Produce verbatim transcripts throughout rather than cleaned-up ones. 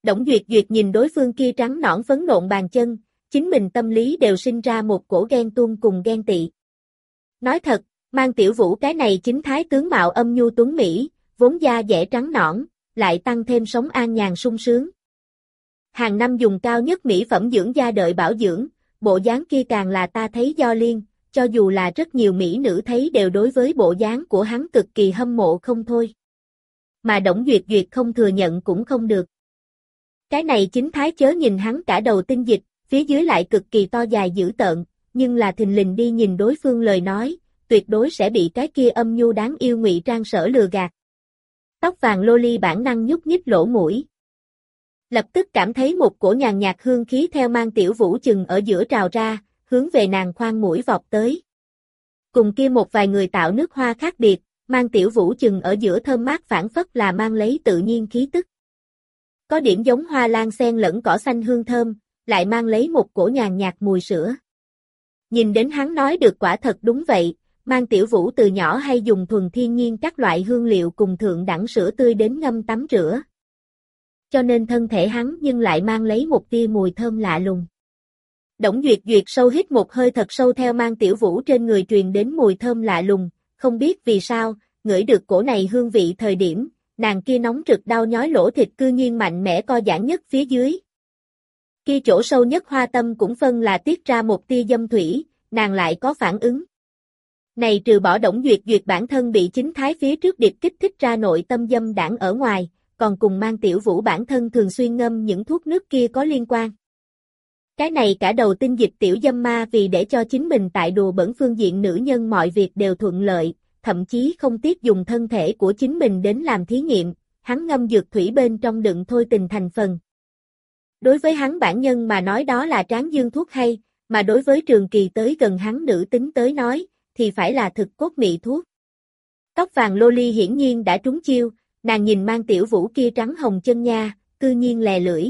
Đổng Duyệt Duyệt nhìn đối phương kia trắng nõn phấn nộn bàn chân, chính mình tâm lý đều sinh ra một cổ ghen tuông cùng ghen tị. Nói thật, Mang Tiểu Vũ cái này chính thái tướng mạo âm nhu tuấn mỹ, vốn da dẻ trắng nõn, lại tăng thêm sống an nhàn sung sướng. Hàng năm dùng cao nhất mỹ phẩm dưỡng da đợi bảo dưỡng, bộ dáng kia càng là ta thấy do liên, cho dù là rất nhiều mỹ nữ thấy đều đối với bộ dáng của hắn cực kỳ hâm mộ không thôi. Mà Đổng Duyệt Duyệt không thừa nhận cũng không được. Cái này chính thái chớ nhìn hắn cả đầu tinh dịch, phía dưới lại cực kỳ to dài dữ tợn, nhưng là thình lình đi nhìn đối phương lời nói, tuyệt đối sẽ bị cái kia âm nhu đáng yêu ngụy trang sở lừa gạt. Tóc vàng loli bản năng nhúc nhích lỗ mũi. Lập tức cảm thấy một cổ nhàn nhạt hương khí theo Mang Tiểu Vũ chừng ở giữa trào ra, hướng về nàng khoang mũi vọt tới. Cùng kia một vài người tạo nước hoa khác biệt, Mang Tiểu Vũ chừng ở giữa thơm mát phản phất là mang lấy tự nhiên khí tức. Có điểm giống hoa lan sen lẫn cỏ xanh hương thơm, lại mang lấy một cổ nhàn nhạt mùi sữa. Nhìn đến hắn nói được quả thật đúng vậy, Mang Tiểu Vũ từ nhỏ hay dùng thuần thiên nhiên các loại hương liệu cùng thượng đẳng sữa tươi đến ngâm tắm rửa. Cho nên thân thể hắn nhưng lại mang lấy một tia mùi thơm lạ lùng. Đổng Duyệt Duyệt sâu hít một hơi thật sâu theo Mang Tiểu Vũ trên người truyền đến mùi thơm lạ lùng, không biết vì sao, ngửi được cổ này hương vị thời điểm, nàng kia nóng rực đau nhói lỗ thịt cư nhiên mạnh mẽ co giãn nhất phía dưới. Kia chỗ sâu nhất hoa tâm cũng phân là tiết ra một tia dâm thủy, nàng lại có phản ứng. Này trừ bỏ Đổng Duyệt Duyệt bản thân bị chính thái phía trước điệp kích thích ra nội tâm dâm đảng ở ngoài, còn cùng Mang Tiểu Vũ bản thân thường xuyên ngâm những thuốc nước kia có liên quan. Cái này cả đầu tinh dịch tiểu dâm ma vì để cho chính mình tại đùa bẩn phương diện nữ nhân mọi việc đều thuận lợi, thậm chí không tiếc dùng thân thể của chính mình đến làm thí nghiệm, hắn ngâm dược thủy bên trong đựng thôi tình thành phần. Đối với hắn bản nhân mà nói đó là tráng dương thuốc hay, mà đối với trường kỳ tới gần hắn nữ tính tới nói, thì phải là thực cốt mị thuốc. Tóc vàng loli hiển nhiên đã trúng chiêu, nàng nhìn Mang Tiểu Vũ kia trắng hồng chân nha, cư nhiên lè lưỡi.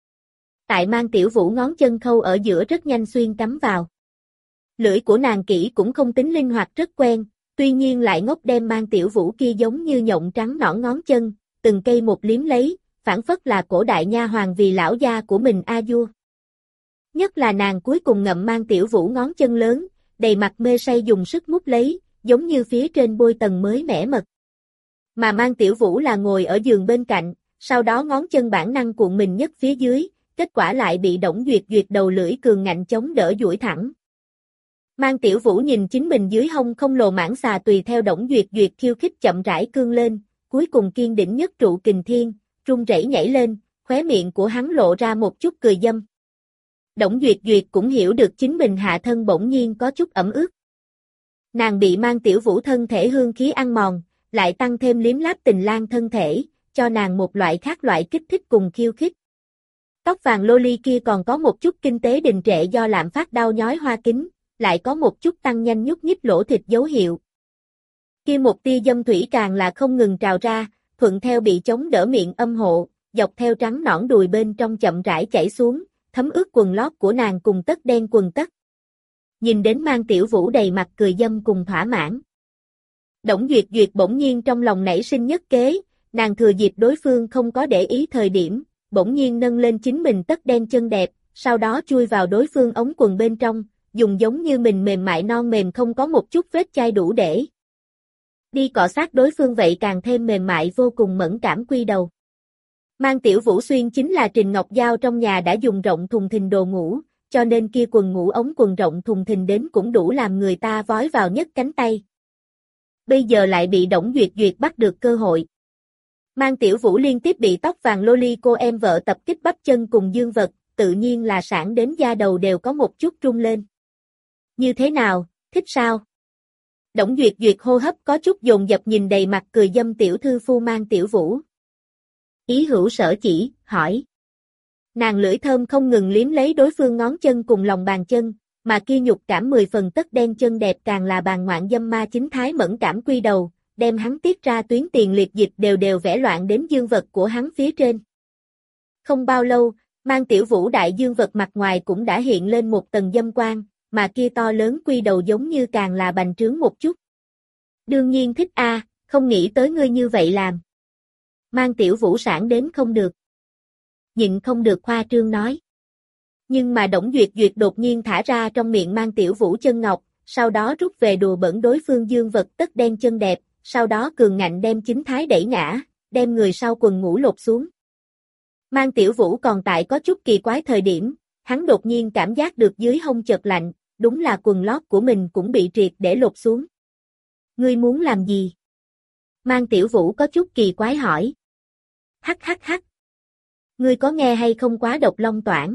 Tại Mang Tiểu Vũ ngón chân khâu ở giữa rất nhanh xuyên cắm vào. Lưỡi của nàng kỹ cũng không tính linh hoạt rất quen, tuy nhiên lại ngốc đem Mang Tiểu Vũ kia giống như nhộng trắng nõn ngón chân, từng cây một liếm lấy, phản phất là cổ đại nha hoàng vì lão gia của mình a vua. Nhất là nàng cuối cùng ngậm Mang Tiểu Vũ ngón chân lớn, đầy mặt mê say dùng sức mút lấy, giống như phía trên bôi tầng mới mẻ mật. Mà Mang Tiểu Vũ là ngồi ở giường bên cạnh, sau đó ngón chân bản năng cuộn mình nhất phía dưới, kết quả lại bị Đổng Duyệt Duyệt đầu lưỡi cường ngạnh chống đỡ duỗi thẳng. Mang Tiểu Vũ nhìn chính mình dưới hông không lồ mãng xà tùy theo Đổng Duyệt Duyệt khiêu khích chậm rãi cương lên, cuối cùng kiên định nhất trụ kình thiên, run rẩy nhảy lên, khóe miệng của hắn lộ ra một chút cười dâm. Đổng Duyệt Duyệt cũng hiểu được chính mình hạ thân bỗng nhiên có chút ẩm ướt. Nàng bị Mang Tiểu Vũ thân thể hương khí ăn mòn, lại tăng thêm liếm láp tình lang thân thể, cho nàng một loại khác loại kích thích cùng khiêu khích. Tóc vàng loli kia còn có một chút kinh tế đình trệ do lạm phát đau nhói hoa kính, lại có một chút tăng nhanh nhúc nhích lỗ thịt dấu hiệu. Kia một tia dâm thủy càng là không ngừng trào ra, thuận theo bị chống đỡ miệng âm hộ, dọc theo trắng nõn đùi bên trong chậm rãi chảy xuống, thấm ướt quần lót của nàng cùng tất đen quần tất. Nhìn đến Mang Tiểu Vũ đầy mặt cười dâm cùng thỏa mãn. Đổng Duyệt Duyệt bỗng nhiên trong lòng nảy sinh nhất kế, nàng thừa dịp đối phương không có để ý thời điểm, bỗng nhiên nâng lên chính mình tất đen chân đẹp, sau đó chui vào đối phương ống quần bên trong, dùng giống như mình mềm mại non mềm không có một chút vết chai đủ để đi cọ sát đối phương vậy càng thêm mềm mại vô cùng mẫn cảm quy đầu. Mang Tiểu Vũ xuyên chính là Trình Ngọc Giao trong nhà đã dùng rộng thùng thình đồ ngủ, cho nên kia quần ngủ ống quần rộng thùng thình đến cũng đủ làm người ta vói vào nhất cánh tay. Bây giờ lại bị Đổng Duyệt Duyệt bắt được cơ hội. Mang Tiểu Vũ liên tiếp bị tóc vàng loli cô em vợ tập kích bắp chân cùng dương vật, tự nhiên là sản đến da đầu đều có một chút rung lên. Như thế nào, thích sao? Đổng Duyệt Duyệt hô hấp có chút dồn dập nhìn đầy mặt cười dâm tiểu thư phu Mang Tiểu Vũ. Ý hữu sở chỉ, hỏi. Nàng lưỡi thơm không ngừng liếm lấy đối phương ngón chân cùng lòng bàn chân, mà kia nhục cảm mười phần tất đen chân đẹp càng là bàn ngoạn dâm ma chính thái mẫn cảm quy đầu, đem hắn tiết ra tuyến tiền liệt dịch đều đều vẽ loạn đến dương vật của hắn phía trên. Không bao lâu, Mang Tiểu Vũ đại dương vật mặt ngoài cũng đã hiện lên một tầng dâm quang, mà kia to lớn quy đầu giống như càng là bành trướng một chút. Đương nhiên thích a, không nghĩ tới ngươi như vậy làm. Mang Tiểu Vũ sản đến không được. nhịn không được khoa trương nói. Nhưng mà Đổng Duyệt Duyệt đột nhiên thả ra trong miệng Mang Tiểu Vũ chân ngọc, sau đó rút về đùa bỡn đối phương dương vật tất đen chân đẹp, sau đó cường ngạnh đem chính thái đẩy ngã, đem người sau quần ngủ lột xuống. Mang Tiểu Vũ còn tại có chút kỳ quái thời điểm, hắn đột nhiên cảm giác được dưới hông chợt lạnh, đúng là quần lót của mình cũng bị triệt để lột xuống. Ngươi muốn làm gì? Mang Tiểu Vũ có chút kỳ quái hỏi. Hắc hắc hắc. Ngươi có nghe hay không quá độc long toản?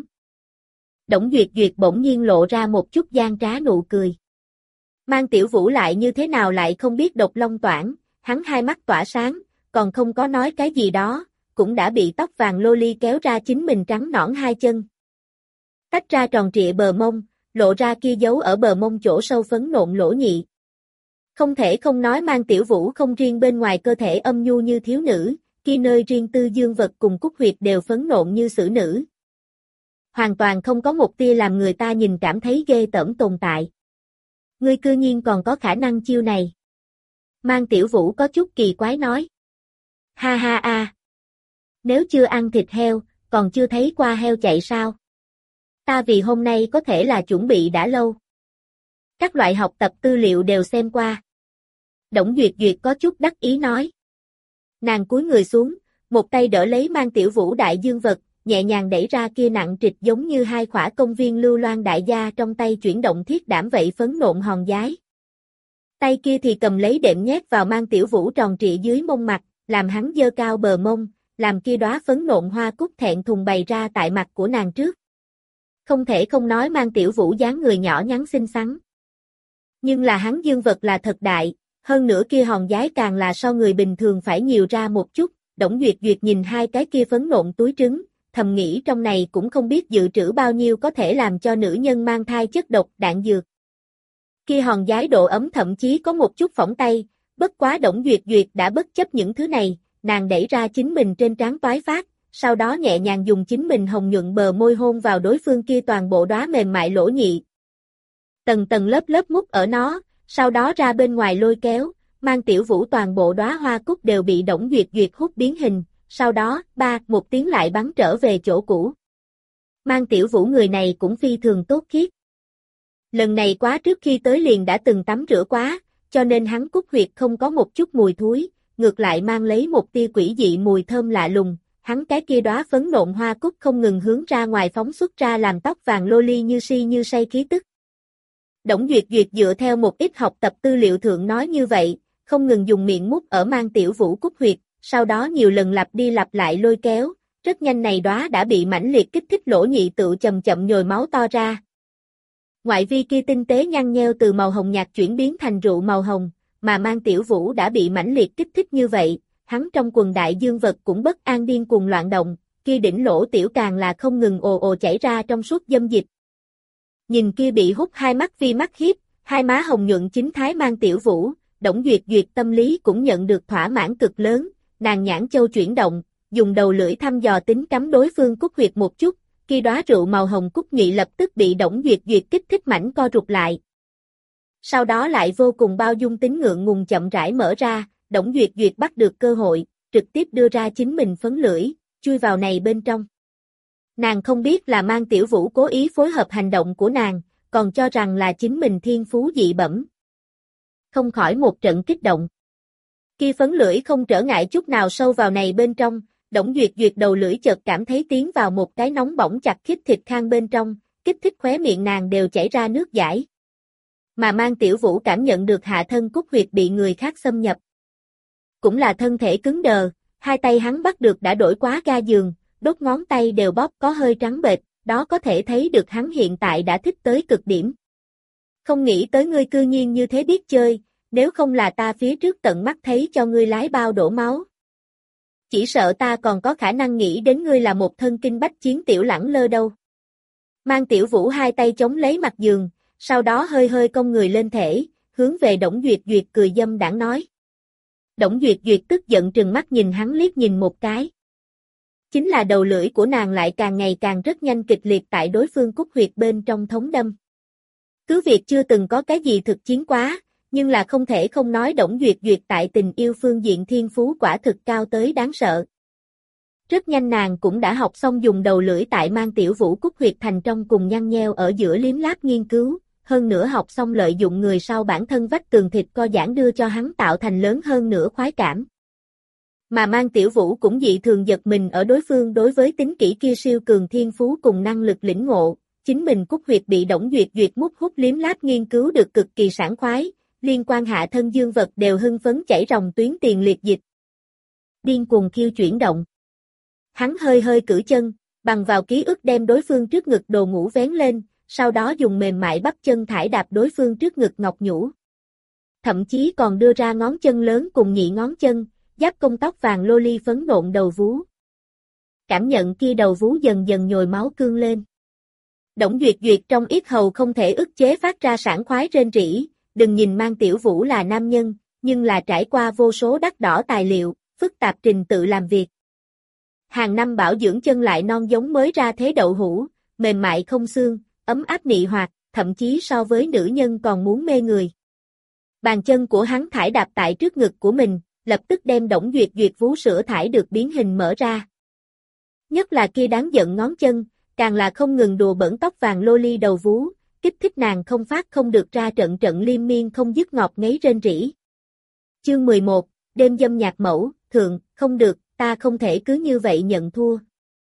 Đổng Duyệt Duyệt bỗng nhiên lộ ra một chút gian trá nụ cười. Mang Tiểu Vũ lại như thế nào lại không biết độc long toản, hắn hai mắt tỏa sáng, còn không có nói cái gì đó, cũng đã bị tóc vàng loli kéo ra chính mình trắng nõn hai chân. Tách ra tròn trịa bờ mông, lộ ra kia giấu ở bờ mông chỗ sâu phấn nộn lỗ nhị. Không thể không nói Mang Tiểu Vũ không riêng bên ngoài cơ thể âm nhu như thiếu nữ, kia nơi riêng tư dương vật cùng cúc huyệt đều phấn nộn như xử nữ. Hoàn toàn không có một tia làm người ta nhìn cảm thấy ghê tởm tồn tại. Ngươi cư nhiên còn có khả năng chiêu này. Mang Tiểu Vũ có chút kỳ quái nói. Ha ha a. Nếu chưa ăn thịt heo, còn chưa thấy qua heo chạy sao? Ta vì hôm nay có thể là chuẩn bị đã lâu. Các loại học tập tư liệu đều xem qua. Đổng Duyệt Duyệt có chút đắc ý nói. Nàng cúi người xuống, một tay đỡ lấy Mang Tiểu Vũ đại dương vật, nhẹ nhàng đẩy ra kia nặng trịch giống như hai khỏa công viên lưu loan đại gia trong tay chuyển động thiết đảm vậy phấn nộn hòn giái. Tay kia thì cầm lấy đệm nhét vào Mang Tiểu Vũ tròn trịa dưới mông mặt, làm hắn dơ cao bờ mông, làm kia đóa phấn nộn hoa cúc thẹn thùng bày ra tại mặt của nàng trước. Không thể không nói Mang Tiểu Vũ dáng người nhỏ nhắn xinh xắn. Nhưng là hắn dương vật là thật đại, hơn nữa kia hòn giái càng là so người bình thường phải nhiều ra một chút. Đổng Duyệt Duyệt nhìn hai cái kia phấn nộn túi trứng, thầm nghĩ trong này cũng không biết dự trữ bao nhiêu có thể làm cho nữ nhân mang thai chất độc đạn dược. Kia hòn giái độ ấm thậm chí có một chút phỏng tay, bất quá Đổng Duyệt Duyệt đã bất chấp những thứ này, nàng đẩy ra chính mình trên trán toái phát, sau đó nhẹ nhàng dùng chính mình hồng nhuận bờ môi hôn vào đối phương kia toàn bộ đóa mềm mại lỗ nhị. Tầng tầng lớp lớp mút ở nó, sau đó ra bên ngoài lôi kéo, Mang Tiểu Vũ toàn bộ đóa hoa cúc đều bị Đổng Duyệt Duyệt hút biến hình, sau đó, ba, một tiếng lại bắn trở về chỗ cũ. Mang Tiểu Vũ người này cũng phi thường tốt khiết. Lần này quá trước khi tới liền đã từng tắm rửa quá, cho nên hắn cúc huyệt không có một chút mùi thúi, ngược lại mang lấy một tia quỷ dị mùi thơm lạ lùng, hắn cái kia đóa phấn nộn hoa cúc không ngừng hướng ra ngoài phóng xuất ra làm tóc vàng loli như si như say khí tức. Đổng Duyệt Duyệt dựa theo một ít học tập tư liệu thượng nói như vậy, không ngừng dùng miệng mút ở Mang Tiểu Vũ cúc huyệt, sau đó nhiều lần lặp đi lặp lại lôi kéo, rất nhanh này đóa đã bị mãnh liệt kích thích lỗ nhị tự chậm chậm nhồi máu to ra. Ngoại vi kia tinh tế nhăn nheo từ màu hồng nhạt chuyển biến thành rượu màu hồng, mà Mang Tiểu Vũ đã bị mãnh liệt kích thích như vậy, hắn trong quần đại dương vật cũng bất an điên cuồng loạn động, kia đỉnh lỗ tiểu càng là không ngừng ồ ồ chảy ra trong suốt dâm dịch. Nhìn kia bị hút hai mắt vi mắt hiếp, hai má hồng nhuận chính thái Mang Tiểu Vũ, Đổng Duyệt Duyệt tâm lý cũng nhận được thỏa mãn cực lớn, nàng nhãn châu chuyển động, dùng đầu lưỡi thăm dò tính cắm đối phương cúc huyệt một chút, khi đóa rượu màu hồng cúc nhụy lập tức bị Đổng Duyệt Duyệt kích thích mảnh co rụt lại. Sau đó lại vô cùng bao dung tính ngượng ngùng chậm rãi mở ra, Đổng Duyệt Duyệt bắt được cơ hội, trực tiếp đưa ra chính mình phấn lưỡi, chui vào này bên trong. Nàng không biết là Mang Tiểu Vũ cố ý phối hợp hành động của nàng, còn cho rằng là chính mình thiên phú dị bẩm. Không khỏi một trận kích động. Kia phấn lưỡi không trở ngại chút nào sâu vào này bên trong, Đổng Duyệt Duyệt đầu lưỡi chợt cảm thấy tiến vào một cái nóng bỏng chặt khít thịt khang bên trong, kích thích khóe miệng nàng đều chảy ra nước dãi. Mà Mang Tiểu Vũ cảm nhận được hạ thân cúc huyệt bị người khác xâm nhập. Cũng là thân thể cứng đờ, hai tay hắn bắt được đã đổi quá ga giường, đốt ngón tay đều bóp có hơi trắng bệch, đó có thể thấy được hắn hiện tại đã thích tới cực điểm. Không nghĩ tới ngươi cư nhiên như thế biết chơi, nếu không là ta phía trước tận mắt thấy cho ngươi lái bao đổ máu. Chỉ sợ ta còn có khả năng nghĩ đến ngươi là một thân kinh bách chiến tiểu lẳng lơ đâu. Mang Tiểu Vũ hai tay chống lấy mặt giường, sau đó hơi hơi cong người lên thể, hướng về Đổng Duyệt Duyệt cười dâm đãng nói. Đổng Duyệt Duyệt tức giận trừng mắt nhìn hắn liếc nhìn một cái. Chính là đầu lưỡi của nàng lại càng ngày càng rất nhanh kịch liệt tại đối phương cúc huyệt bên trong thống đâm. Cứ việc chưa từng có cái gì thực chiến quá, nhưng là không thể không nói Đổng Duyệt Duyệt tại tình yêu phương diện thiên phú quả thực cao tới đáng sợ. Rất nhanh nàng cũng đã học xong dùng đầu lưỡi tại Mang Tiểu Vũ cúc huyệt thành trong cùng nhăn nheo ở giữa liếm láp nghiên cứu, hơn nữa học xong lợi dụng người sau bản thân vách tường thịt co giãn đưa cho hắn tạo thành lớn hơn nữa khoái cảm. Mà Mang Tiểu Vũ cũng dị thường giật mình ở đối phương đối với tính kỹ kia siêu cường thiên phú cùng năng lực lĩnh ngộ, chính mình cúc huyệt bị Đổng Duyệt Duyệt mút hút liếm láp nghiên cứu được cực kỳ sảng khoái, liên quan hạ thân dương vật đều hưng phấn chảy ròng tuyến tiền liệt dịch. Điên cuồng khiêu chuyển động. Hắn hơi hơi cử chân, bằng vào ký ức đem đối phương trước ngực đồ ngủ vén lên, sau đó dùng mềm mại bắp chân thải đạp đối phương trước ngực ngọc nhũ. Thậm chí còn đưa ra ngón chân lớn cùng nhị ngón chân, giáp công tóc vàng lô ly phấn nộn đầu vú. Cảm nhận kia đầu vú dần dần nhồi máu cương lên. Đổng Duyệt Duyệt trong yết hầu không thể ức chế phát ra sảng khoái rên rỉ, đừng nhìn Mang Tiểu Vũ là nam nhân, nhưng là trải qua vô số đắt đỏ tài liệu, phức tạp trình tự làm việc. Hàng năm bảo dưỡng chân lại non giống mới ra thế đậu hũ, mềm mại không xương, ấm áp nị hoạt, thậm chí so với nữ nhân còn muốn mê người. Bàn chân của hắn thải đạp tại trước ngực của mình, lập tức đem Đổng Duyệt Duyệt vú sữa thải được biến hình mở ra. Nhất là kia đáng giận ngón chân, càng là không ngừng đùa bẩn tóc vàng lô ly đầu vú, kích thích nàng không phát không được ra trận trận liên miên không dứt ngọt ngấy rên rỉ. Chương mười một, đêm dâm nhạc mẫu, thượng, không được, ta không thể cứ như vậy nhận thua.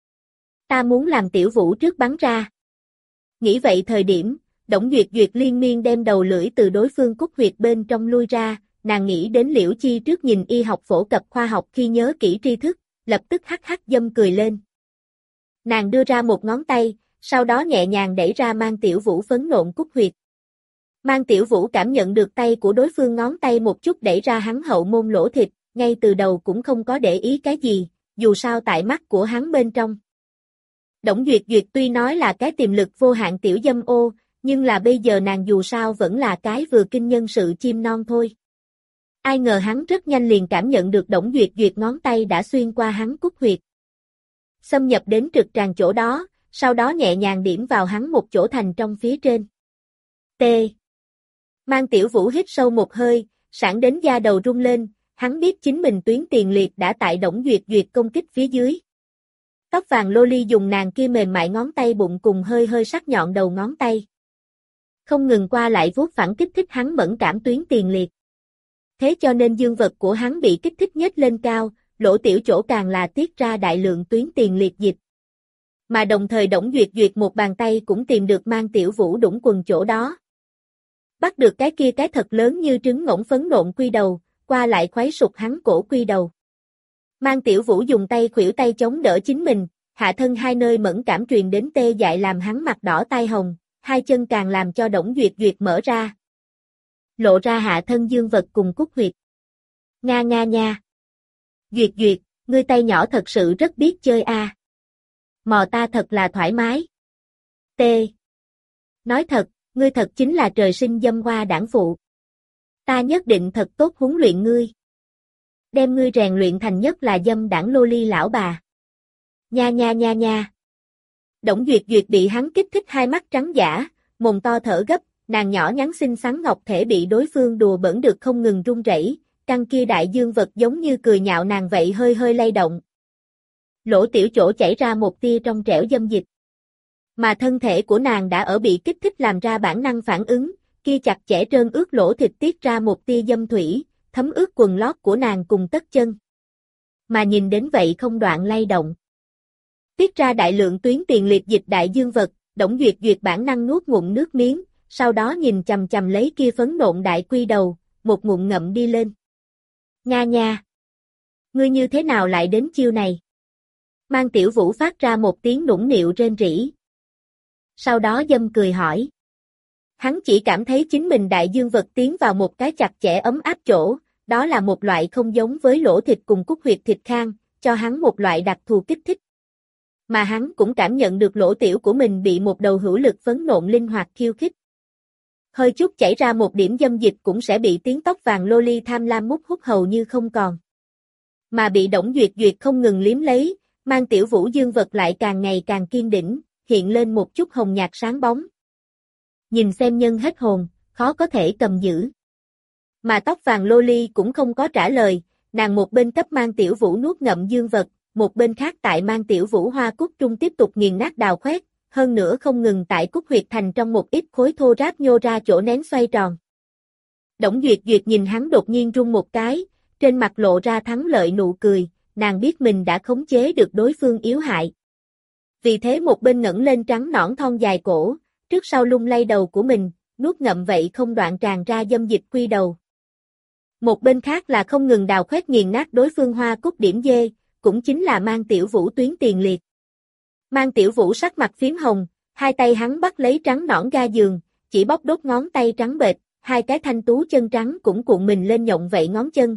Ta muốn làm Tiểu Vũ trước bắn ra. Nghĩ vậy thời điểm, Đổng Duyệt Duyệt liên miên đem đầu lưỡi từ đối phương cúc huyệt bên trong lui ra, nàng nghĩ đến Liễu Chi trước nhìn y học phổ cập khoa học khi nhớ kỹ tri thức, lập tức hắc hắc dâm cười lên. Nàng đưa ra một ngón tay, sau đó nhẹ nhàng đẩy ra Mang Tiểu Vũ phấn nộn cúc huyệt. Mang Tiểu Vũ cảm nhận được tay của đối phương ngón tay một chút đẩy ra hắn hậu môn lỗ thịt, ngay từ đầu cũng không có để ý cái gì, dù sao tại mắt của hắn bên trong. Đổng Duyệt Duyệt tuy nói là cái tiềm lực vô hạn tiểu dâm ô, nhưng là bây giờ nàng dù sao vẫn là cái vừa kinh nhân sự chim non thôi. Ai ngờ hắn rất nhanh liền cảm nhận được Đổng Duyệt Duyệt ngón tay đã xuyên qua hắn cúc huyệt. Xâm nhập đến trực tràng chỗ đó, sau đó nhẹ nhàng điểm vào hắn một chỗ thành trong phía trên. T. Mang Tiểu Vũ hít sâu một hơi, sảng đến da đầu rung lên, hắn biết chính mình tuyến tiền liệt đã tại Đổng Duyệt Duyệt công kích phía dưới. Tóc vàng lô ly dùng nàng kia mềm mại ngón tay bụng cùng hơi hơi sắc nhọn đầu ngón tay. Không ngừng qua lại vuốt phẳng kích thích hắn mẫn cảm tuyến tiền liệt. Thế cho nên dương vật của hắn bị kích thích nhếch lên cao, lỗ tiểu chỗ càng là tiết ra đại lượng tuyến tiền liệt dịch. Mà đồng thời Đổng Duyệt Duyệt một bàn tay cũng tìm được Mang Tiểu Vũ đũng quần chỗ đó. Bắt được cái kia cái thật lớn như trứng ngỗng phấn nộn quy đầu, qua lại khuấy sụp hắn cổ quy đầu. Mang Tiểu Vũ dùng tay khuỷu tay chống đỡ chính mình, hạ thân hai nơi mẫn cảm truyền đến tê dại làm hắn mặt đỏ tai hồng, hai chân càng làm cho Đổng Duyệt Duyệt mở ra. Lộ ra hạ thân dương vật cùng cúc huyệt. Nga nga nha. Duyệt Duyệt, ngươi tay nhỏ thật sự rất biết chơi a. À. Mò ta thật là thoải mái. T. Nói thật, ngươi thật chính là trời sinh dâm hoa đảng phụ. Ta nhất định thật tốt huấn luyện ngươi. Đem ngươi rèn luyện thành nhất là dâm đảng lô ly lão bà. Nha nha nha nha. Đổng Duyệt Duyệt bị hắn kích thích hai mắt trắng dã, mồm to thở gấp, nàng nhỏ nhắn xinh xắn ngọc thể bị đối phương đùa bẩn được không ngừng run rẩy, căng kia đại dương vật giống như cười nhạo nàng vậy hơi hơi lay động. Lỗ tiểu chỗ chảy ra một tia trong trẻo dâm dịch. Mà thân thể của nàng đã ở bị kích thích làm ra bản năng phản ứng, kia chặt chẽ trơn ướt lỗ thịt tiết ra một tia dâm thủy, thấm ướt quần lót của nàng cùng tất chân. Mà nhìn đến vậy không đoạn lay động. Tiết ra đại lượng tuyến tiền liệt dịch đại dương vật, Đổng Duyệt Duyệt bản năng nuốt ngụm nước miếng, sau đó nhìn chằm chằm lấy kia phấn nộn đại quy đầu, một ngụm ngậm đi lên. Nga nha! Ngươi như thế nào lại đến chiêu này? Mang Tiểu Vũ phát ra một tiếng nũng nịu rên rỉ. Sau đó dâm cười hỏi. Hắn chỉ cảm thấy chính mình đại dương vật tiến vào một cái chặt chẽ ấm áp chỗ, đó là một loại không giống với lỗ thịt cùng cúc huyệt thịt khang, cho hắn một loại đặc thù kích thích. Mà hắn cũng cảm nhận được lỗ tiểu của mình bị một đầu hữu lực phấn nộn linh hoạt khiêu khích. Hơi chút chảy ra một điểm dâm dịch cũng sẽ bị tiếng tóc vàng lô ly tham lam mút hút hầu như không còn. Mà bị Đổng Duyệt Duyệt không ngừng liếm lấy, Mang Tiểu Vũ dương vật lại càng ngày càng kiên đỉnh, hiện lên một chút hồng nhạt sáng bóng. Nhìn xem nhân hết hồn, khó có thể cầm giữ. Mà tóc vàng lô ly cũng không có trả lời, nàng một bên cấp Mang Tiểu Vũ nuốt ngậm dương vật, một bên khác tại Mang Tiểu Vũ hoa cúc trung tiếp tục nghiền nát đào khoét, hơn nữa không ngừng tại cúc huyệt thành trong một ít khối thô ráp nhô ra chỗ nén xoay tròn. Đổng Duyệt Duyệt nhìn hắn đột nhiên rung một cái, trên mặt lộ ra thắng lợi nụ cười, nàng biết mình đã khống chế được đối phương yếu hại. Vì thế một bên ngẩng lên trắng nõn thon dài cổ, trước sau lung lay đầu của mình, nuốt ngậm vậy không đoạn tràn ra dâm dịch quy đầu. Một bên khác là không ngừng đào khoét nghiền nát đối phương hoa cúc điểm dê, cũng chính là Mang Tiểu Vũ tuyến tiền liệt. Mang Tiểu Vũ sắc mặt phím hồng, hai tay hắn bắt lấy trắng nõn ga giường, chỉ bóp đốt ngón tay trắng bệch, hai cái thanh tú chân trắng cũng cuộn mình lên nhộng vậy ngón chân.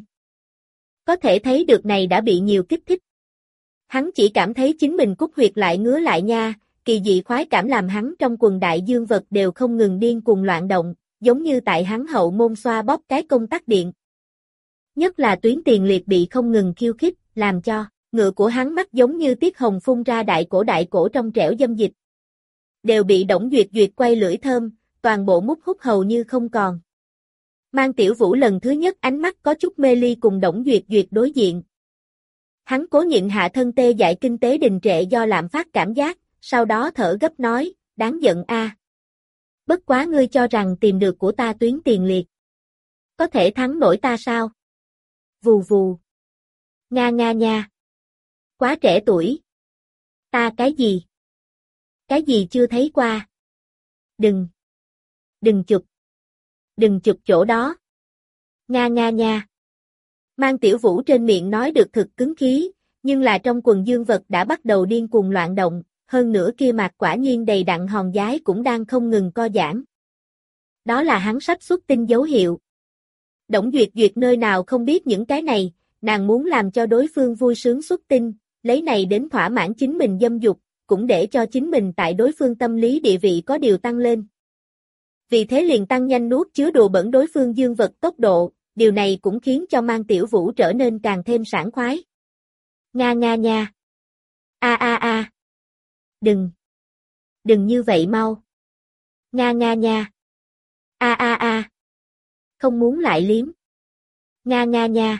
Có thể thấy được này đã bị nhiều kích thích. Hắn chỉ cảm thấy chính mình cúc huyệt lại ngứa lại nha, kỳ dị khoái cảm làm hắn trong quần đại dương vật đều không ngừng điên cuồng loạn động, giống như tại hắn hậu môn xoa bóp cái công tắc điện. Nhất là tuyến tiền liệt bị không ngừng khiêu khích, làm cho ngựa của hắn mắt giống như tiết hồng phun ra đại cổ đại cổ trong trẻo dâm dịch. Đều bị Đổng Duyệt Duyệt quay lưỡi thơm, toàn bộ mút hút hầu như không còn. Mang Tiểu Vũ lần thứ nhất ánh mắt có chút mê ly cùng Đổng Duyệt Duyệt đối diện. Hắn cố nhịn hạ thân tê dại kinh tế đình trệ do lạm phát cảm giác, sau đó thở gấp nói, đáng giận a. Bất quá ngươi cho rằng tìm được của ta tuyến tiền liệt. Có thể thắng nổi ta sao? Vù vù. Nga nga nha. Quá trẻ tuổi. Ta cái gì? Cái gì chưa thấy qua? Đừng. Đừng chụp. Đừng chụp chỗ đó. Nga nga nha. Mang Tiểu Vũ trên miệng nói được thực cứng khí, nhưng là trong quần dương vật đã bắt đầu điên cuồng loạn động, hơn nữa kia mặt quả nhiên đầy đặn hòn giái cũng đang không ngừng co giãn. Đó là hắn sắp xuất tinh dấu hiệu. Đổng Duyệt Duyệt nơi nào không biết những cái này, nàng muốn làm cho đối phương vui sướng xuất tinh, lấy này đến thỏa mãn chính mình dâm dục, cũng để cho chính mình tại đối phương tâm lý địa vị có điều tăng lên. Vì thế liền tăng nhanh nuốt chứa đồ bẩn đối phương dương vật tốc độ, điều này cũng khiến cho Mang Tiểu Vũ trở nên càng thêm sảng khoái. Nga nga nha. A a a. Đừng. Đừng như vậy mau. Nga nga nha. A a a. Không muốn lại liếm. Nga nga nha.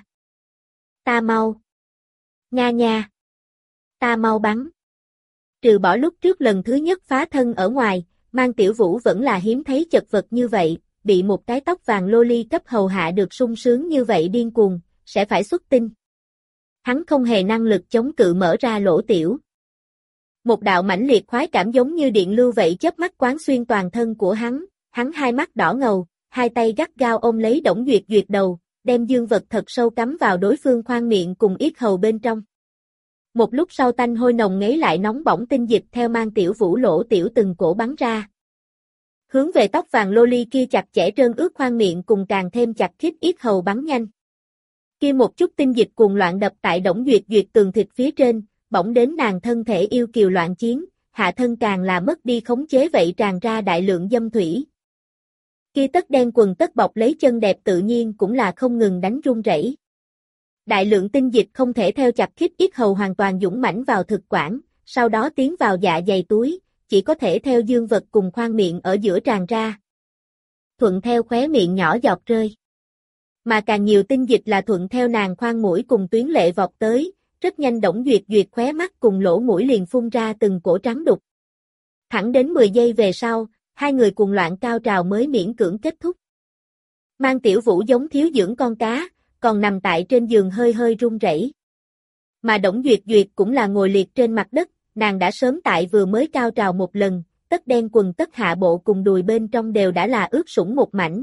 Ta mau. Nga nha. Ta mau bắn. Trừ bỏ lúc trước lần thứ nhất phá thân ở ngoài, Mang Tiểu Vũ vẫn là hiếm thấy chật vật như vậy, bị một cái tóc vàng loli cấp hầu hạ được sung sướng như vậy điên cuồng, sẽ phải xuất tinh. Hắn không hề năng lực chống cự mở ra lỗ tiểu. Một đạo mãnh liệt khoái cảm giống như điện lưu vậy chớp mắt quán xuyên toàn thân của hắn, hắn hai mắt đỏ ngầu, hai tay gắt gao ôm lấy Đổng Duyệt Duyệt đầu, đem dương vật thật sâu cắm vào đối phương khoang miệng cùng yết hầu bên trong. Một lúc sau tanh hôi nồng ngấy lại nóng bỏng tinh dịch theo Mang Tiểu Vũ lỗ tiểu từng cổ bắn ra. Hướng về tóc vàng loli kia chặt chẽ trơn ướt khoang miệng cùng càng thêm chặt khít yết hầu bắn nhanh. Kia một chút tinh dịch cuồng loạn đập tại Đổng Duyệt Duyệt tường thịt phía trên, bỗng đến nàng thân thể yêu kiều loạn chiến, hạ thân càng là mất đi khống chế vậy tràn ra đại lượng dâm thủy. Kia tất đen quần tất bọc lấy chân đẹp tự nhiên cũng là không ngừng đánh run rẩy. Đại lượng tinh dịch không thể theo chặt khít yết hầu hoàn toàn dũng mãnh vào thực quản, sau đó tiến vào dạ dày túi, chỉ có thể theo dương vật cùng khoang miệng ở giữa tràn ra. Thuận theo khóe miệng nhỏ giọt rơi. Mà càng nhiều tinh dịch là thuận theo nàng khoang mũi cùng tuyến lệ vọt tới, rất nhanh Đổng Duyệt Duyệt khóe mắt cùng lỗ mũi liền phun ra từng cổ trắng đục. Thẳng đến mười giây về sau, hai người cùng loạn cao trào mới miễn cưỡng kết thúc. Mang Tiểu Vũ giống thiếu dưỡng con cá, còn nằm tại trên giường hơi hơi run rẩy. Mà Đổng Duyệt Duyệt cũng là ngồi liệt trên mặt đất, nàng đã sớm tại vừa mới cao trào một lần, tất đen quần tất hạ bộ cùng đùi bên trong đều đã là ướt sũng một mảnh.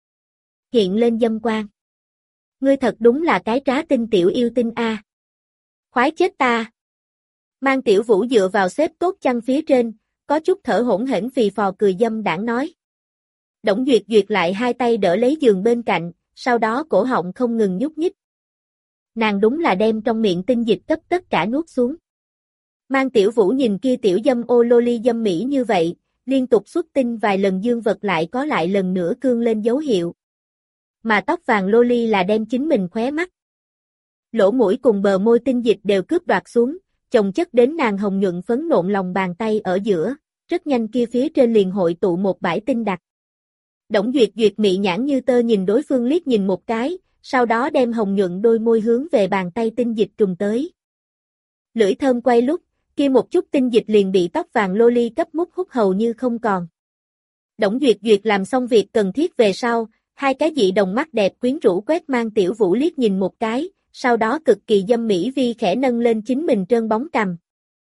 Hiện lên dâm quang. Ngươi thật đúng là cái trá tinh tiểu yêu tinh a. Khoái chết ta. Mang Tiểu Vũ dựa vào xếp tốt chăn phía trên, có chút thở hổn hển phì phò cười dâm đãng nói. Đổng Duyệt Duyệt lại hai tay đỡ lấy giường bên cạnh, sau đó cổ họng không ngừng nhúc nhích. Nàng đúng là đem trong miệng tinh dịch cấp tất cả nuốt xuống. Mang Tiểu Vũ nhìn kia tiểu dâm ô loli dâm mỹ như vậy, liên tục xuất tinh vài lần dương vật lại có lại lần nữa cương lên dấu hiệu. Mà tóc vàng loli là đem chính mình khóe mắt. Lỗ mũi cùng bờ môi tinh dịch đều cướp đoạt xuống, chồng chất đến nàng hồng nhuận phấn nộn lòng bàn tay ở giữa, rất nhanh kia phía trên liền hội tụ một bãi tinh đặc. Đổng Duyệt Duyệt mị nhãn như tơ nhìn đối phương liếc nhìn một cái, sau đó đem hồng nhuận đôi môi hướng về bàn tay tinh dịch trùng tới. Lưỡi thơm quay lúc, kia một chút tinh dịch liền bị tóc vàng loli cấp mút hút hầu như không còn. Đổng Duyệt Duyệt làm xong việc cần thiết về sau, hai cái dị đồng mắt đẹp quyến rũ quét Mang Tiểu Vũ liếc nhìn một cái, sau đó cực kỳ dâm mỹ vi khẽ nâng lên chính mình trơn bóng cằm.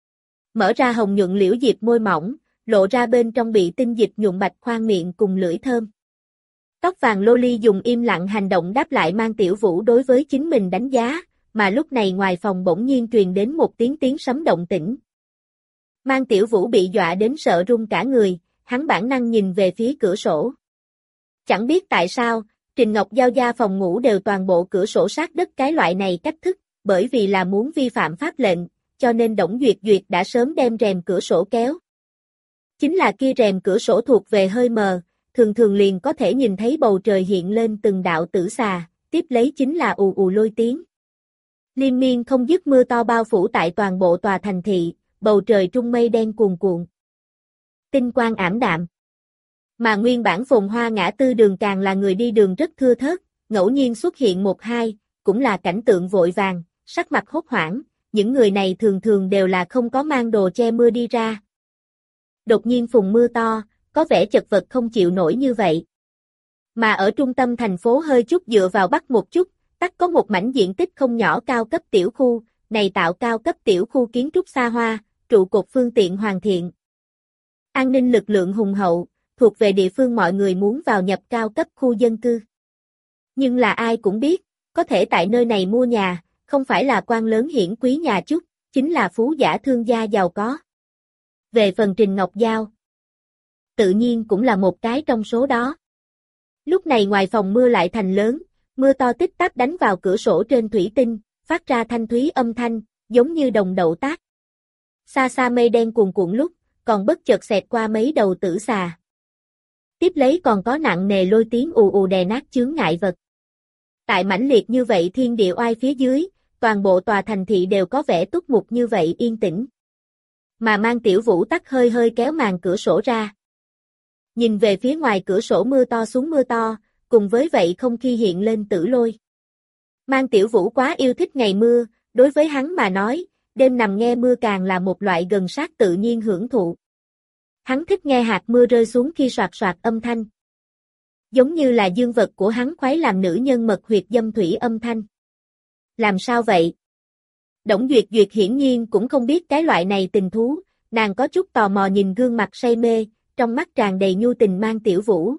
Mở ra hồng nhuận liễu diệp môi mỏng, lộ ra bên trong bị tinh dịch nhuộm bạch khoang miệng cùng lưỡi thơm. Tóc vàng loli dùng im lặng hành động đáp lại Mang Tiểu Vũ đối với chính mình đánh giá, mà lúc này ngoài phòng bỗng nhiên truyền đến một tiếng tiếng sấm động tĩnh. Mang Tiểu Vũ bị dọa đến sợ run cả người, hắn bản năng nhìn về phía cửa sổ. Chẳng biết tại sao, Trình Ngọc Giao gia phòng ngủ đều toàn bộ cửa sổ sát đất cái loại này cách thức, bởi vì là muốn vi phạm pháp lệnh, cho nên Đổng Duyệt Duyệt đã sớm đem rèm cửa sổ kéo. Chính là kia rèm cửa sổ thuộc về hơi mờ, thường thường liền có thể nhìn thấy bầu trời hiện lên từng đạo tử xà, tiếp lấy chính là ù ù lôi tiếng. Liên miên không dứt mưa to bao phủ tại toàn bộ tòa thành thị, bầu trời trung mây đen cuồn cuộn. Tinh quang ảm đạm. Mà nguyên bản phồn hoa ngã tư đường càng là người đi đường rất thưa thớt, ngẫu nhiên xuất hiện một hai, cũng là cảnh tượng vội vàng, sắc mặt hốt hoảng, những người này thường thường đều là không có mang đồ che mưa đi ra. Đột nhiên phùng mưa to, có vẻ chật vật không chịu nổi như vậy. Mà ở trung tâm thành phố hơi chút dựa vào bắc một chút, tắc có một mảnh diện tích không nhỏ cao cấp tiểu khu, này tạo cao cấp tiểu khu kiến trúc xa hoa, trụ cột phương tiện hoàn thiện. An ninh lực lượng hùng hậu, thuộc về địa phương mọi người muốn vào nhập cao cấp khu dân cư. Nhưng là ai cũng biết, có thể tại nơi này mua nhà, không phải là quan lớn hiển quý nhà chút, chính là phú giả thương gia giàu có. Về phần Trình Ngọc Giao, tự nhiên cũng là một cái trong số đó. Lúc này ngoài phòng mưa lại thành lớn, mưa to tích tắc đánh vào cửa sổ trên thủy tinh, phát ra thanh thúy âm thanh, giống như đồng đậu tác. Xa xa mây đen cuồn cuộn lúc, còn bất chợt xẹt qua mấy đầu tử xà. Tiếp lấy còn có nặng nề lôi tiếng ù ù đè nát chướng ngại vật. Tại mãnh liệt như vậy thiên địa oai phía dưới, toàn bộ tòa thành thị đều có vẻ túc mục như vậy yên tĩnh. Mà Mang Tiểu Vũ tắt hơi hơi kéo màn cửa sổ ra. Nhìn về phía ngoài cửa sổ mưa to xuống mưa to, cùng với vậy không khi hiện lên tử lôi. Mang Tiểu Vũ quá yêu thích ngày mưa, đối với hắn mà nói, đêm nằm nghe mưa càng là một loại gần sát tự nhiên hưởng thụ. Hắn thích nghe hạt mưa rơi xuống khi soạt soạt âm thanh. Giống như là dương vật của hắn khoái làm nữ nhân mật huyệt dâm thủy âm thanh. Làm sao vậy? Đổng Duyệt Duyệt hiển nhiên cũng không biết cái loại này tình thú, nàng có chút tò mò nhìn gương mặt say mê, trong mắt tràn đầy nhu tình Mang Tiểu Vũ.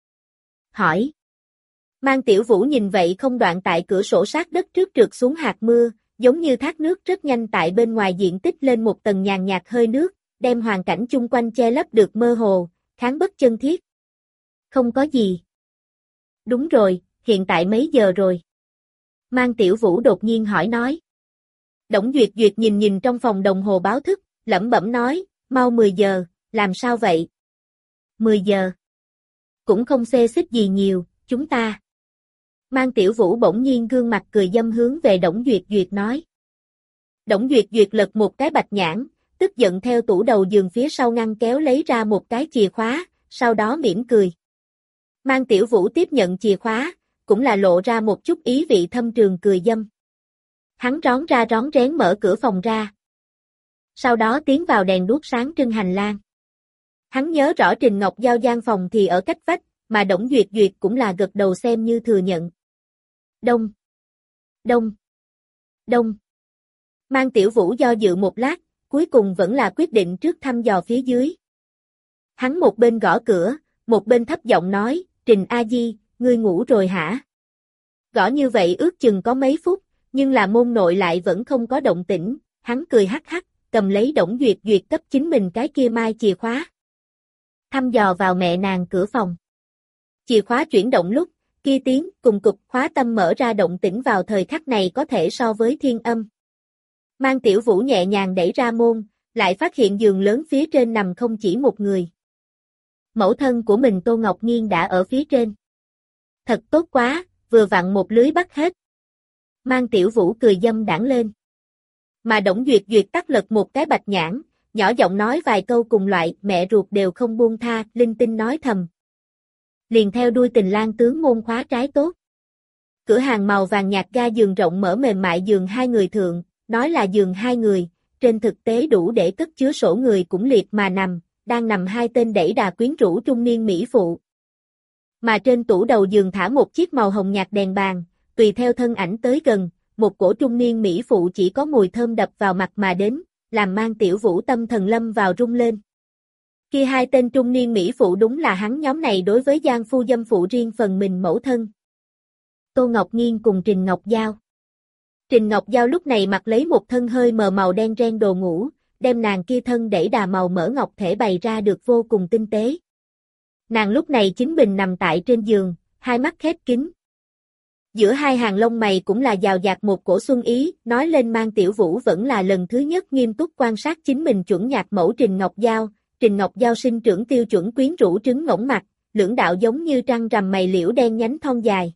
Hỏi. Mang Tiểu Vũ nhìn vậy không đoạn tại cửa sổ sát đất trước trượt xuống hạt mưa, giống như thác nước rất nhanh tại bên ngoài diện tích lên một tầng nhàn nhạt hơi nước, đem hoàn cảnh chung quanh che lấp được mơ hồ, kháng bất chân thiết. Không có gì. Đúng rồi, hiện tại mấy giờ rồi? Mang Tiểu Vũ đột nhiên hỏi nói. Đổng Duyệt Duyệt nhìn nhìn trong phòng đồng hồ báo thức, lẩm bẩm nói, mau mười giờ, làm sao vậy? mười giờ. Cũng không xê xích gì nhiều, chúng ta. Mang Tiểu Vũ bỗng nhiên gương mặt cười dâm hướng về Đổng Duyệt Duyệt nói. Đổng Duyệt Duyệt lật một cái bạch nhãn, tức giận theo tủ đầu giường phía sau ngăn kéo lấy ra một cái chìa khóa, sau đó mỉm cười. Mang Tiểu Vũ tiếp nhận chìa khóa, cũng là lộ ra một chút ý vị thâm trường cười dâm. Hắn rón ra rón rén mở cửa phòng ra. Sau đó tiến vào đèn đuốc sáng trưng hành lang. Hắn nhớ rõ Trình Ngọc Giao gian phòng thì ở cách vách, mà Đổng Duyệt Duyệt cũng là gật đầu xem như thừa nhận. Đông. Đông. Đông. Mang Tiểu Vũ do dự một lát, cuối cùng vẫn là quyết định trước thăm dò phía dưới. Hắn một bên gõ cửa, một bên thấp giọng nói, Trình A Di, ngươi ngủ rồi hả? Gõ như vậy ước chừng có mấy phút, nhưng là môn nội lại vẫn không có động tĩnh, hắn cười hắc hắc, cầm lấy Đổng Duyệt Duyệt cấp chính mình cái kia mai chìa khóa. Thăm dò vào mẹ nàng cửa phòng. Chìa khóa chuyển động lúc, kia tiếng cùng cục khóa tâm mở ra động tĩnh vào thời khắc này có thể so với thiên âm. Mang Tiểu Vũ nhẹ nhàng đẩy ra môn, lại phát hiện giường lớn phía trên nằm không chỉ một người. Mẫu thân của mình Tô Ngọc Nghiên đã ở phía trên. Thật tốt quá, vừa vặn một lưới bắt hết. Mang Tiểu Vũ cười dâm đãng lên. Mà Đổng Duyệt Duyệt tắt lật một cái bạch nhãn, nhỏ giọng nói vài câu cùng loại mẹ ruột đều không buông tha, linh tinh nói thầm. Liền theo đuôi tình lang tướng môn khóa trái tốt. Cửa hàng màu vàng nhạt ga giường rộng mở mềm mại giường hai người thượng, nói là giường hai người, trên thực tế đủ để cất chứa sổ người cũng liệt mà nằm, đang nằm hai tên đẩy đà quyến rũ trung niên mỹ phụ. Mà trên tủ đầu giường thả một chiếc màu hồng nhạt đèn bàn, tùy theo thân ảnh tới gần, một cổ trung niên mỹ phụ chỉ có mùi thơm đập vào mặt mà đến, làm Mang Tiểu Vũ tâm thần lâm vào rung lên. Khi hai tên trung niên mỹ phụ đúng là hắn nhóm này đối với giang phu dâm phụ riêng phần mình mẫu thân. Tô Ngọc Nghiên cùng Trình Ngọc Giao. Trình Ngọc Giao lúc này mặc lấy một thân hơi mờ màu đen ren đồ ngủ, đem nàng kia thân đẩy đà màu mỡ ngọc thể bày ra được vô cùng tinh tế. Nàng lúc này chính bình nằm tại trên giường, hai mắt khép kín. Giữa hai hàng lông mày cũng là dào dạt một cổ xuân ý, nói lên Mang Tiểu Vũ vẫn là lần thứ nhất nghiêm túc quan sát chính mình chuẩn nhạc mẫu Trình Ngọc Giao. Trình Ngọc Giao sinh trưởng tiêu chuẩn quyến rũ trứng ngỗng mặt, lưỡng đạo giống như trăng rằm mày liễu đen nhánh thon dài.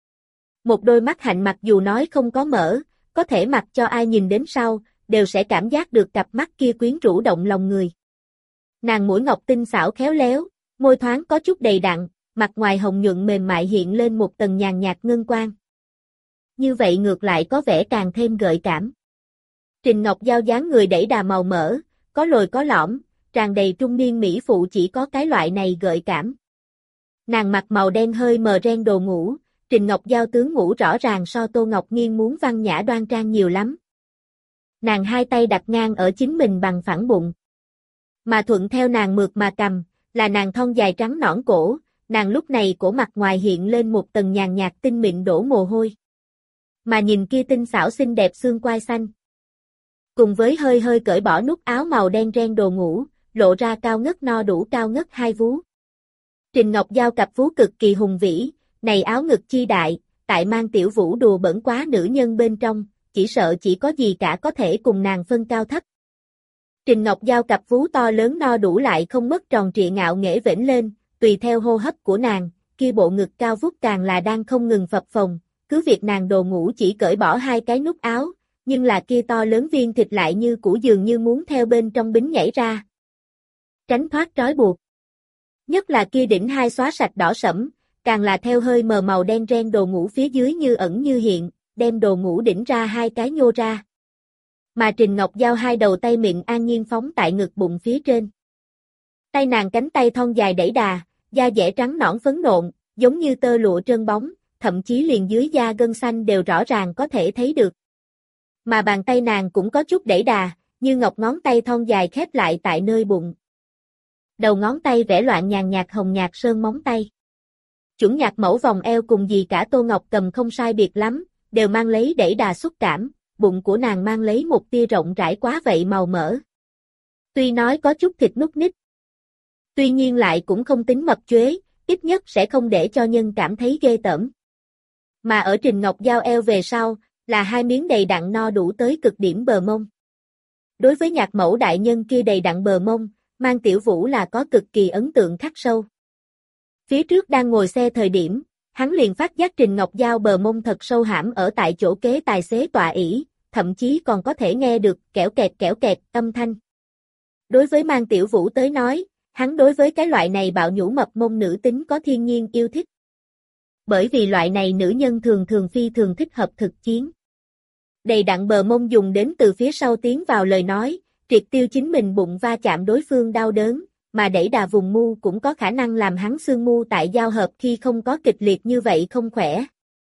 Một đôi mắt hạnh mặc dù nói không có mở, có thể mặc cho ai nhìn đến sau, đều sẽ cảm giác được cặp mắt kia quyến rũ động lòng người. Nàng mũi ngọc tinh xảo khéo léo, môi thoáng có chút đầy đặn, mặt ngoài hồng nhuận mềm mại hiện lên một tầng nhàn nhạt ngân quang. Như vậy ngược lại có vẻ càng thêm gợi cảm. Trình Ngọc Giao dáng người đẩy đà màu mỡ, có lồi có lõm, tràn đầy trung niên mỹ phụ chỉ có cái loại này gợi cảm. Nàng mặc màu đen hơi mờ ren đồ ngủ, Trình Ngọc Giao tướng ngủ rõ ràng so Tô Ngọc Nghiên muốn văn nhã đoan trang nhiều lắm. Nàng hai tay đặt ngang ở chính mình bằng phẳng bụng. Mà thuận theo nàng mượt mà cầm, là nàng thon dài trắng nõn cổ, nàng lúc này cổ mặt ngoài hiện lên một tầng nhàn nhạt tinh mịn đổ mồ hôi. Mà nhìn kia tinh xảo xinh đẹp xương quai xanh. Cùng với hơi hơi cởi bỏ nút áo màu đen ren đồ ngủ, lộ ra cao ngất no đủ cao ngất hai vú. Trình Ngọc Giao cặp vú cực kỳ hùng vĩ, này áo ngực chi đại, tại Mang Tiểu Vũ đùa bẩn quá nữ nhân bên trong, chỉ sợ chỉ có gì cả có thể cùng nàng phân cao thấp. Trình Ngọc Giao cặp vú to lớn no đủ lại không mất tròn trịa ngạo nghễ vểnh lên, tùy theo hô hấp của nàng, kia bộ ngực cao vút càng là đang không ngừng phập phồng, cứ việc nàng đồ ngủ chỉ cởi bỏ hai cái nút áo, nhưng là kia to lớn viên thịt lại như củ dường như muốn theo bên trong bính nhảy ra. Tránh thoát trói buộc. Nhất là kia đỉnh hai xóa sạch đỏ sẫm, càng là theo hơi mờ màu đen ren đồ ngủ phía dưới như ẩn như hiện, đem đồ ngủ đỉnh ra hai cái nhô ra. Mà Trình Ngọc Giao hai đầu tay mịn an nhiên phóng tại ngực bụng phía trên. Tay nàng cánh tay thon dài đẩy đà, da dẻ trắng nõn phấn nộn, giống như tơ lụa trơn bóng, thậm chí liền dưới da gân xanh đều rõ ràng có thể thấy được. Mà bàn tay nàng cũng có chút đẩy đà, như ngọc ngón tay thon dài khép lại tại nơi bụng. Đầu ngón tay vẽ loạn nhàn nhạt hồng nhạt sơn móng tay. Chuẩn nhạc mẫu vòng eo cùng gì cả Tô Ngọc Cầm không sai biệt lắm, đều mang lấy đẩy đà xúc cảm, bụng của nàng mang lấy một tia rộng rãi quá vậy màu mỡ. Tuy nói có chút thịt núc ních, tuy nhiên lại cũng không tính mập chuế, ít nhất sẽ không để cho nhân cảm thấy ghê tởm. Mà ở Trình Ngọc Giao eo về sau, là hai miếng đầy đặn no đủ tới cực điểm bờ mông. Đối với nhạc mẫu đại nhân kia đầy đặn bờ mông, Mang Tiểu Vũ là có cực kỳ ấn tượng khắc sâu. Phía trước đang ngồi xe thời điểm, hắn liền phát giác Trình Ngọc Giao bờ mông thật sâu hãm ở tại chỗ kế tài xế tọa ỷ, thậm chí còn có thể nghe được kẽo kẹt kẽo kẹt âm thanh. Đối với Mang Tiểu Vũ tới nói, hắn đối với cái loại này bạo nhũ mập mông nữ tính có thiên nhiên yêu thích. Bởi vì loại này nữ nhân thường thường phi thường thích hợp thực chiến. Đầy đặn bờ mông dùng đến từ phía sau tiến vào lời nói, triệt tiêu chính mình bụng va chạm đối phương đau đớn, mà đẩy đà vùng mu cũng có khả năng làm hắn xương mu tại giao hợp khi không có kịch liệt như vậy không khỏe.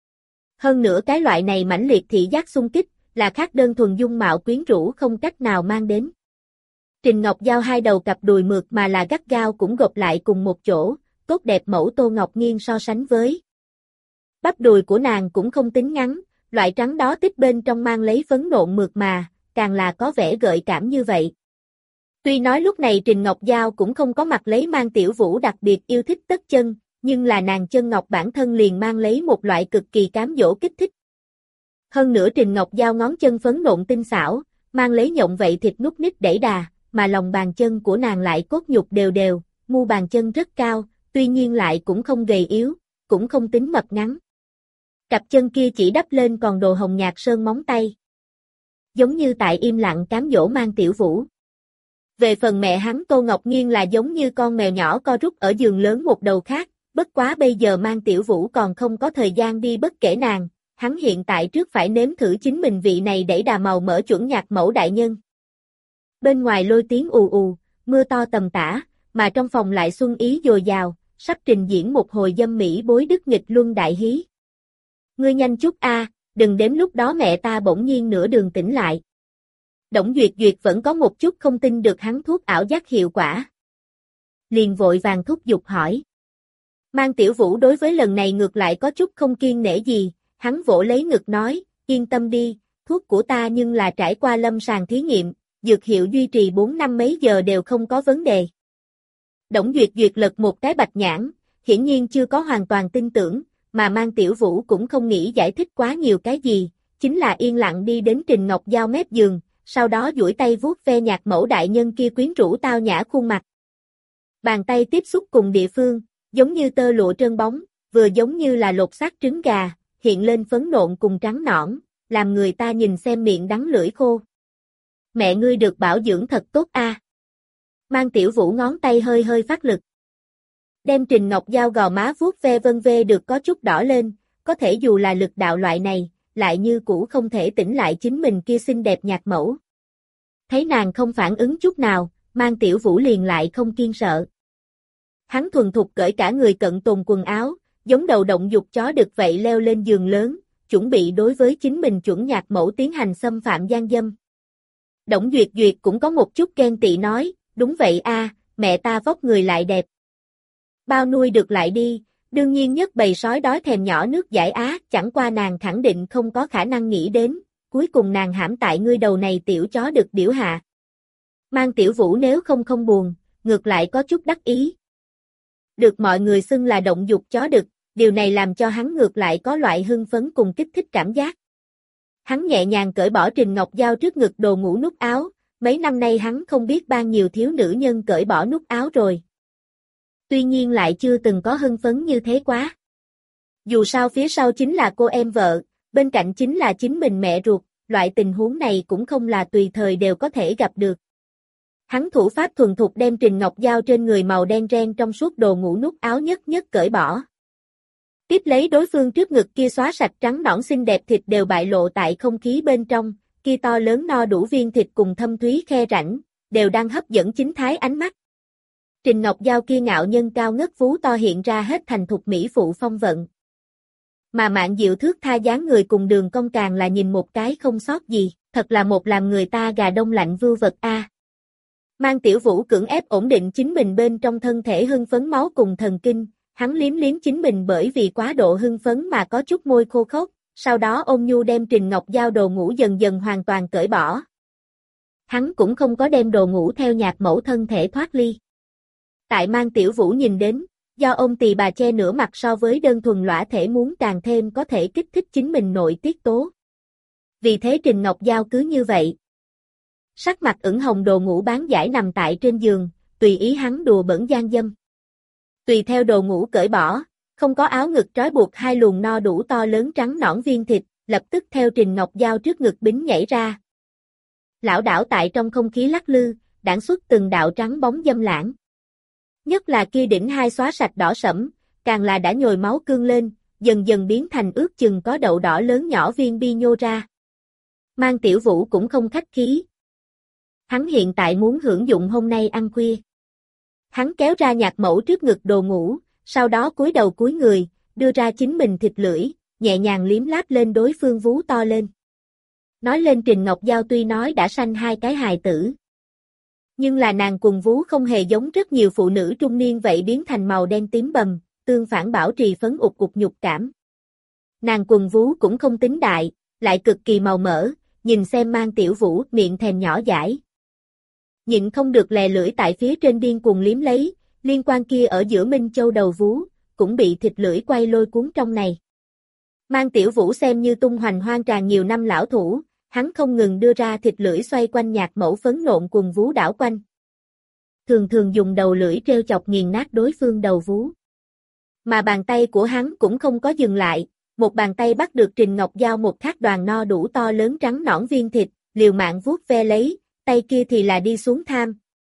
Hơn nữa cái loại này mãnh liệt thị giác xung kích, là khác đơn thuần dung mạo quyến rũ không cách nào mang đến. Trình Ngọc Giao hai đầu cặp đùi mượt mà là gắt gao cũng gộp lại cùng một chỗ, tốt đẹp mẫu Tô Ngọc Nghiên so sánh với. Bắp đùi của nàng cũng không tính ngắn, loại trắng đó tích bên trong mang lấy phấn nộn mượt mà, càng là có vẻ gợi cảm như vậy. Tuy nói lúc này Trình Ngọc Giao cũng không có mặc lấy Mang Tiểu Vũ đặc biệt yêu thích tất chân, nhưng là nàng chân ngọc bản thân liền mang lấy một loại cực kỳ cám dỗ kích thích. Hơn nữa Trình Ngọc Giao ngón chân phấn nộn tinh xảo, mang lấy nhộng vậy thịt núc ních đẩy đà, mà lòng bàn chân của nàng lại cốt nhục đều đều, mu bàn chân rất cao, tuy nhiên lại cũng không gầy yếu, cũng không tính mập ngắn. Cặp chân kia chỉ đắp lên còn đồ hồng nhạt sơn móng tay. Giống như tại im lặng cám dỗ Mang Tiểu Vũ. Về phần mẹ hắn Tô Ngọc Nghiên là giống như con mèo nhỏ co rút ở giường lớn một đầu khác, bất quá bây giờ Mang Tiểu Vũ còn không có thời gian đi bất kể nàng, hắn hiện tại trước phải nếm thử chính mình vị này đẩy đà màu mỡ chuẩn nhạc mẫu đại nhân. Bên ngoài lôi tiếng ù ù, mưa to tầm tã, mà trong phòng lại xuân ý dồi dào, sắp trình diễn một hồi dâm mỹ bối đức nghịch luân đại hí. Ngươi nhanh chút a, đừng đếm lúc đó mẹ ta bỗng nhiên nửa đường tỉnh lại. Đổng Duyệt Duyệt vẫn có một chút không tin được hắn thuốc ảo giác hiệu quả. Liền vội vàng thúc giục hỏi. Mang Tiểu Vũ đối với lần này ngược lại có chút không kiên nể gì, hắn vỗ lấy ngực nói, yên tâm đi, thuốc của ta nhưng là trải qua lâm sàng thí nghiệm, dược hiệu duy trì bốn năm mấy giờ đều không có vấn đề. Đổng Duyệt Duyệt lật một cái bạch nhãn, hiển nhiên chưa có hoàn toàn tin tưởng, mà Mang Tiểu Vũ cũng không nghĩ giải thích quá nhiều cái gì, chính là yên lặng đi đến Trình Ngọc Giao mép giường, sau đó duỗi tay vuốt ve nhạc mẫu đại nhân kia quyến rũ tao nhã khuôn mặt. Bàn tay tiếp xúc cùng địa phương, giống như tơ lụa trơn bóng, vừa giống như là lột xác trứng gà, hiện lên phấn nộn cùng trắng nõn, làm người ta nhìn xem miệng đắng lưỡi khô. Mẹ ngươi được bảo dưỡng thật tốt a. Mang Tiểu Vũ ngón tay hơi hơi phát lực. Đem Trình Ngọc Giao gò má vuốt ve vân vê được có chút đỏ lên, có thể dù là lực đạo loại này, lại như cũ không thể tỉnh lại chính mình kia xinh đẹp nhạc mẫu. Thấy nàng không phản ứng chút nào, Mang Tiểu Vũ liền lại không kiên sợ. Hắn thuần thục cởi cả người cận tùng quần áo, giống đầu động dục chó đực vậy leo lên giường lớn, chuẩn bị đối với chính mình chuẩn nhạc mẫu tiến hành xâm phạm gian dâm. Đổng Duyệt Duyệt cũng có một chút ghen tị nói, đúng vậy a, mẹ ta vóc người lại đẹp. Bao nuôi được lại đi, đương nhiên nhất bầy sói đói thèm nhỏ nước giải á, chẳng qua nàng khẳng định không có khả năng nghĩ đến, cuối cùng nàng hãm tại ngươi đầu này tiểu chó đực điểu hạ. Mang Tiểu Vũ nếu không không buồn, ngược lại có chút đắc ý. Được mọi người xưng là động dục chó đực, điều này làm cho hắn ngược lại có loại hưng phấn cùng kích thích cảm giác. Hắn nhẹ nhàng cởi bỏ Trình Ngọc Giao trước ngực đồ ngủ nút áo, mấy năm nay hắn không biết bao nhiêu thiếu nữ nhân cởi bỏ nút áo rồi. Tuy nhiên lại chưa từng có hưng phấn như thế quá. Dù sao phía sau chính là cô em vợ, bên cạnh chính là chính mình mẹ ruột, loại tình huống này cũng không là tùy thời đều có thể gặp được. Hắn thủ pháp thuần thục đem Trình Ngọc Giao trên người màu đen ren trong suốt đồ ngủ nút áo nhất nhất cởi bỏ. Tiếp lấy đối phương trước ngực kia xóa sạch trắng nõn xinh đẹp thịt đều bại lộ tại không khí bên trong, kia to lớn no đủ viên thịt cùng thâm thúy khe rãnh, đều đang hấp dẫn chính thái ánh mắt. Trình Ngọc Giao kia ngạo nhân cao ngất vú to hiện ra hết thành thục mỹ phụ phong vận. Mà Mạn Diệu thước tha dáng người cùng đường cong càng là nhìn một cái không sót gì, thật là một làm người ta gà đông lạnh vưu vật a. Mang Tiểu Vũ cưỡng ép ổn định chính mình bên trong thân thể hưng phấn máu cùng thần kinh, hắn liếm liếm chính mình bởi vì quá độ hưng phấn mà có chút môi khô khốc, sau đó ôn nhu đem Trình Ngọc Giao đồ ngủ dần dần hoàn toàn cởi bỏ. Hắn cũng không có đem đồ ngủ theo nhạc mẫu thân thể thoát ly. Tại Mang Tiểu Vũ nhìn đến, do ôm tỳ bà che nửa mặt so với đơn thuần lõa thể muốn càng thêm có thể kích thích chính mình nội tiết tố. Vì thế Trình Ngọc Giao cứ như vậy. Sắc mặt ửng hồng đồ ngủ bán giải nằm tại trên giường, tùy ý hắn đùa bẩn gian dâm. Tùy theo đồ ngủ cởi bỏ, không có áo ngực trói buộc hai luồng no đủ to lớn trắng nõn viên thịt, lập tức theo Trình Ngọc Giao trước ngực bính nhảy ra. Lão đảo tại trong không khí lắc lư, đãng xuất từng đạo trắng bóng dâm lãng. Nhất là kia đỉnh hai xóa sạch đỏ sẫm, càng là đã nhồi máu cương lên, dần dần biến thành ước chừng có đậu đỏ lớn nhỏ viên bi nhô ra. Mang Tiểu Vũ cũng không khách khí. Hắn hiện tại muốn hưởng dụng hôm nay ăn khuya. Hắn kéo ra nhạc mẫu trước ngực đồ ngủ, sau đó cúi đầu cúi người, đưa ra chính mình thịt lưỡi, nhẹ nhàng liếm láp lên đối phương vú to lên. Nói lên Trình Ngọc Giao tuy nói đã sanh hai cái hài tử. Nhưng là nàng quần vú không hề giống rất nhiều phụ nữ trung niên vậy biến thành màu đen tím bầm, tương phản bảo trì phấn ụt cục nhục cảm. Nàng quần vú cũng không tính đại, lại cực kỳ màu mỡ, nhìn xem Mang Tiểu Vũ miệng thèm nhỏ dãi. Nhịn không được lè lưỡi tại phía trên điên cuồng liếm lấy, liên quan kia ở giữa Minh Châu đầu vú, cũng bị thịt lưỡi quay lôi cuốn trong này. Mang Tiểu Vũ xem như tung hoành hoang tràn nhiều năm lão thủ, hắn không ngừng đưa ra thịt lưỡi xoay quanh nhạc mẫu phấn nộn quần vú đảo quanh. Thường thường dùng đầu lưỡi treo chọc nghiền nát đối phương đầu vú. Mà bàn tay của hắn cũng không có dừng lại, một bàn tay bắt được Trình Ngọc Giao một thác đoàn no đủ to lớn trắng nõn viên thịt, liều mạng vuốt ve lấy, tay kia thì là đi xuống tham.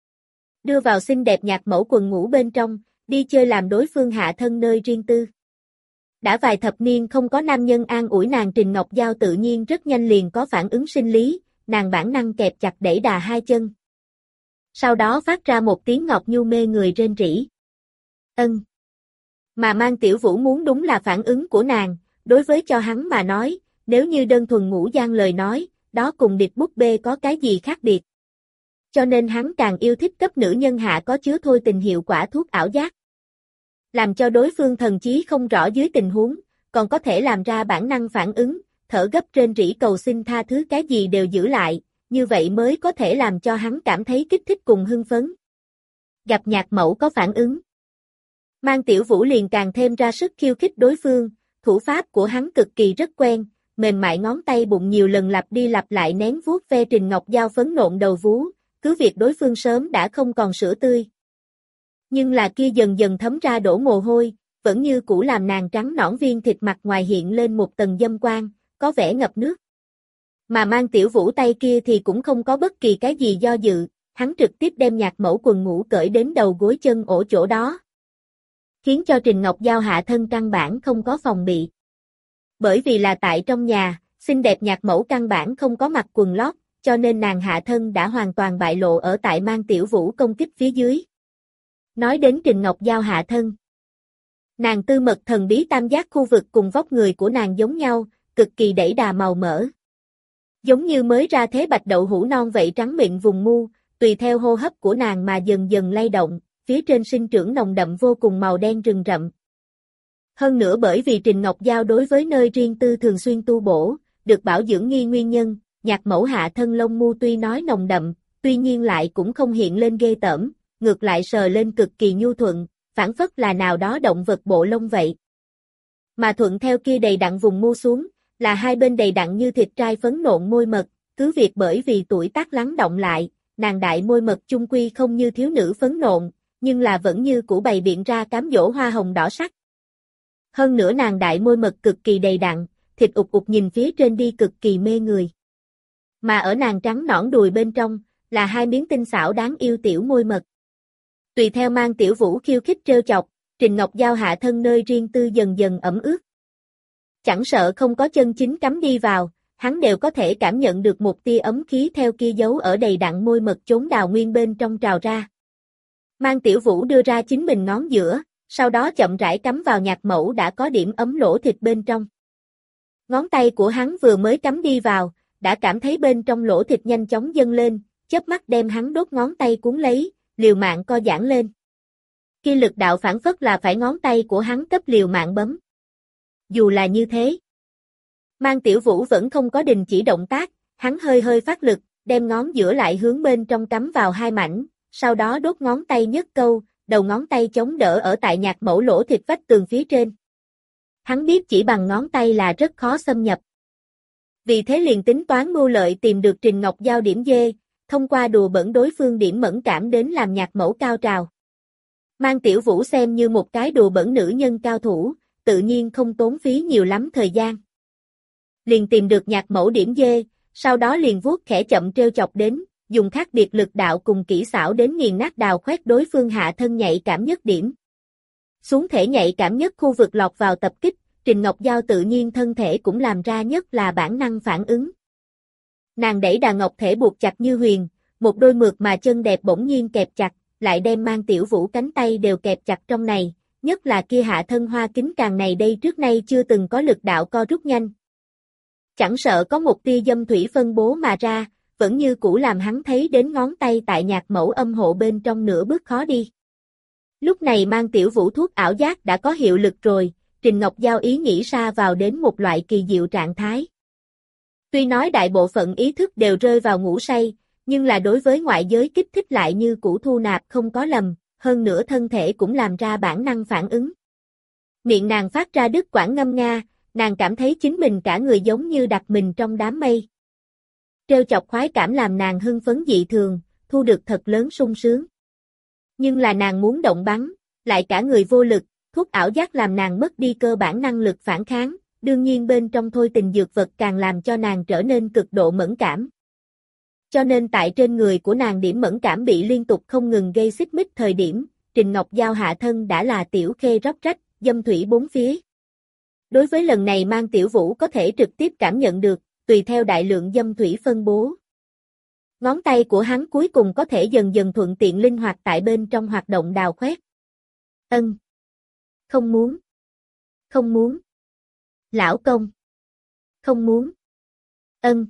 Đưa vào xinh đẹp nhạc mẫu quần ngủ bên trong, đi chơi làm đối phương hạ thân nơi riêng tư. Đã vài thập niên không có nam nhân an ủi nàng, Trình Ngọc Giao tự nhiên rất nhanh liền có phản ứng sinh lý, nàng bản năng kẹp chặt đẩy đà hai chân, sau đó phát ra một tiếng ngọt nhu mê người rên rỉ. Ân. Mà Mang Tiểu Vũ muốn đúng là phản ứng của nàng, đối với cho hắn mà nói, nếu như đơn thuần ngũ giang lời nói, đó cùng địch búp bê có cái gì khác biệt. Cho nên hắn càng yêu thích cấp nữ nhân hạ có chứa thôi tình hiệu quả thuốc ảo giác. Làm cho đối phương thần chí không rõ dưới tình huống, còn có thể làm ra bản năng phản ứng, thở gấp rên rỉ cầu xin tha thứ cái gì đều giữ lại, như vậy mới có thể làm cho hắn cảm thấy kích thích cùng hưng phấn. Gặp nhạc mẫu có phản ứng. Mang Tiểu Vũ liền càng thêm ra sức khiêu khích đối phương, thủ pháp của hắn cực kỳ rất quen, mềm mại ngón tay bụng nhiều lần lặp đi lặp lại nén vuốt ve Trình Ngọc Giao phấn nộn đầu vú, cứ việc đối phương sớm đã không còn sữa tươi. Nhưng là kia dần dần thấm ra đổ mồ hôi, vẫn như cũ làm nàng trắng nõn viên thịt mặt ngoài hiện lên một tầng dâm quang, có vẻ ngập nước. Mà Mang Tiểu Vũ tay kia thì cũng không có bất kỳ cái gì do dự, hắn trực tiếp đem nhạc mẫu quần ngủ cởi đến đầu gối chân ổ chỗ đó. Khiến cho Trình Ngọc Giao hạ thân căn bản không có phòng bị. Bởi vì là tại trong nhà, xinh đẹp nhạc mẫu căn bản không có mặc quần lót, cho nên nàng hạ thân đã hoàn toàn bại lộ ở tại Mang Tiểu Vũ công kích phía dưới. Nói đến Trình Ngọc Giao hạ thân. Nàng tư mật thần bí tam giác khu vực cùng vóc người của nàng giống nhau, cực kỳ đẩy đà màu mỡ. Giống như mới ra thế bạch đậu hũ non vậy trắng mịn vùng mu, tùy theo hô hấp của nàng mà dần dần lay động, phía trên sinh trưởng nồng đậm vô cùng màu đen rừng rậm. Hơn nữa bởi vì Trình Ngọc Giao đối với nơi riêng tư thường xuyên tu bổ, được bảo dưỡng nghi nguyên nhân, nhạc mẫu hạ thân lông mu tuy nói nồng đậm, tuy nhiên lại cũng không hiện lên ghê tởm, ngược lại sờ lên cực kỳ nhu thuận, phản phất là nào đó động vật bộ lông vậy. Mà thuận theo kia đầy đặn vùng mu xuống, là hai bên đầy đặn như thịt trai phấn nộn môi mật, cứ việc bởi vì tuổi tác lắng động lại, nàng đại môi mật chung quy không như thiếu nữ phấn nộn, nhưng là vẫn như cũ bày biện ra cám dỗ hoa hồng đỏ sắc. Hơn nữa nàng đại môi mật cực kỳ đầy đặn, thịt ụt ụt nhìn phía trên đi cực kỳ mê người. Mà ở nàng trắng nõn đùi bên trong, là hai miếng tinh xảo đáng yêu tiểu môi mật. Tùy theo Mang Tiểu Vũ khiêu khích trêu chọc, Trình Ngọc Giao hạ thân nơi riêng tư dần dần ẩm ướt. Chẳng sợ không có chân chính cắm đi vào, hắn đều có thể cảm nhận được một tia ấm khí theo kia giấu ở đầy đặn môi mật chốn đào nguyên bên trong trào ra. Mang Tiểu Vũ đưa ra chính mình ngón giữa, sau đó chậm rãi cắm vào nhạc mẫu đã có điểm ấm lỗ thịt bên trong. Ngón tay của hắn vừa mới cắm đi vào, đã cảm thấy bên trong lỗ thịt nhanh chóng dâng lên, chớp mắt đem hắn đốt ngón tay cuốn lấy, liều mạng co giãn lên. Khi lực đạo phản phất là phải ngón tay của hắn cấp liều mạng bấm. Dù là như thế, Mang Tiểu Vũ vẫn không có đình chỉ động tác, hắn hơi hơi phát lực, đem ngón giữa lại hướng bên trong cắm vào hai mảnh, sau đó đốt ngón tay nhất câu, đầu ngón tay chống đỡ ở tại nhạc mẫu lỗ thịt vách tường phía trên. Hắn biết chỉ bằng ngón tay là rất khó xâm nhập. Vì thế liền tính toán mưu lợi tìm được Trình Ngọc Giao điểm dê, thông qua đùa bẩn đối phương điểm mẫn cảm đến làm nhạc mẫu cao trào. Mang Tiểu Vũ xem như một cái đùa bẩn nữ nhân cao thủ, tự nhiên không tốn phí nhiều lắm thời gian. Liền tìm được nhạc mẫu điểm dê, sau đó liền vuốt khẽ chậm trêu chọc đến, dùng khác biệt lực đạo cùng kỹ xảo đến nghiền nát đào khoét đối phương hạ thân nhạy cảm nhất điểm. Xuống thể nhạy cảm nhất khu vực lọt vào tập kích, Trình Ngọc Giao tự nhiên thân thể cũng làm ra nhất là bản năng phản ứng. Nàng đẩy đà ngọc thể buộc chặt như huyền, một đôi mượt mà chân đẹp bỗng nhiên kẹp chặt, lại đem Mang Tiểu Vũ cánh tay đều kẹp chặt trong này, nhất là kia hạ thân hoa kính càng này đây trước nay chưa từng có lực đạo co rút nhanh. Chẳng sợ có một tia dâm thủy phân bố mà ra, vẫn như cũ làm hắn thấy đến ngón tay tại nhạc mẫu âm hộ bên trong nửa bước khó đi. Lúc này Mang Tiểu Vũ thuốc ảo giác đã có hiệu lực rồi, Trình Ngọc Giao ý nghĩ xa vào đến một loại kỳ diệu trạng thái. Tuy nói đại bộ phận ý thức đều rơi vào ngủ say, nhưng là đối với ngoại giới kích thích lại như cũ thu nạp không có lầm, hơn nữa thân thể cũng làm ra bản năng phản ứng. Miệng nàng phát ra đứt quãng ngâm nga, nàng cảm thấy chính mình cả người giống như đặt mình trong đám mây. Trêu chọc khoái cảm làm nàng hưng phấn dị thường, thu được thật lớn sung sướng. Nhưng là nàng muốn động bắn, lại cả người vô lực, thuốc ảo giác làm nàng mất đi cơ bản năng lực phản kháng, đương nhiên bên trong thôi tình dược vật càng làm cho nàng trở nên cực độ mẫn cảm. Cho nên tại trên người của nàng điểm mẫn cảm bị liên tục không ngừng gây xích mích thời điểm, Trình Ngọc Giao hạ thân đã là tiểu khê róc rách, dâm thủy bốn phía. Đối với lần này Mang Tiểu Vũ có thể trực tiếp cảm nhận được, tùy theo đại lượng dâm thủy phân bố. Ngón tay của hắn cuối cùng có thể dần dần thuận tiện linh hoạt tại bên trong hoạt động đào khoét. Ân. Không muốn. Không muốn. Lão công. Không muốn. Ân.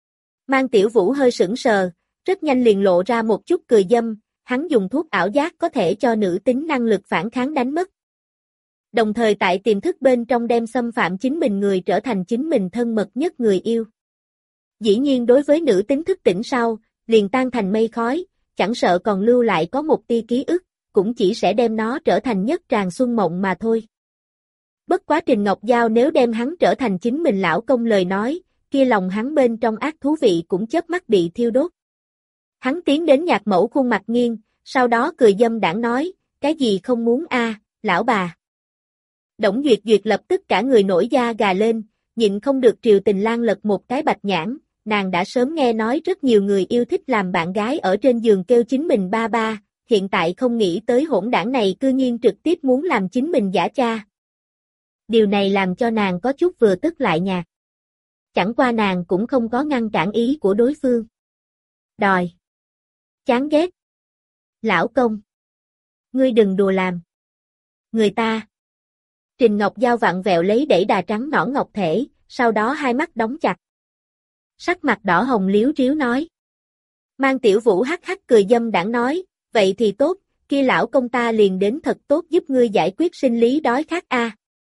Mang Tiểu Vũ hơi sững sờ, rất nhanh liền lộ ra một chút cười dâm, hắn dùng thuốc ảo giác có thể cho nữ tính năng lực phản kháng đánh mất. Đồng thời tại tiềm thức bên trong đem xâm phạm chính mình người trở thành chính mình thân mật nhất người yêu. Dĩ nhiên đối với nữ tính thức tỉnh sau, liền tan thành mây khói, chẳng sợ còn lưu lại có một tia ký ức, cũng chỉ sẽ đem nó trở thành nhất tràng xuân mộng mà thôi. Bất quá Trình Ngọc Giao nếu đem hắn trở thành chính mình lão công lời nói, kia lòng hắn bên trong ác thú vị cũng chớp mắt bị thiêu đốt. Hắn tiến đến Nhạc Mẫu khuôn mặt nghiêng, sau đó cười dâm đãng nói, cái gì không muốn a, lão bà. Đổng Duyệt Duyệt lập tức cả người nổi da gà lên, nhịn không được Triều Tình Lan lật một cái bạch nhãn, nàng đã sớm nghe nói rất nhiều người yêu thích làm bạn gái ở trên giường kêu chính mình ba ba, hiện tại không nghĩ tới hỗn đảng này cư nhiên trực tiếp muốn làm chính mình giả cha. Điều này làm cho nàng có chút vừa tức lại nhạt. Chẳng qua nàng cũng không có ngăn cản ý của đối phương. Đòi. Chán ghét. Lão công. Ngươi đừng đùa làm. Người ta. Trình Ngọc Giao vặn vẹo lấy đẩy đà trắng nõn ngọc thể, sau đó hai mắt đóng chặt. Sắc mặt đỏ hồng liếu riếu nói. Mang Tiểu Vũ hắc hắc cười dâm đãng nói, vậy thì tốt, kia lão công ta liền đến thật tốt giúp ngươi giải quyết sinh lý đói khát a.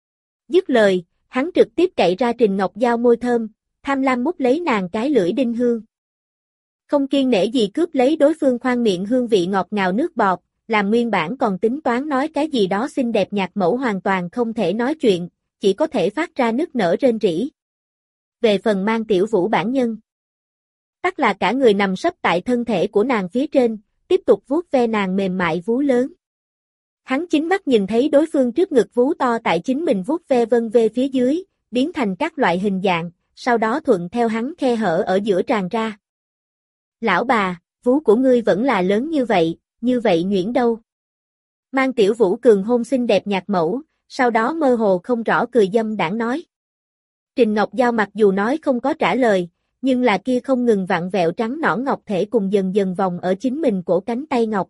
Dứt lời, hắn trực tiếp cậy ra Trình Ngọc Giao môi thơm, tham lam mút lấy nàng cái lưỡi đinh hương. Không kiêng nể gì cướp lấy đối phương khoang miệng hương vị ngọt ngào nước bọt, làm nguyên bản còn tính toán nói cái gì đó xinh đẹp Nhạc Mẫu hoàn toàn không thể nói chuyện, chỉ có thể phát ra nức nở rên rỉ. Về phần Mang Tiểu Vũ bản nhân, tắc là cả người nằm sấp tại thân thể của nàng phía trên, tiếp tục vuốt ve nàng mềm mại vú lớn. Hắn chính mắt nhìn thấy đối phương trước ngực vú to tại chính mình vuốt ve vân vê phía dưới, biến thành các loại hình dạng, sau đó thuận theo hắn khe hở ở giữa tràn ra. Lão bà, vú của ngươi vẫn là lớn như vậy, như vậy nhuyễn đâu. Mang Tiểu Vũ cường hôn xinh đẹp Nhạc Mẫu, sau đó mơ hồ không rõ cười dâm đãng nói. Trình Ngọc Giao mặc dù nói không có trả lời, nhưng là kia không ngừng vặn vẹo trắng nõn ngọc thể cùng dần dần vòng ở chính mình cổ cánh tay ngọc.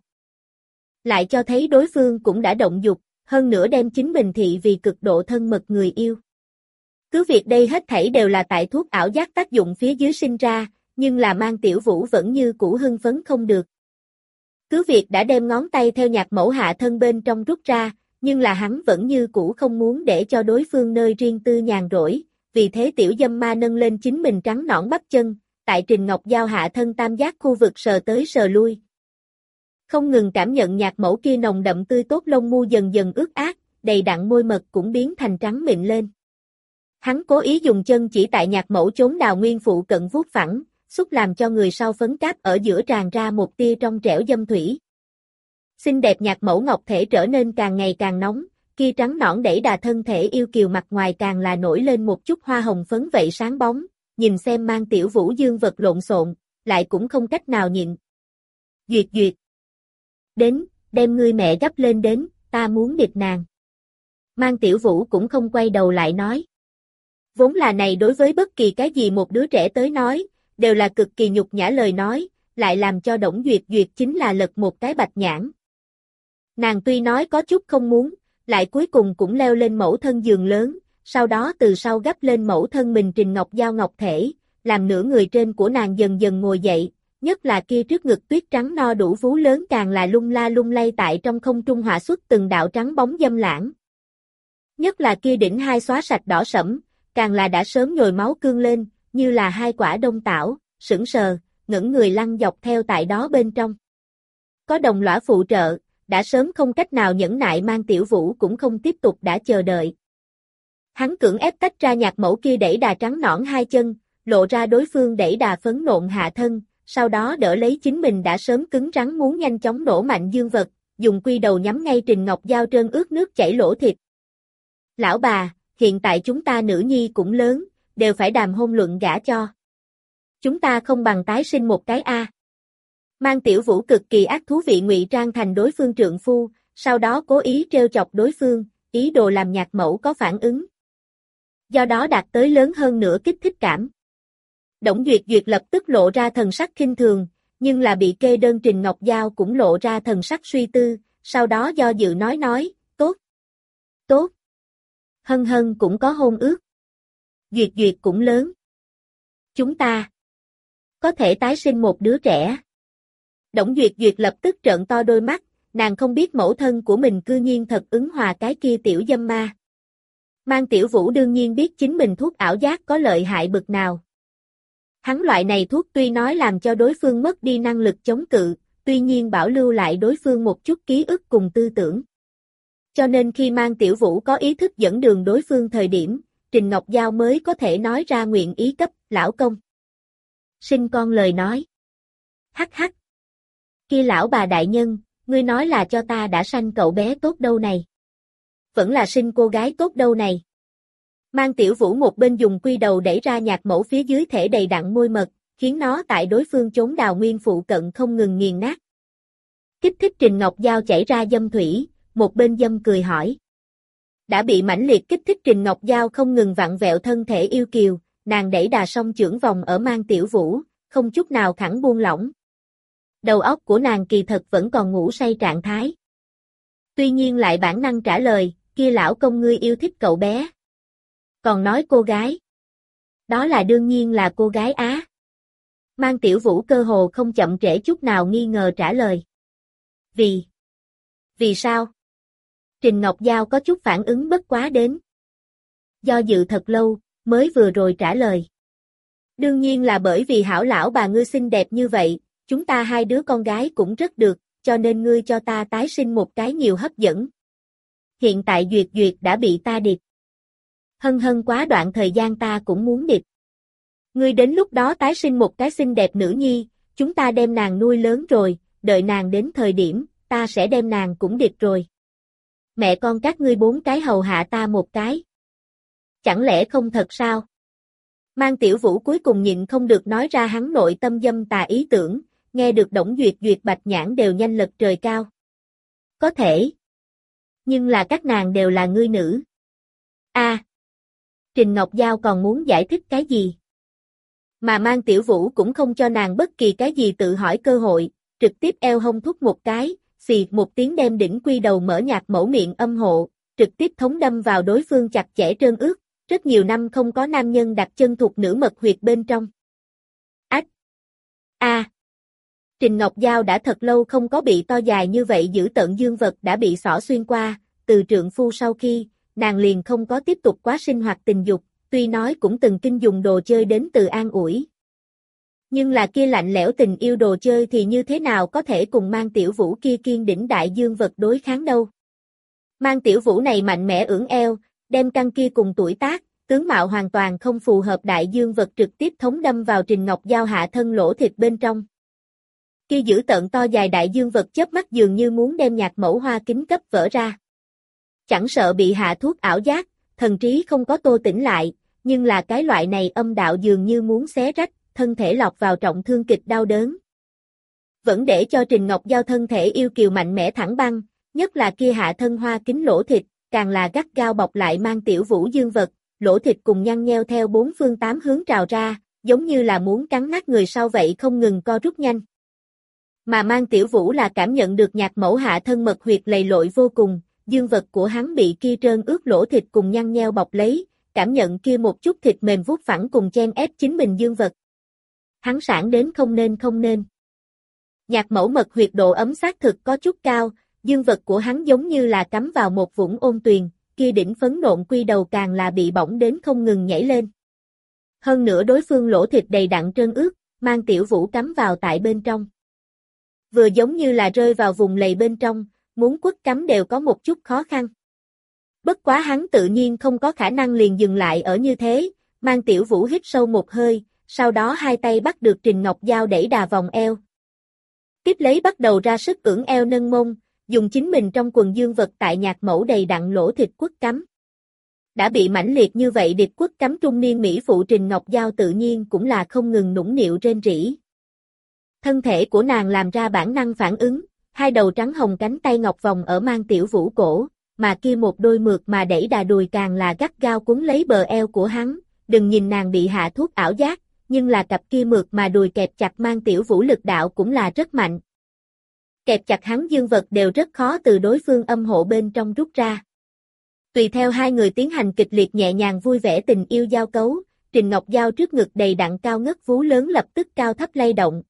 Lại cho thấy đối phương cũng đã động dục, hơn nữa đem chính mình thị vì cực độ thân mật người yêu. Cứ việc đây hết thảy đều là tại thuốc ảo giác tác dụng phía dưới sinh ra, nhưng là Mang Tiểu Vũ vẫn như cũ hưng phấn không được. Cứ việc đã đem ngón tay theo Nhạc Mẫu hạ thân bên trong rút ra, nhưng là hắn vẫn như cũ không muốn để cho đối phương nơi riêng tư nhàn rỗi, vì thế tiểu dâm ma nâng lên chính mình trắng nõn bắp chân, tại Trình Ngọc Giao hạ thân tam giác khu vực sờ tới sờ lui. Không ngừng cảm nhận Nhạc Mẫu kia nồng đậm tươi tốt lông mu dần dần ướt át, đầy đặn môi mật cũng biến thành trắng mịn lên. Hắn cố ý dùng chân chỉ tại Nhạc Mẫu chốn đào nguyên phụ cận vuốt phẳng, xúc làm cho người sau phấn cáp ở giữa tràn ra một tia trong trẻo dâm thủy. Xinh đẹp Nhạc Mẫu ngọc thể trở nên càng ngày càng nóng, kia trắng nõn đẩy đà thân thể yêu kiều mặt ngoài càng là nổi lên một chút hoa hồng phấn vậy sáng bóng, nhìn xem Mang Tiểu Vũ dương vật lộn xộn, lại cũng không cách nào nhịn. Duyệt Duyệt. Đến, đem ngươi mẹ gấp lên đến, ta muốn điệp nàng. Mang Tiểu Vũ cũng không quay đầu lại nói. Vốn là này đối với bất kỳ cái gì một đứa trẻ tới nói, đều là cực kỳ nhục nhã lời nói, lại làm cho Đổng Duyệt Duyệt chính là lật một cái bạch nhãn. Nàng tuy nói có chút không muốn, lại cuối cùng cũng leo lên mẫu thân giường lớn, sau đó từ sau gấp lên mẫu thân mình Trình Ngọc Giao ngọc thể, làm nửa người trên của nàng dần dần ngồi dậy, nhất là kia trước ngực tuyết trắng no đủ vú lớn càng là lung la lung lay tại trong không trung hỏa xuất từng đạo trắng bóng dâm lãng. Nhất là kia đỉnh hai xóa sạch đỏ sẫm, càng là đã sớm nhồi máu cương lên, như là hai quả đông tảo, sững sờ, ngẩng người lăn dọc theo tại đó bên trong. Có đồng lõa phụ trợ, đã sớm không cách nào nhẫn nại Mang Tiểu Vũ cũng không tiếp tục đã chờ đợi. Hắn cưỡng ép tách ra Nhạc Mẫu kia đẩy đà trắng nõn hai chân, lộ ra đối phương đẩy đà phấn nộn hạ thân, sau đó đỡ lấy chính mình đã sớm cứng rắn muốn nhanh chóng nổ mạnh dương vật, dùng quy đầu nhắm ngay Trình Ngọc Giao trơn ướt nước chảy lỗ thịt. Lão bà, hiện tại chúng ta nữ nhi cũng lớn, đều phải đàm hôn luận gả cho. Chúng ta không bằng tái sinh một cái A. Mang Tiểu Vũ cực kỳ ác thú vị ngụy trang thành đối phương trượng phu, sau đó cố ý trêu chọc đối phương, ý đồ làm Nhạc Mẫu có phản ứng. Do đó đạt tới lớn hơn nữa kích thích cảm. Đổng Duyệt Duyệt lập tức lộ ra thần sắc khinh thường, nhưng là bị kê đơn Trình Ngọc Giao cũng lộ ra thần sắc suy tư, sau đó do dự nói nói, tốt, tốt. Hân Hân cũng có hôn ước. Duyệt Duyệt cũng lớn. Chúng ta có thể tái sinh một đứa trẻ. Đổng Duyệt Duyệt lập tức trợn to đôi mắt, nàng không biết mẫu thân của mình cư nhiên thật ứng hòa cái kia tiểu dâm ma. Mang Tiểu Vũ đương nhiên biết chính mình thuốc ảo giác có lợi hại bực nào. Hắn loại này thuốc tuy nói làm cho đối phương mất đi năng lực chống cự, tuy nhiên bảo lưu lại đối phương một chút ký ức cùng tư tưởng. Cho nên khi Mang Tiểu Vũ có ý thức dẫn đường đối phương thời điểm, Trình Ngọc Giao mới có thể nói ra nguyện ý cấp lão công sinh con lời nói. Hắc hắc. Kia lão bà đại nhân, ngươi nói là cho ta đã sanh cậu bé tốt đâu này. Vẫn là sinh cô gái tốt đâu này. Mang Tiểu Vũ một bên dùng quy đầu đẩy ra nhạc mẫu phía dưới thể đầy đặn môi mật, khiến nó tại đối phương chốn đào nguyên phụ cận không ngừng nghiền nát. Kích thích Trình Ngọc Giao chảy ra dâm thủy, một bên dâm cười hỏi. Đã bị mãnh liệt kích thích Trình Ngọc Giao không ngừng vặn vẹo thân thể yêu kiều, nàng đẩy đà song chưởng vòng ở Mang Tiểu Vũ, không chút nào khẳng buông lỏng. Đầu óc của nàng kỳ thật vẫn còn ngủ say trạng thái. Tuy nhiên lại bản năng trả lời, kia lão công ngươi yêu thích cậu bé. Còn nói cô gái. Đó là đương nhiên là cô gái á. Mang Tiểu Vũ cơ hồ không chậm trễ chút nào nghi ngờ trả lời. Vì? Vì sao? Trình Ngọc Giao có chút phản ứng bất quá đến. Do dự thật lâu, mới vừa rồi trả lời. Đương nhiên là bởi vì hảo lão bà ngươi xinh đẹp như vậy, chúng ta hai đứa con gái cũng rất được, cho nên ngươi cho ta tái sinh một cái nhiều hấp dẫn. Hiện tại Duyệt Duyệt đã bị ta điệp. Hân Hân quá đoạn thời gian ta cũng muốn điệp. Ngươi đến lúc đó tái sinh một cái xinh đẹp nữ nhi, chúng ta đem nàng nuôi lớn rồi, đợi nàng đến thời điểm, ta sẽ đem nàng cũng điệp rồi. Mẹ con các ngươi bốn cái hầu hạ ta một cái. Chẳng lẽ không thật sao? Mang Tiểu Vũ cuối cùng nhịn không được nói ra hắn nội tâm dâm tà ý tưởng, nghe được Đổng Duyệt Duyệt bạch nhãn đều nhanh lật trời cao. Có thể. Nhưng là các nàng đều là ngươi nữ. A. À, Trình Ngọc Giao còn muốn giải thích cái gì? Mà Mang Tiểu Vũ cũng không cho nàng bất kỳ cái gì tự hỏi cơ hội, trực tiếp eo hông thúc một cái, xì một tiếng đem đỉnh quy đầu mở nhạc mẫu miệng âm hộ, trực tiếp thống đâm vào đối phương chặt chẽ trơn ướt, rất nhiều năm không có nam nhân đặt chân thuộc nữ mật huyệt bên trong. Ách! A! À. Trình Ngọc Giao đã thật lâu không có bị to dài như vậy giữ tận dương vật đã bị xỏ xuyên qua, từ trượng phu sau khi, nàng liền không có tiếp tục quá sinh hoạt tình dục, tuy nói cũng từng kinh dùng đồ chơi đến từ an ủi. Nhưng là kia lạnh lẽo tình yêu đồ chơi thì như thế nào có thể cùng Mang Tiểu Vũ kia kiên đỉnh đại dương vật đối kháng đâu. Mang Tiểu Vũ này mạnh mẽ ưỡn eo, đem căn kia cùng tuổi tác, tướng mạo hoàn toàn không phù hợp đại dương vật trực tiếp thống đâm vào Trình Ngọc Giao hạ thân lỗ thịt bên trong. Kia giữ tận to dài đại dương vật chớp mắt dường như muốn đem nhạc mẫu hoa kính cấp vỡ ra. Chẳng sợ bị hạ thuốc ảo giác, thần trí không có tô tỉnh lại, nhưng là cái loại này âm đạo dường như muốn xé rách, thân thể lọt vào trọng thương kịch đau đớn. Vẫn để cho Trình Ngọc Giao thân thể yêu kiều mạnh mẽ thẳng băng, nhất là kia hạ thân hoa kính lỗ thịt, càng là gắt gao bọc lại Mang Tiểu Vũ dương vật, lỗ thịt cùng nhăn nheo theo bốn phương tám hướng trào ra, giống như là muốn cắn nát người sau vậy không ngừng co rút nhanh. Mà Mang Tiểu Vũ là cảm nhận được nhạc mẫu hạ thân mật huyệt lầy lội vô cùng, dương vật của hắn bị kia trơn ướt lỗ thịt cùng nhăn nheo bọc lấy, cảm nhận kia một chút thịt mềm vuốt phẳng cùng chen ép chính mình dương vật. Hắn sảng đến không nên không nên. Nhạc mẫu mật huyệt độ ấm xác thực có chút cao, dương vật của hắn giống như là cắm vào một vũng ôn tuyền, kia đỉnh phấn nộn quy đầu càng là bị bỏng đến không ngừng nhảy lên. Hơn nữa đối phương lỗ thịt đầy đặn trơn ướt, Mang Tiểu Vũ cắm vào tại bên trong. Vừa giống như là rơi vào vùng lầy bên trong, muốn quất cắm đều có một chút khó khăn. Bất quá hắn tự nhiên không có khả năng liền dừng lại ở như thế, Mang Tiểu Vũ hít sâu một hơi, sau đó hai tay bắt được Trình Ngọc Giao đẩy đà vòng eo. Tiếp lấy bắt đầu ra sức ưỡn eo nâng mông, dùng chính mình trong quần dương vật tại nhạc mẫu đầy đặn lỗ thịt quất cắm. Đã bị mãnh liệt như vậy điệp quất cắm trung niên Mỹ phụ Trình Ngọc Giao tự nhiên cũng là không ngừng nũng nịu rên rỉ. Thân thể của nàng làm ra bản năng phản ứng, hai đầu trắng hồng cánh tay ngọc vòng ở Mang Tiểu Vũ cổ, mà kia một đôi mượt mà đẩy đà đùi càng là gắt gao cuốn lấy bờ eo của hắn, đừng nhìn nàng bị hạ thuốc ảo giác, nhưng là cặp kia mượt mà đùi kẹp chặt Mang Tiểu Vũ lực đạo cũng là rất mạnh. Kẹp chặt hắn dương vật đều rất khó từ đối phương âm hộ bên trong rút ra. Tùy theo hai người tiến hành kịch liệt nhẹ nhàng vui vẻ tình yêu giao cấu, Trình Ngọc Giao trước ngực đầy đặn cao ngất vú lớn lập tức cao thấp lay động.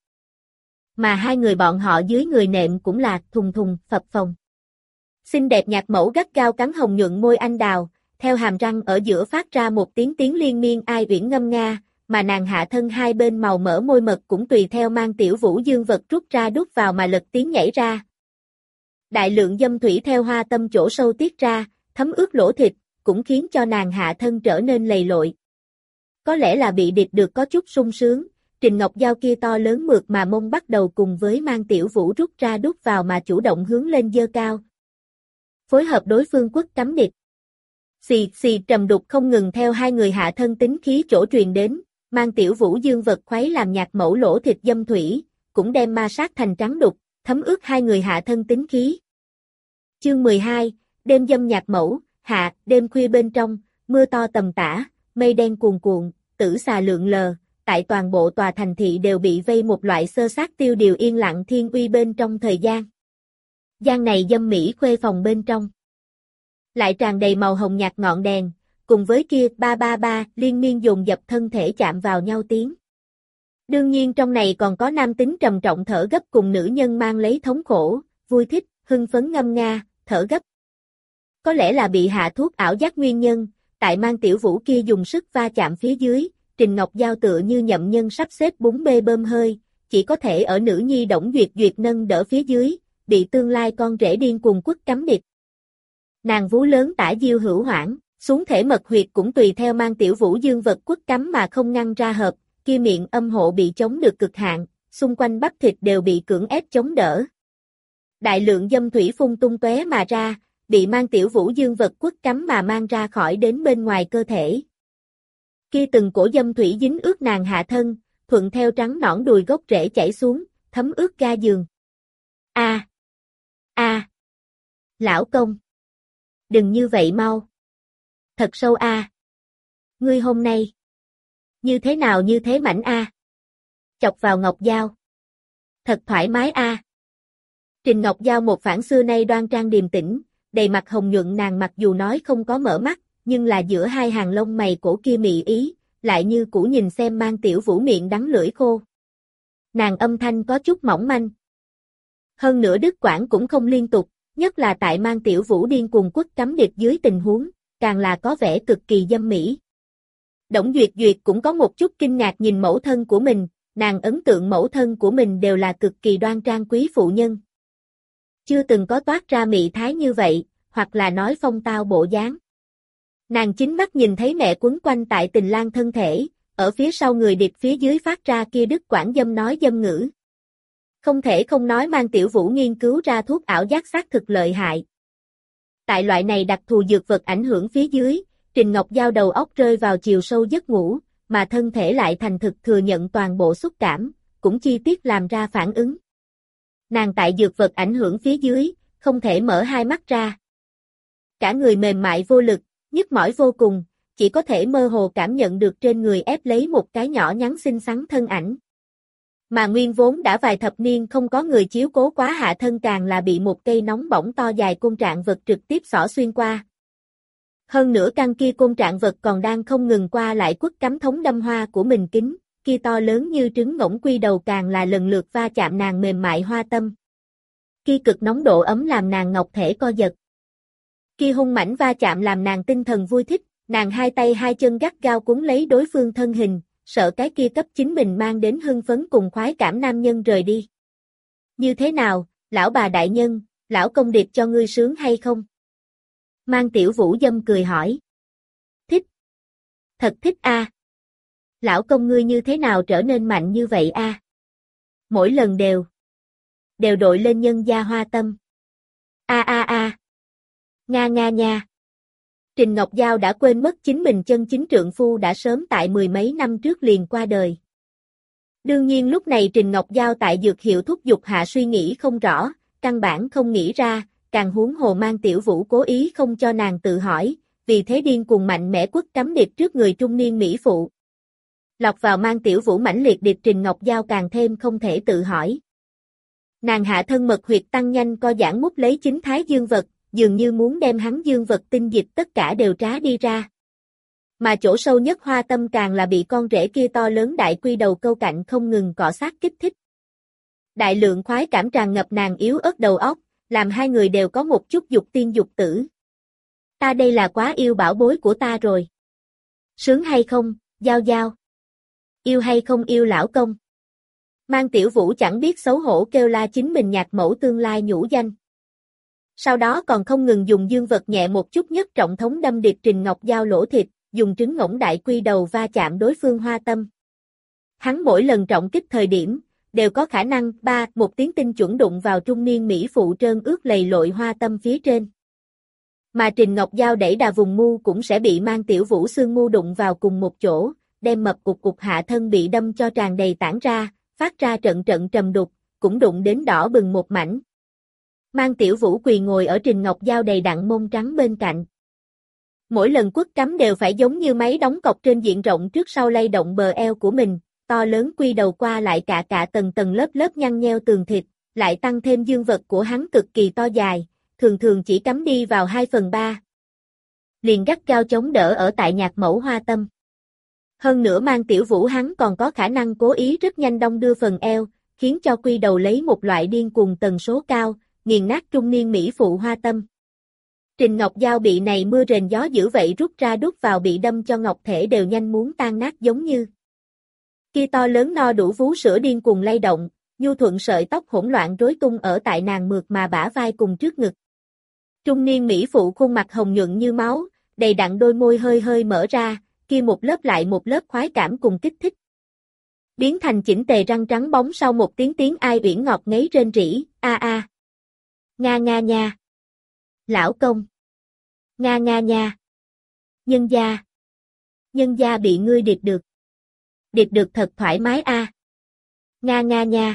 Mà hai người bọn họ dưới người nệm cũng là thùng thùng, phập phồng. Xinh đẹp nhạc mẫu gắt gao cắn hồng nhuận môi anh đào, theo hàm răng ở giữa phát ra một tiếng tiếng liên miên ai uyển ngâm nga, mà nàng hạ thân hai bên màu mỡ môi mật cũng tùy theo Mang Tiểu Vũ dương vật rút ra đút vào mà lật tiếng nhảy ra. Đại lượng dâm thủy theo hoa tâm chỗ sâu tiết ra, thấm ướt lỗ thịt, cũng khiến cho nàng hạ thân trở nên lầy lội. Có lẽ là bị địch được có chút sung sướng, Trình Ngọc Giao kia to lớn mượt mà mông bắt đầu cùng với Mang Tiểu Vũ rút ra đút vào mà chủ động hướng lên dơ cao. Phối hợp đối phương quất cắm địch. Xì xì trầm đục không ngừng theo hai người hạ thân tính khí chỗ truyền đến, Mang Tiểu Vũ dương vật khuấy làm nhạc mẫu lỗ thịt dâm thủy, cũng đem ma sát thành trắng đục, thấm ướt hai người hạ thân tính khí. Chương mười hai, đêm dâm nhạc mẫu, hạ, đêm khuya bên trong, mưa to tầm tã, mây đen cuồn cuộn, tử xà lượn lờ, tại toàn bộ tòa thành thị đều bị vây một loại sơ sát tiêu điều yên lặng thiên uy bên trong thời gian. Gian này dâm mỹ khuê phòng bên trong. Lại tràn đầy màu hồng nhạt ngọn đèn, cùng với kia ba ba ba liên miên dồn dập thân thể chạm vào nhau tiếng. Đương nhiên trong này còn có nam tính trầm trọng thở gấp cùng nữ nhân mang lấy thống khổ, vui thích, hưng phấn ngâm nga, thở gấp. Có lẽ là bị hạ thuốc ảo giác nguyên nhân, tại Mang Tiểu Vũ kia dùng sức va chạm phía dưới, Trình Ngọc Giao tựa như nhậm nhân sắp xếp bún bê bơm hơi, chỉ có thể ở nữ nhi Đổng Duyệt Duyệt nâng đỡ phía dưới, bị tương lai con rể điên cuồng quất cắm địch. Nàng vú lớn tả diêu hữu hoảng, xuống thể mật huyệt cũng tùy theo Mang Tiểu Vũ dương vật quất cắm mà không ngăn ra hợp, kia miệng âm hộ bị chống được cực hạn, xung quanh bắp thịt đều bị cưỡng ép chống đỡ. Đại lượng dâm thủy phun tung tóe mà ra, bị Mang Tiểu Vũ dương vật quất cắm mà mang ra khỏi đến bên ngoài cơ thể. Kia từng cổ dâm thủy dính ướt nàng hạ thân, thuận theo trắng nõn đùi gốc rễ chảy xuống, thấm ướt ga giường. A, a, lão công, đừng như vậy mau. Thật sâu a. Ngươi hôm nay như thế nào như thế mảnh a. Chọc vào Ngọc Giao. Thật thoải mái a. Trình Ngọc Giao một phản xưa nay đoan trang điềm tĩnh, đầy mặt hồng nhuận nàng mặc dù nói không có mở mắt, nhưng là giữa hai hàng lông mày cổ kia mị ý, lại như cũ nhìn xem Mang Tiểu Vũ miệng đắng lưỡi khô. Nàng âm thanh có chút mỏng manh. Hơn nữa đứt quãng cũng không liên tục, nhất là tại Mang Tiểu Vũ điên cuồng quất cắm địch dưới tình huống, càng là có vẻ cực kỳ dâm mỹ. Đổng Duyệt Duyệt cũng có một chút kinh ngạc nhìn mẫu thân của mình, nàng ấn tượng mẫu thân của mình đều là cực kỳ đoan trang quý phụ nhân. Chưa từng có toát ra mị thái như vậy, hoặc là nói phong tao bộ dáng. Nàng chính mắt nhìn thấy mẹ quấn quanh tại Tình Lang thân thể, ở phía sau người địch phía dưới phát ra kia đứt quãng dâm nói dâm ngữ. Không thể không nói Mang Tiểu Vũ nghiên cứu ra thuốc ảo giác xác thực lợi hại. Tại loại này đặc thù dược vật ảnh hưởng phía dưới, Trình Ngọc Giao đầu óc rơi vào chiều sâu giấc ngủ, mà thân thể lại thành thực thừa nhận toàn bộ xúc cảm, cũng chi tiết làm ra phản ứng. Nàng tại dược vật ảnh hưởng phía dưới, không thể mở hai mắt ra. Cả người mềm mại vô lực, nhức mỏi vô cùng, chỉ có thể mơ hồ cảm nhận được trên người ép lấy một cái nhỏ nhắn xinh xắn thân ảnh. Mà nguyên vốn đã vài thập niên không có người chiếu cố quá hạ thân càng là bị một cây nóng bỏng to dài côn trạng vật trực tiếp xỏ xuyên qua. Hơn nữa căn kia côn trạng vật còn đang không ngừng qua lại quất cắm thống đâm hoa của mình kính, kia to lớn như trứng ngỗng quy đầu càng là lần lượt va chạm nàng mềm mại hoa tâm. Kia cực nóng độ ấm làm nàng ngọc thể co giật. Kia hung mãnh va chạm làm nàng tinh thần vui thích, nàng hai tay hai chân gắt gao cuốn lấy đối phương thân hình, sợ cái kia cấp chính mình mang đến hưng phấn cùng khoái cảm nam nhân rời đi. Như thế nào, lão bà đại nhân, lão công điệp cho ngươi sướng hay không? Mang Tiểu Vũ dâm cười hỏi. Thích. Thật thích a. À. Lão công ngươi như thế nào trở nên mạnh như vậy a? À? Mỗi lần đều. Đều đội lên nhân gia hoa tâm. A a a. Nga nga nha. Trình Ngọc Giao đã quên mất chính mình chân chính trượng phu đã sớm tại mười mấy năm trước liền qua đời. Đương nhiên lúc này Trình Ngọc Giao tại dược hiệu thúc giục hạ suy nghĩ không rõ, căn bản không nghĩ ra, càng huống hồ Mang Tiểu Vũ cố ý không cho nàng tự hỏi, vì thế điên cuồng mạnh mẽ quất cắm địch trước người trung niên mỹ phụ. Lọc vào Mang Tiểu Vũ mãnh liệt địch Trình Ngọc Giao càng thêm không thể tự hỏi. Nàng hạ thân mật huyệt tăng nhanh co giãn mút lấy chính thái dương vật, dường như muốn đem hắn dương vật tinh dịch tất cả đều trá đi ra. Mà chỗ sâu nhất hoa tâm càng là bị con rễ kia to lớn đại quy đầu câu cạnh không ngừng cọ sát kích thích. Đại lượng khoái cảm tràn ngập nàng yếu ớt đầu óc, làm hai người đều có một chút dục tiên dục tử. Ta đây là quá yêu bảo bối của ta rồi. Sướng hay không, Giao Giao? Yêu hay không yêu lão công? Mang Tiểu Vũ chẳng biết xấu hổ kêu la chính mình nhạc mẫu tương lai nhũ danh. Sau đó còn không ngừng dùng dương vật nhẹ một chút nhất trọng thống đâm điệp Trình Ngọc Giao lỗ thịt, dùng trứng ngỗng đại quy đầu va chạm đối phương hoa tâm. Hắn mỗi lần trọng kích thời điểm, đều có khả năng ba một tiếng tinh chuẩn đụng vào trung niên mỹ phụ trơn ướt lầy lội hoa tâm phía trên. Mà Trình Ngọc Giao đẩy đà vùng mu cũng sẽ bị Mang Tiểu Vũ xương mu đụng vào cùng một chỗ, đem mập cục cục hạ thân bị đâm cho tràn đầy tản ra, phát ra trận trận trầm đục, cũng đụng đến đỏ bừng một mảnh. Mang Tiểu Vũ quỳ ngồi ở Trình Ngọc Giao đầy đặn mông trắng bên cạnh. Mỗi lần quất cắm đều phải giống như máy đóng cọc trên diện rộng trước sau lay động bờ eo của mình, to lớn quy đầu qua lại cả cả tầng tầng lớp lớp nhăn nheo tường thịt, lại tăng thêm dương vật của hắn cực kỳ to dài, thường thường chỉ cắm đi vào hai phần ba. Liền gắt gao chống đỡ ở tại nhạc mẫu hoa tâm. Hơn nữa Mang Tiểu Vũ hắn còn có khả năng cố ý rất nhanh đong đưa phần eo, khiến cho quy đầu lấy một loại điên cuồng tần số cao, nghiền nát trung niên mỹ phụ hoa tâm. Trình Ngọc Giao bị này mưa rền gió dữ vậy rút ra đút vào bị đâm cho ngọc thể đều nhanh muốn tan nát giống như. Kia to lớn no đủ vú sữa điên cuồng lay động, nhu thuận sợi tóc hỗn loạn rối tung ở tại nàng mượt mà bả vai cùng trước ngực. Trung niên mỹ phụ khuôn mặt hồng nhuận như máu, đầy đặn đôi môi hơi hơi mở ra, kia một lớp lại một lớp khoái cảm cùng kích thích. Biến thành chỉnh tề răng trắng bóng sau một tiếng tiếng ai uyển ngọt ngấy rên rỉ, a a. Nga nga nha. Lão công. Nga nga nha. Nhân gia. Nhân gia bị ngươi điệp được. Điệp được thật thoải mái a. À. Nga nga nha.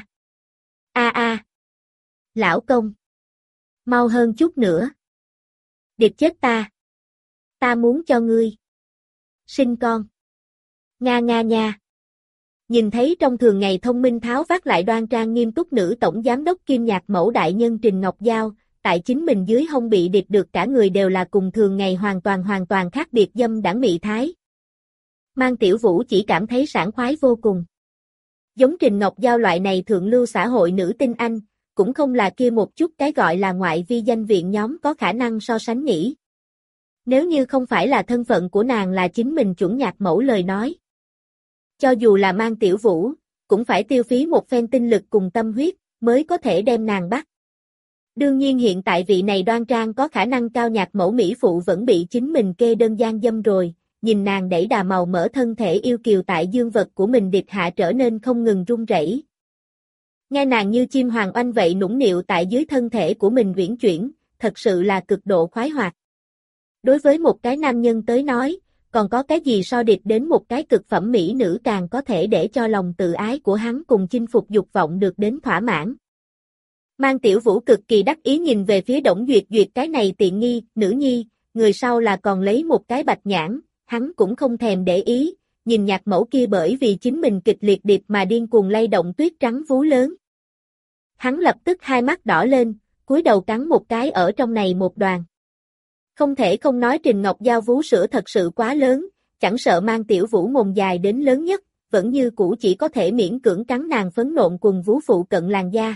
A a. Lão công. Mau hơn chút nữa. Điệp chết ta. Ta muốn cho ngươi sinh con. Nga nga nha. Nhìn thấy trong thường ngày thông minh tháo vát lại đoan trang nghiêm túc nữ tổng giám đốc Kim Nhạc mẫu đại nhân Trình Ngọc Giao, tại chính mình dưới hông bị điệp được cả người đều là cùng thường ngày hoàn toàn hoàn toàn khác biệt dâm đãng mị thái. Mang Tiểu Vũ chỉ cảm thấy sảng khoái vô cùng. Giống Trình Ngọc Giao loại này thượng lưu xã hội nữ tinh anh, cũng không là kia một chút cái gọi là ngoại vi danh viện nhóm có khả năng so sánh nhỉ. Nếu như không phải là thân phận của nàng là chính mình chuẩn nhạc mẫu lời nói. Cho dù là Mang Tiểu Vũ, cũng phải tiêu phí một phen tinh lực cùng tâm huyết, mới có thể đem nàng bắt. Đương nhiên hiện tại vị này đoan trang có khả năng cao nhạc mẫu mỹ phụ vẫn bị chính mình kê đơn gian dâm rồi, nhìn nàng đẩy đà màu mỡ thân thể yêu kiều tại dương vật của mình địch hạ trở nên không ngừng run rẩy. Nghe nàng như chim hoàng oanh vậy nũng nịu tại dưới thân thể của mình uyển chuyển, thật sự là cực độ khoái hoạt. Đối với một cái nam nhân tới nói, còn có cái gì so địch đến một cái cực phẩm mỹ nữ càng có thể để cho lòng tự ái của hắn cùng chinh phục dục vọng được đến thỏa mãn. Mang Tiểu Vũ cực kỳ đắc ý nhìn về phía Đổng Duyệt Duyệt cái này tiện nghi, nữ nhi, người sau là còn lấy một cái bạch nhãn, hắn cũng không thèm để ý, nhìn nhạc mẫu kia bởi vì chính mình kịch liệt điệp mà điên cuồng lay động tuyết trắng vú lớn. Hắn lập tức hai mắt đỏ lên, cúi đầu cắn một cái ở trong này một đoàn. Không thể không nói Trình Ngọc Giao vú sữa thật sự quá lớn, chẳng sợ Mang Tiểu Vũ mồm dài đến lớn nhất, vẫn như cũ chỉ có thể miễn cưỡng cắn nàng phấn nộn quần vú phụ cận làn da.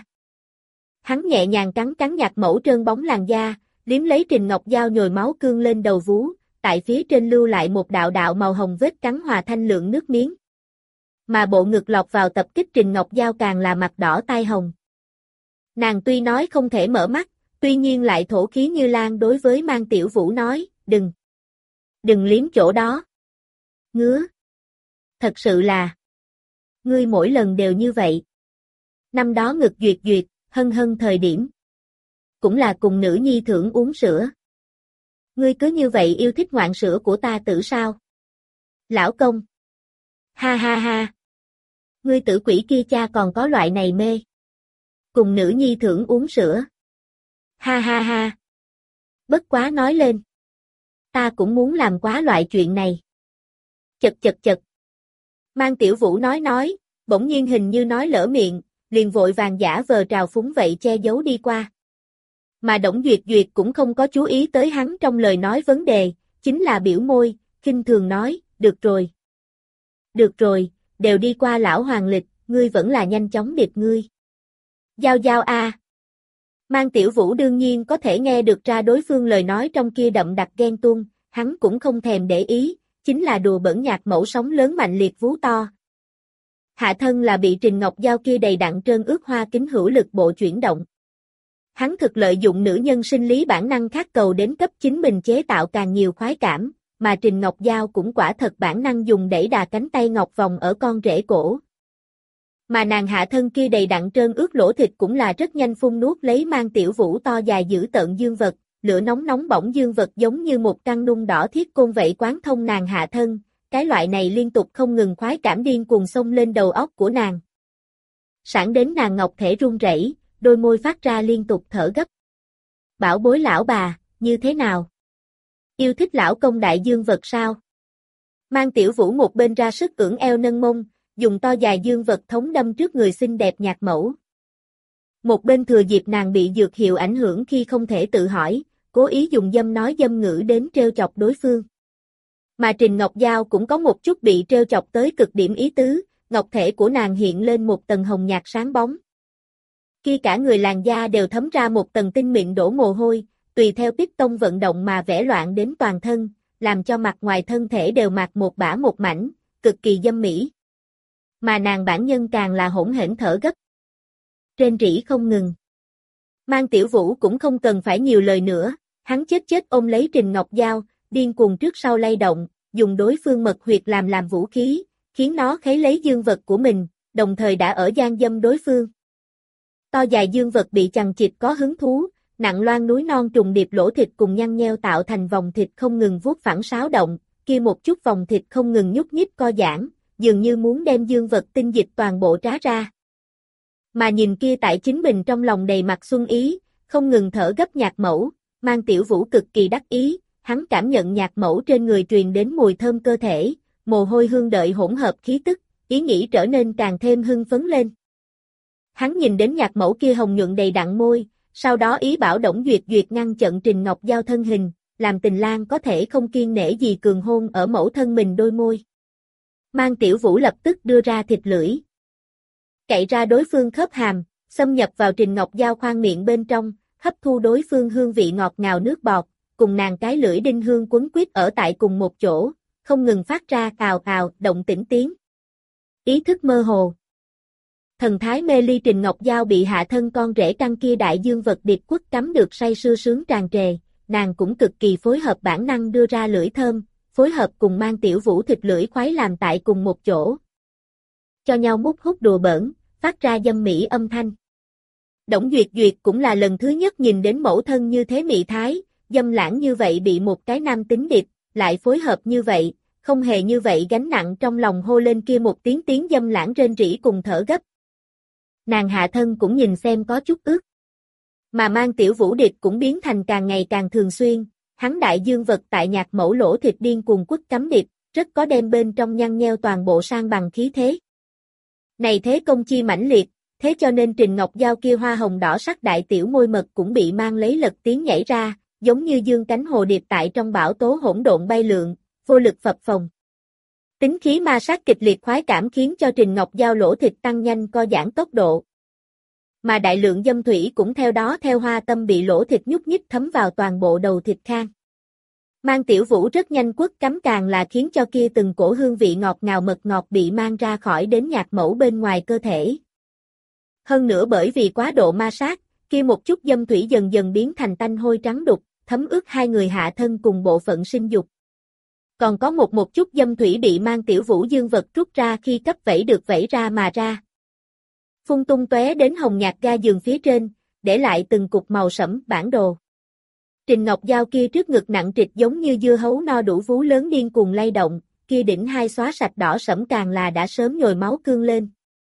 Hắn nhẹ nhàng cắn cắn nhạc mẫu trơn bóng làn da, liếm lấy Trình Ngọc Giao nhồi máu cương lên đầu vú, tại phía trên lưu lại một đạo đạo màu hồng vết cắn hòa thanh lượng nước miếng. Mà bộ ngực lọt vào tập kích Trình Ngọc Giao càng là mặt đỏ tai hồng. Nàng tuy nói không thể mở mắt, tuy nhiên lại thổ khí như lan đối với Mang Tiểu Vũ nói, đừng, đừng liếm chỗ đó. Ngứa. Thật sự là, ngươi mỗi lần đều như vậy. Năm đó ngực duyệt duyệt, hân hân thời điểm. Cũng là cùng nữ nhi thưởng uống sữa. Ngươi cứ như vậy yêu thích ngoạn sữa của ta tử sao? Lão công. Ha ha ha. Ngươi tử quỷ kia cha còn có loại này mê. Cùng nữ nhi thưởng uống sữa. Ha ha ha. Bất quá nói lên. Ta cũng muốn làm quá loại chuyện này. Chật chật chật. Mang Tiểu Vũ nói nói, bỗng nhiên hình như nói lỡ miệng, liền vội vàng giả vờ trào phúng vậy che giấu đi qua. Mà Đổng Duyệt Duyệt cũng không có chú ý tới hắn trong lời nói vấn đề, chính là biểu môi, khinh thường nói, được rồi. Được rồi, đều đi qua lão hoàng lịch, ngươi vẫn là nhanh chóng điệp ngươi. Giao giao a. Mang Tiểu Vũ đương nhiên có thể nghe được ra đối phương lời nói trong kia đậm đặc ghen tuông, hắn cũng không thèm để ý, chính là đùa bỡn nhạc mẫu sóng lớn mạnh liệt vú to. Hạ thân là bị Trình Ngọc Giao kia đầy đặn trơn ướt hoa kính hữu lực bộ chuyển động. Hắn thực lợi dụng nữ nhân sinh lý bản năng khát cầu đến cấp chính mình chế tạo càng nhiều khoái cảm, mà Trình Ngọc Giao cũng quả thật bản năng dùng đẩy đà cánh tay ngọc vòng ở con rễ cổ. Mà nàng hạ thân kia đầy đặn trơn ướt lỗ thịt cũng là rất nhanh phun nuốt lấy Mang Tiểu Vũ to dài dữ tợn dương vật, lửa nóng nóng bỏng dương vật giống như một căn nung đỏ thiết côn vậy quán thông nàng hạ thân, cái loại này liên tục không ngừng khoái cảm điên cuồng xông lên đầu óc của nàng. Sẵn đến nàng ngọc thể run rẩy, đôi môi phát ra liên tục thở gấp. Bảo bối lão bà, như thế nào? Yêu thích lão công đại dương vật sao? Mang Tiểu Vũ một bên ra sức ưỡn eo nâng mông, dùng to dài dương vật thống đâm trước người xinh đẹp nhạc mẫu. Một bên thừa dịp nàng bị dược hiệu ảnh hưởng khi không thể tự hỏi, cố ý dùng dâm nói dâm ngữ đến trêu chọc đối phương. Mà Trình Ngọc Giao cũng có một chút bị trêu chọc tới cực điểm ý tứ, ngọc thể của nàng hiện lên một tầng hồng nhạt sáng bóng. Khi cả người làn da đều thấm ra một tầng tinh mịn đổ mồ hôi, tùy theo piston vận động mà vẽ loạn đến toàn thân, làm cho mặt ngoài thân thể đều mạc một bã một mảnh, cực kỳ dâm mỹ. Mà nàng bản nhân càng là hỗn hển thở gấp. Rên rỉ không ngừng. Mang Tiểu Vũ cũng không cần phải nhiều lời nữa, hắn chết chết ôm lấy Trình Ngọc Giao, điên cuồng trước sau lay động, dùng đối phương mật huyệt làm làm vũ khí, khiến nó khấy lấy dương vật của mình, đồng thời đã ở gian dâm đối phương. To dài dương vật bị chằng chịt có hứng thú, nặng loan núi non trùng điệp lỗ thịt cùng nhăn nheo tạo thành vòng thịt không ngừng vuốt phẳng xáo động, kia một chút vòng thịt không ngừng nhúc nhích co giãn, dường như muốn đem dương vật tinh dịch toàn bộ trá ra. Mà nhìn kia tại chính mình trong lòng đầy mặt xuân ý, không ngừng thở gấp nhạc mẫu, Mang Tiểu Vũ cực kỳ đắc ý, hắn cảm nhận nhạc mẫu trên người truyền đến mùi thơm cơ thể, mồ hôi hương đợi hỗn hợp khí tức, ý nghĩ trở nên càng thêm hưng phấn lên. Hắn nhìn đến nhạc mẫu kia hồng nhuận đầy đặn môi, sau đó ý bảo Đổng Duyệt Duyệt ngăn chặn Trình Ngọc Giao thân hình, làm Tình Lang có thể không kiêng nể gì cường hôn ở mẫu thân mình đôi môi. Mang Tiểu Vũ lập tức đưa ra thịt lưỡi, cậy ra đối phương khớp hàm, xâm nhập vào Trình Ngọc Giao khoang miệng bên trong, hấp thu đối phương hương vị ngọt ngào nước bọt, cùng nàng cái lưỡi đinh hương quấn quýt ở tại cùng một chỗ, không ngừng phát ra cào cào, động tĩnh tiếng. Ý thức mơ hồ. Thần thái mê ly Trình Ngọc Giao bị hạ thân con rể căng kia đại dương vật điệp quất cắm được say sưa sướng tràn trề, nàng cũng cực kỳ phối hợp bản năng đưa ra lưỡi thơm, phối hợp cùng Mang Tiểu Vũ thịt lưỡi khoái làm tại cùng một chỗ. Cho nhau mút hút đùa bỡn, phát ra dâm mỹ âm thanh. Đổng Duyệt Duyệt cũng là lần thứ nhất nhìn đến mẫu thân như thế mị thái, dâm lãng như vậy bị một cái nam tính điệp, lại phối hợp như vậy, không hề như vậy gánh nặng trong lòng hô lên kia một tiếng tiếng dâm lãng rên rỉ cùng thở gấp. Nàng hạ thân cũng nhìn xem có chút ướt. Mà Mang Tiểu Vũ điệp cũng biến thành càng ngày càng thường xuyên, hắn đại dương vật tại nhạc mẫu lỗ thịt điên cuồng quất cắm điệp, rất có đem bên trong nhăn nheo toàn bộ sang bằng khí thế. Này thế công chi mãnh liệt, thế cho nên Trình Ngọc Giao kia hoa hồng đỏ sắc đại tiểu môi mật cũng bị mang lấy lật tiếng nhảy ra, giống như dương cánh hồ điệp tại trong bão tố hỗn độn bay lượn, vô lực phập phồng. Tính khí ma sát kịch liệt khoái cảm khiến cho Trình Ngọc Giao lỗ thịt tăng nhanh co giãn tốc độ. Mà đại lượng dâm thủy cũng theo đó theo hoa tâm bị lỗ thịt nhúc nhích thấm vào toàn bộ đầu thịt khang. Mang Tiểu Vũ rất nhanh quất cắm càng là khiến cho kia từng cổ hương vị ngọt ngào mật ngọt bị mang ra khỏi đến nhạc mẫu bên ngoài cơ thể. Hơn nữa bởi vì quá độ ma sát, kia một chút dâm thủy dần dần biến thành tanh hôi trắng đục, thấm ướt hai người hạ thân cùng bộ phận sinh dục. Còn có một một chút dâm thủy bị Mang Tiểu Vũ dương vật rút ra khi cấp vẩy được vẩy ra mà ra. Phun tung tóe đến hồng nhạt ga giường phía trên, để lại từng cục màu sẫm bản đồ. Trình Ngọc Giao kia trước ngực nặng trịch giống như dưa hấu no đủ vú lớn điên cuồng lay động, kia đỉnh hai xóa sạch đỏ sẫm càng là đã sớm nhồi máu cương lên.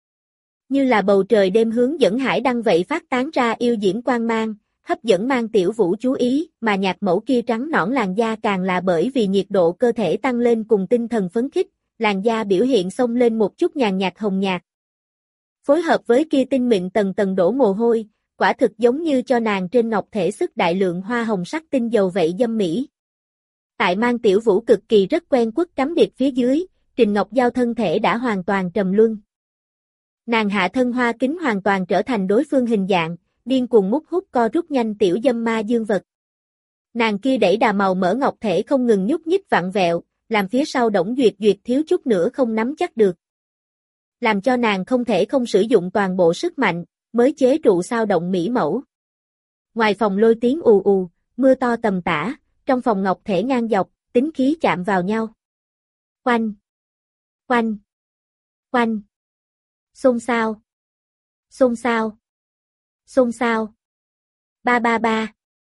Như là bầu trời đêm hướng dẫn hải đăng vậy phát tán ra yêu diễm quang mang, hấp dẫn Mang Tiểu Vũ chú ý, mà nhạc mẫu kia trắng nõn làn da càng là bởi vì nhiệt độ cơ thể tăng lên cùng tinh thần phấn khích, làn da biểu hiện xông lên một chút nhàn nhạt hồng nhạt. Phối hợp với kia tinh mịn tầng tầng đổ mồ hôi, quả thực giống như cho nàng trên ngọc thể sức đại lượng hoa hồng sắc tinh dầu vậy dâm mỹ. Tại Mang Tiểu Vũ cực kỳ rất quen quất cắm điệp phía dưới, Trình Ngọc Giao thân thể đã hoàn toàn trầm luân. Nàng hạ thân hoa kính hoàn toàn trở thành đối phương hình dạng, điên cuồng mút hút co rút nhanh tiểu dâm ma dương vật. Nàng kia đẩy đà màu mỡ ngọc thể không ngừng nhúc nhích vặn vẹo, làm phía sau Đổng Duyệt Duyệt thiếu chút nữa không nắm chắc được. Làm cho nàng không thể không sử dụng toàn bộ sức mạnh, mới chế trụ sao động mỹ mẫu. Ngoài phòng lôi tiếng ù ù, mưa to tầm tã, trong phòng ngọc thể ngang dọc, tính khí chạm vào nhau. Oanh! Oanh! Oanh! Xôn xao! Xôn xao! Xôn xao! Ba ba ba!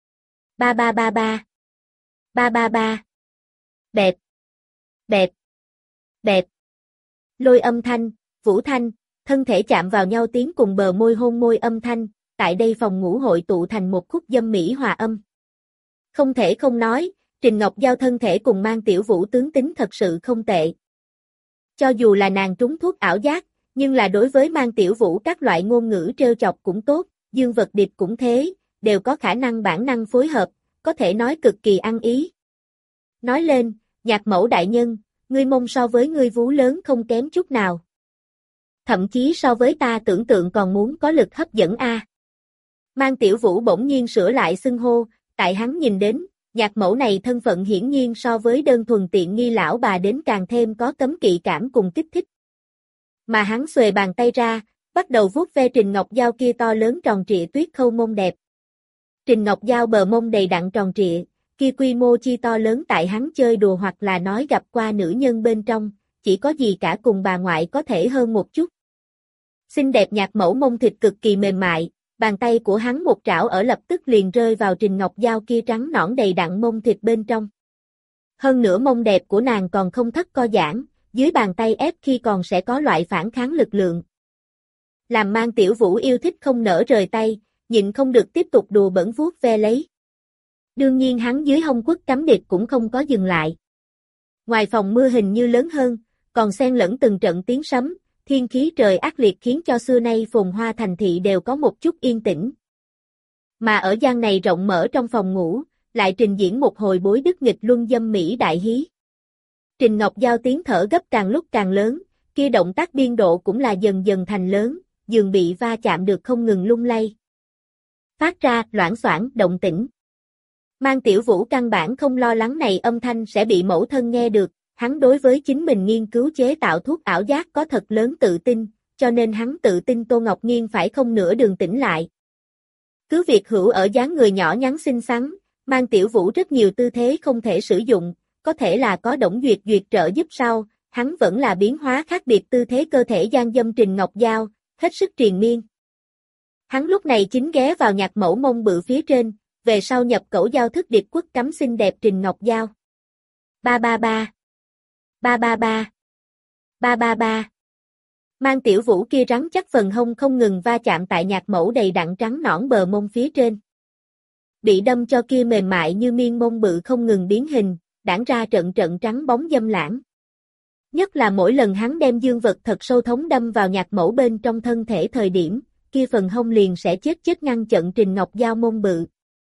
Ba ba ba ba! Ba ba ba! Bẹp! Bẹp! Bẹp! Lôi âm thanh, vũ thanh, thân thể chạm vào nhau tiếng cùng bờ môi hôn môi âm thanh, tại đây phòng ngủ hội tụ thành một khúc dâm mỹ hòa âm. Không thể không nói, Trình Ngọc Giao thân thể cùng Mang Tiểu Vũ tướng tính thật sự không tệ. Cho dù là nàng trúng thuốc ảo giác, nhưng là đối với Mang Tiểu Vũ các loại ngôn ngữ trêu chọc cũng tốt, dương vật điệp cũng thế, đều có khả năng bản năng phối hợp, có thể nói cực kỳ ăn ý. Nói lên, Nhạc Mẫu đại nhân, ngươi mông so với ngươi vú lớn không kém chút nào. Thậm chí so với ta tưởng tượng còn muốn có lực hấp dẫn a. Mang Tiểu Vũ bỗng nhiên sửa lại xưng hô, tại hắn nhìn đến, Nhạc Mẫu này thân phận hiển nhiên so với đơn thuần tiện nghi lão bà đến càng thêm có cấm kỵ cảm cùng kích thích. Mà hắn xuề bàn tay ra, bắt đầu vuốt ve Trình Ngọc Giao kia to lớn tròn trịa tuyết khâu mông đẹp. Trình Ngọc Giao bờ mông đầy đặn tròn trịa, kia quy mô chi to lớn tại hắn chơi đùa hoặc là nói gặp qua nữ nhân bên trong, chỉ có gì cả cùng bà ngoại có thể hơn một chút. Xinh đẹp Nhạc Mẫu mông thịt cực kỳ mềm mại, bàn tay của hắn một trảo ở lập tức liền rơi vào Trình Ngọc Giao kia trắng nõn đầy đặn mông thịt bên trong. Hơn nữa mông đẹp của nàng còn không thất co giãn, dưới bàn tay ép khi còn sẽ có loại phản kháng lực lượng. Làm Mang Tiểu Vũ yêu thích không nỡ rời tay, nhịn không được tiếp tục đùa bẩn vuốt ve lấy. Đương nhiên hắn dưới hông quất cắm điệp cũng không có dừng lại. Ngoài phòng mưa hình như lớn hơn, còn xen lẫn từng trận tiếng sấm, thiên khí trời ác liệt khiến cho xưa nay phồn hoa thành thị đều có một chút yên tĩnh. Mà ở gian này rộng mở trong phòng ngủ, lại trình diễn một hồi bối đức nghịch luân dâm mỹ đại hí. Trình Ngọc Giao tiếng thở gấp càng lúc càng lớn, kia động tác biên độ cũng là dần dần thành lớn, giường bị va chạm được không ngừng lung lay. Phát ra loảng xoảng động tĩnh. Mang Tiểu Vũ căn bản không lo lắng này âm thanh sẽ bị mẫu thân nghe được, hắn đối với chính mình nghiên cứu chế tạo thuốc ảo giác có thật lớn tự tin, cho nên hắn tự tin Tô Ngọc Nghiên phải không nửa đường tỉnh lại. Cứ việc hữu ở dáng người nhỏ nhắn xinh xắn, Mang Tiểu Vũ rất nhiều tư thế không thể sử dụng, có thể là có Đổng Duyệt Duyệt trợ giúp sau, hắn vẫn là biến hóa khác biệt tư thế cơ thể gian dâm Trình Ngọc Giao, hết sức triền miên. Hắn lúc này chính ghé vào Nhạc Mẫu mông bự phía trên, về sau nhập cẩu giao thức điệp quất cắm xinh đẹp Trình Ngọc Giao. Ba ba ba. Ba ba ba. Ba ba ba. Mang Tiểu Vũ kia rắn chắc phần hông không ngừng va chạm tại Nhạc Mẫu đầy đặn trắng nõn bờ mông phía trên. Bị đâm cho kia mềm mại như miên mông bự không ngừng biến hình, đãng ra trận trận trắng bóng dâm lãng. Nhất là mỗi lần hắn đem dương vật thật sâu thống đâm vào Nhạc Mẫu bên trong thân thể thời điểm, kia phần hông liền sẽ chết chết ngăn chặn Trình Ngọc Giao mông bự.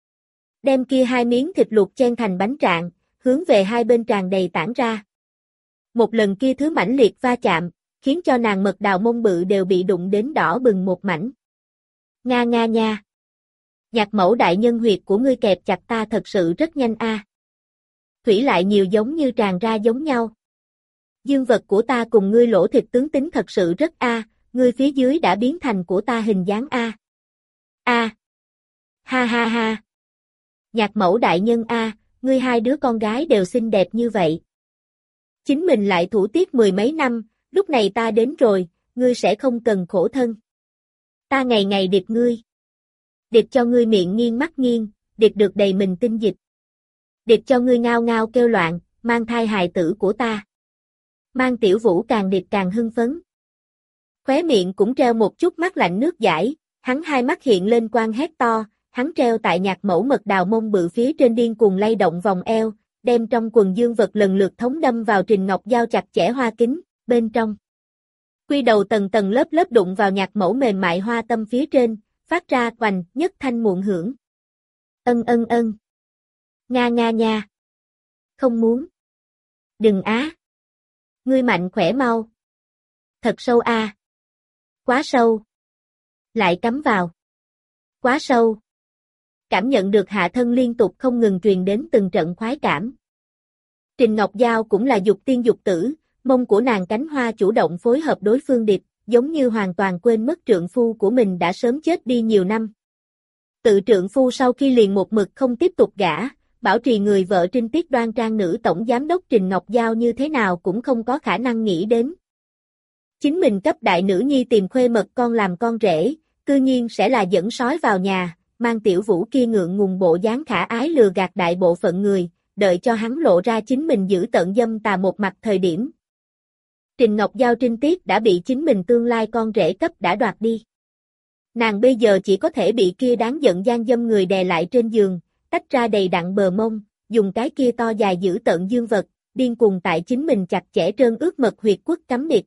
Đem kia hai miếng thịt luộc chen thành bánh trạng, hướng về hai bên tràn đầy tản ra. Một lần kia thứ mãnh liệt va chạm, khiến cho nàng mật đào mông bự đều bị đụng đến đỏ bừng một mảnh. Nga nga nha. Nhạc Mẫu đại nhân huyệt của ngươi kẹp chặt ta thật sự rất nhanh a. À. Thủy lại nhiều giống như tràn ra giống nhau. Dương vật của ta cùng ngươi lỗ thịt tướng tính thật sự rất a, à, ngươi phía dưới đã biến thành của ta hình dáng a. À. A. À. Ha ha ha. Nhạc Mẫu đại nhân a, à, ngươi hai đứa con gái đều xinh đẹp như vậy. Chính mình lại thủ tiết mười mấy năm, lúc này ta đến rồi, ngươi sẽ không cần khổ thân. Ta ngày ngày điệp ngươi. Điệp cho ngươi miệng nghiêng mắt nghiêng, điệp được đầy mình tinh dịch. Điệp cho ngươi ngao ngao kêu loạn, mang thai hài tử của ta. Mang Tiểu Vũ càng điệp càng hưng phấn. Khóe miệng cũng treo một chút mắt lạnh nước dãi, hắn hai mắt hiện lên quang hét to, hắn treo tại Nhạc Mẫu mật đào mông bự phía trên điên cuồng lay động vòng eo, đem trong quần dương vật lần lượt thống đâm vào Trình Ngọc Giao chặt chẽ hoa kính, bên trong. Quy đầu tầng tầng lớp lớp đụng vào nhạc mẫu mềm mại hoa tâm phía trên, phát ra oành nhất thanh muộn hưởng. Ân ân ân. Nga nga nha. Không muốn. Đừng á. Ngươi mạnh khỏe mau. Thật sâu a. À. Quá sâu. Lại cắm vào. Quá sâu. Cảm nhận được hạ thân liên tục không ngừng truyền đến từng trận khoái cảm. Trình Ngọc Giao cũng là dục tiên dục tử, mông của nàng cánh hoa chủ động phối hợp đối phương điệp, giống như hoàn toàn quên mất trượng phu của mình đã sớm chết đi nhiều năm. Tự trượng phu sau khi liền một mực không tiếp tục gả, bảo trì người vợ trinh tiết đoan trang nữ tổng giám đốc Trình Ngọc Giao như thế nào cũng không có khả năng nghĩ đến. Chính mình cấp đại nữ nhi tìm khuê mật con làm con rể, cư nhiên sẽ là dẫn sói vào nhà, mang tiểu vũ kia ngượng ngùng bộ dáng khả ái lừa gạt đại bộ phận người, đợi cho hắn lộ ra chính mình giữ tận dâm tà một mặt thời điểm. Trình Ngọc Giao trinh tiết đã bị chính mình tương lai con rể cấp đã đoạt đi. Nàng bây giờ chỉ có thể bị kia đáng giận gian dâm người đè lại trên giường, tách ra đầy đặn bờ mông, dùng cái kia to dài giữ tận dương vật, điên cuồng tại chính mình chặt chẽ trơn ướt mật huyệt quốc cắm điệp.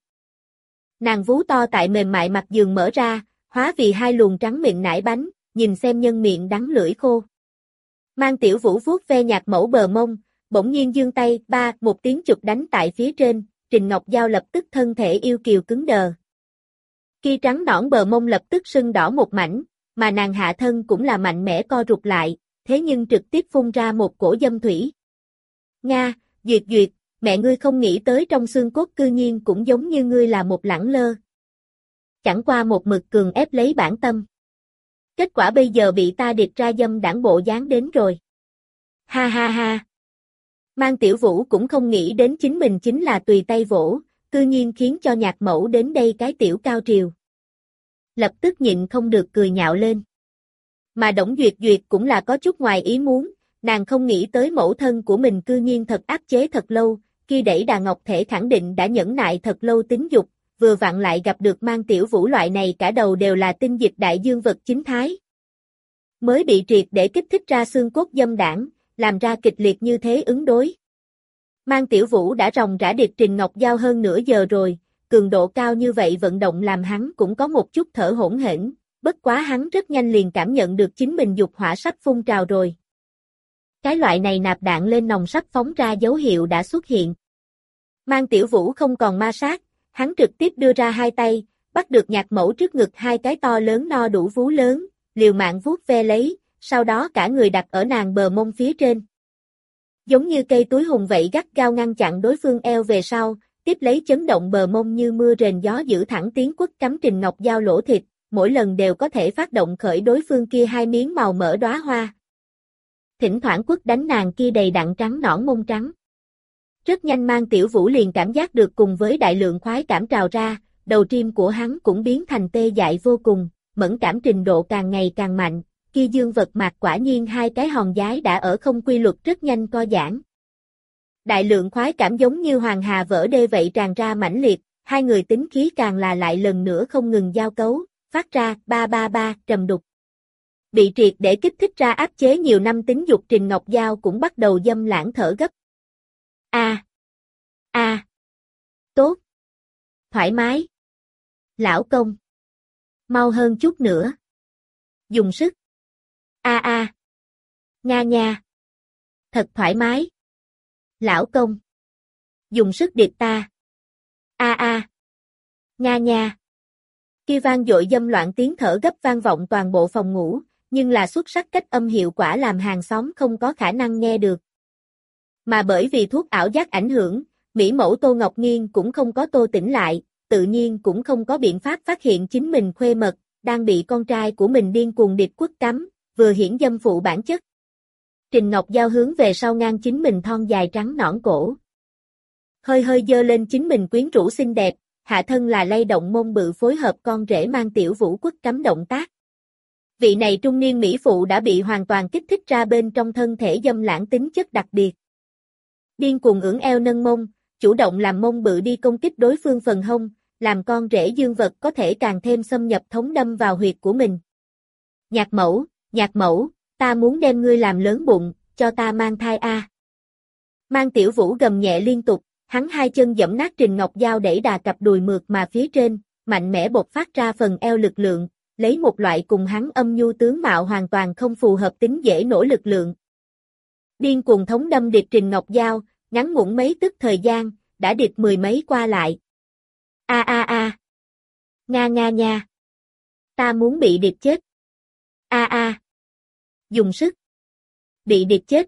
Nàng vú to tại mềm mại mặt giường mở ra, hóa vì hai luồng trắng miệng nải bánh, nhìn xem nhân miệng đắng lưỡi khô. Mang tiểu vũ vuốt ve nhạc mẫu bờ mông, bỗng nhiên giương tay, ba, một tiếng chụp đánh tại phía trên, Trình Ngọc Giao lập tức thân thể yêu kiều cứng đờ. Kia trắng nõn bờ mông lập tức sưng đỏ một mảnh, mà nàng hạ thân cũng là mạnh mẽ co rụt lại, thế nhưng trực tiếp phun ra một cổ dâm thủy. Nga, Duyệt Duyệt, mẹ ngươi không nghĩ tới trong xương cốt cư nhiên cũng giống như ngươi là một lẳng lơ. Chẳng qua một mực cường ép lấy bản tâm. Kết quả bây giờ bị ta điệp ra dâm đảng bộ dáng đến rồi. Ha ha ha. Mang tiểu vũ cũng không nghĩ đến chính mình chính là tùy tay vỗ, cư nhiên khiến cho nhạc mẫu đến đây cái tiểu cao triều. Lập tức nhịn không được cười nhạo lên. Mà Đổng Duyệt Duyệt cũng là có chút ngoài ý muốn, nàng không nghĩ tới mẫu thân của mình cư nhiên thật áp chế thật lâu, khi đẩy đà ngọc thể khẳng định đã nhẫn nại thật lâu tính dục, vừa vặn lại gặp được mang tiểu vũ loại này cả đầu đều là tinh dịch đại dương vật chính thái. Mới bị triệt để kích thích ra xương cốt dâm đảng, làm ra kịch liệt như thế ứng đối. Mang tiểu vũ đã ròng rã điệp Trình Ngọc Giao hơn nửa giờ rồi, cường độ cao như vậy vận động làm hắn cũng có một chút thở hổn hển, bất quá hắn rất nhanh liền cảm nhận được chính mình dục hỏa sắp phun trào rồi. Cái loại này nạp đạn lên nòng sắp phóng ra dấu hiệu đã xuất hiện. Mang tiểu vũ không còn ma sát, hắn trực tiếp đưa ra hai tay, bắt được nhạc mẫu trước ngực hai cái to lớn no đủ vú lớn, liều mạng vuốt ve lấy, sau đó cả người đặt ở nàng bờ mông phía trên. Giống như cây túi hùng vậy gắt gao ngăn chặn đối phương eo về sau, tiếp lấy chấn động bờ mông như mưa rền gió giữ thẳng tiến quất cắm Trình Ngọc Giao lỗ thịt, mỗi lần đều có thể phát động khởi đối phương kia hai miếng màu mỡ đóa hoa. Thỉnh thoảng quất đánh nàng kia đầy đặn trắng nõn mông trắng. Rất nhanh mang tiểu vũ liền cảm giác được cùng với đại lượng khoái cảm trào ra, đầu tim của hắn cũng biến thành tê dại vô cùng, mẫn cảm trình độ càng ngày càng mạnh, kia dương vật mạc quả nhiên hai cái hòn giái đã ở không quy luật rất nhanh co giãn. Đại lượng khoái cảm giống như hoàng hà vỡ đê vậy tràn ra mãnh liệt, hai người tính khí càng là lại lần nữa không ngừng giao cấu, phát ra ba ba ba trầm đục. Bị triệt để kích thích ra áp chế nhiều năm tính dục Trình Ngọc Giao cũng bắt đầu dâm lãng thở gấp. A. A. Tốt. Thoải mái. Lão công. Mau hơn chút nữa. Dùng sức. A a. Nga nha. Thật thoải mái. Lão công. Dùng sức điệp ta. A a. Nga nha. Kia vang dội dâm loạn tiếng thở gấp vang vọng toàn bộ phòng ngủ, nhưng là xuất sắc cách âm hiệu quả làm hàng xóm không có khả năng nghe được. Mà bởi vì thuốc ảo giác ảnh hưởng, mỹ mẫu Tô Ngọc Nghiên cũng không có tô tỉnh lại, tự nhiên cũng không có biện pháp phát hiện chính mình khuê mật, đang bị con trai của mình điên cuồng điệp quất cắm, vừa hiển dâm phụ bản chất. Trình Ngọc Giao hướng về sau ngang chính mình thon dài trắng nõn cổ. Hơi hơi dơ lên chính mình quyến rũ xinh đẹp, hạ thân là lay động mông bự phối hợp con rể mang tiểu vũ quất cắm động tác. Vị này trung niên mỹ phụ đã bị hoàn toàn kích thích ra bên trong thân thể dâm lãng tính chất đặc biệt. Điên cuồng ưỡn eo nâng mông, chủ động làm mông bự đi công kích đối phương phần hông, làm con rể dương vật có thể càng thêm xâm nhập thống đâm vào huyệt của mình. Nhạc mẫu, nhạc mẫu, ta muốn đem ngươi làm lớn bụng, cho ta mang thai a. Mang Tiểu Vũ gầm nhẹ liên tục, hắn hai chân giẫm nát Trình Ngọc Giao đẩy đà cặp đùi mượt mà phía trên, mạnh mẽ bộc phát ra phần eo lực lượng, lấy một loại cùng hắn âm nhu tướng mạo hoàn toàn không phù hợp tính dễ nổi lực lượng. Điên cuồng thống đâm điệp Trình Ngọc Giao, ngắn ngủn mấy tức thời gian, đã điệp mười mấy qua lại. A a a. Nga nga nha. Ta muốn bị điệp chết. A a. Dùng sức. Bị điệp chết.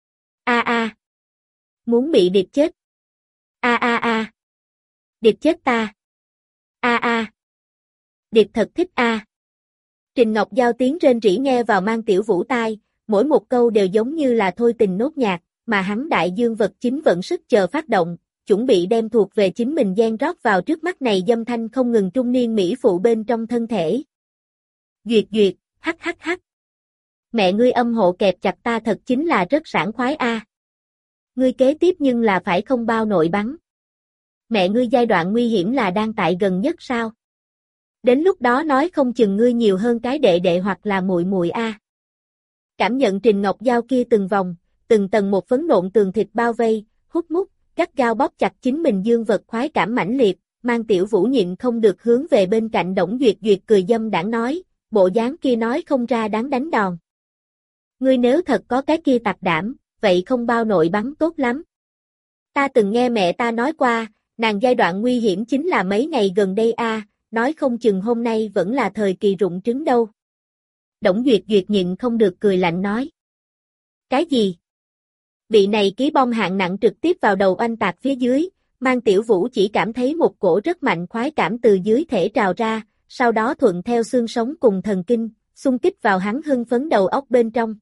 A a. Muốn bị điệp chết. A a a. Điệp chết ta. A a. Điệp thật thích a. Trình Ngọc Giao tiếng rên rỉ nghe vào Mang Tiểu Vũ tai, mỗi một câu đều giống như là thôi tình nốt nhạc, mà hắn đại dương vật chính vận sức chờ phát động, chuẩn bị đem thuộc về chính mình gen rót vào trước mắt này dâm thanh không ngừng trung niên mỹ phụ bên trong thân thể. Duyệt duyệt, hắc hắc hắc. Mẹ ngươi âm hộ kẹp chặt ta thật chính là rất sảng khoái a. Ngươi kế tiếp nhưng là phải không bao nội bắn. Mẹ ngươi giai đoạn nguy hiểm là đang tại gần nhất sao? Đến lúc đó nói không chừng ngươi nhiều hơn cái đệ đệ hoặc là muội muội a. Cảm nhận Trình Ngọc Giao kia từng vòng, từng tầng một phấn nộn tường thịt bao vây, hút mút, gắt gao bóp chặt chính mình dương vật khoái cảm mãnh liệt, Mang Tiểu Vũ nhịn không được hướng về bên cạnh Đổng Duyệt Duyệt cười dâm đãng nói, bộ dáng kia nói không ra đáng đánh đòn. Ngươi nếu thật có cái kia tặc đảm, vậy không bao nội bắn tốt lắm. Ta từng nghe mẹ ta nói qua, nàng giai đoạn nguy hiểm chính là mấy ngày gần đây a, nói không chừng hôm nay vẫn là thời kỳ rụng trứng đâu. Đổng Duyệt Duyệt nhịn không được cười lạnh nói. Cái gì? Bị này ký bom hạng nặng trực tiếp vào đầu oanh tạc phía dưới, Mang Tiểu Vũ chỉ cảm thấy một cổ rất mạnh khoái cảm từ dưới thể trào ra, sau đó thuận theo xương sống cùng thần kinh, xung kích vào hắn hưng phấn đầu óc bên trong.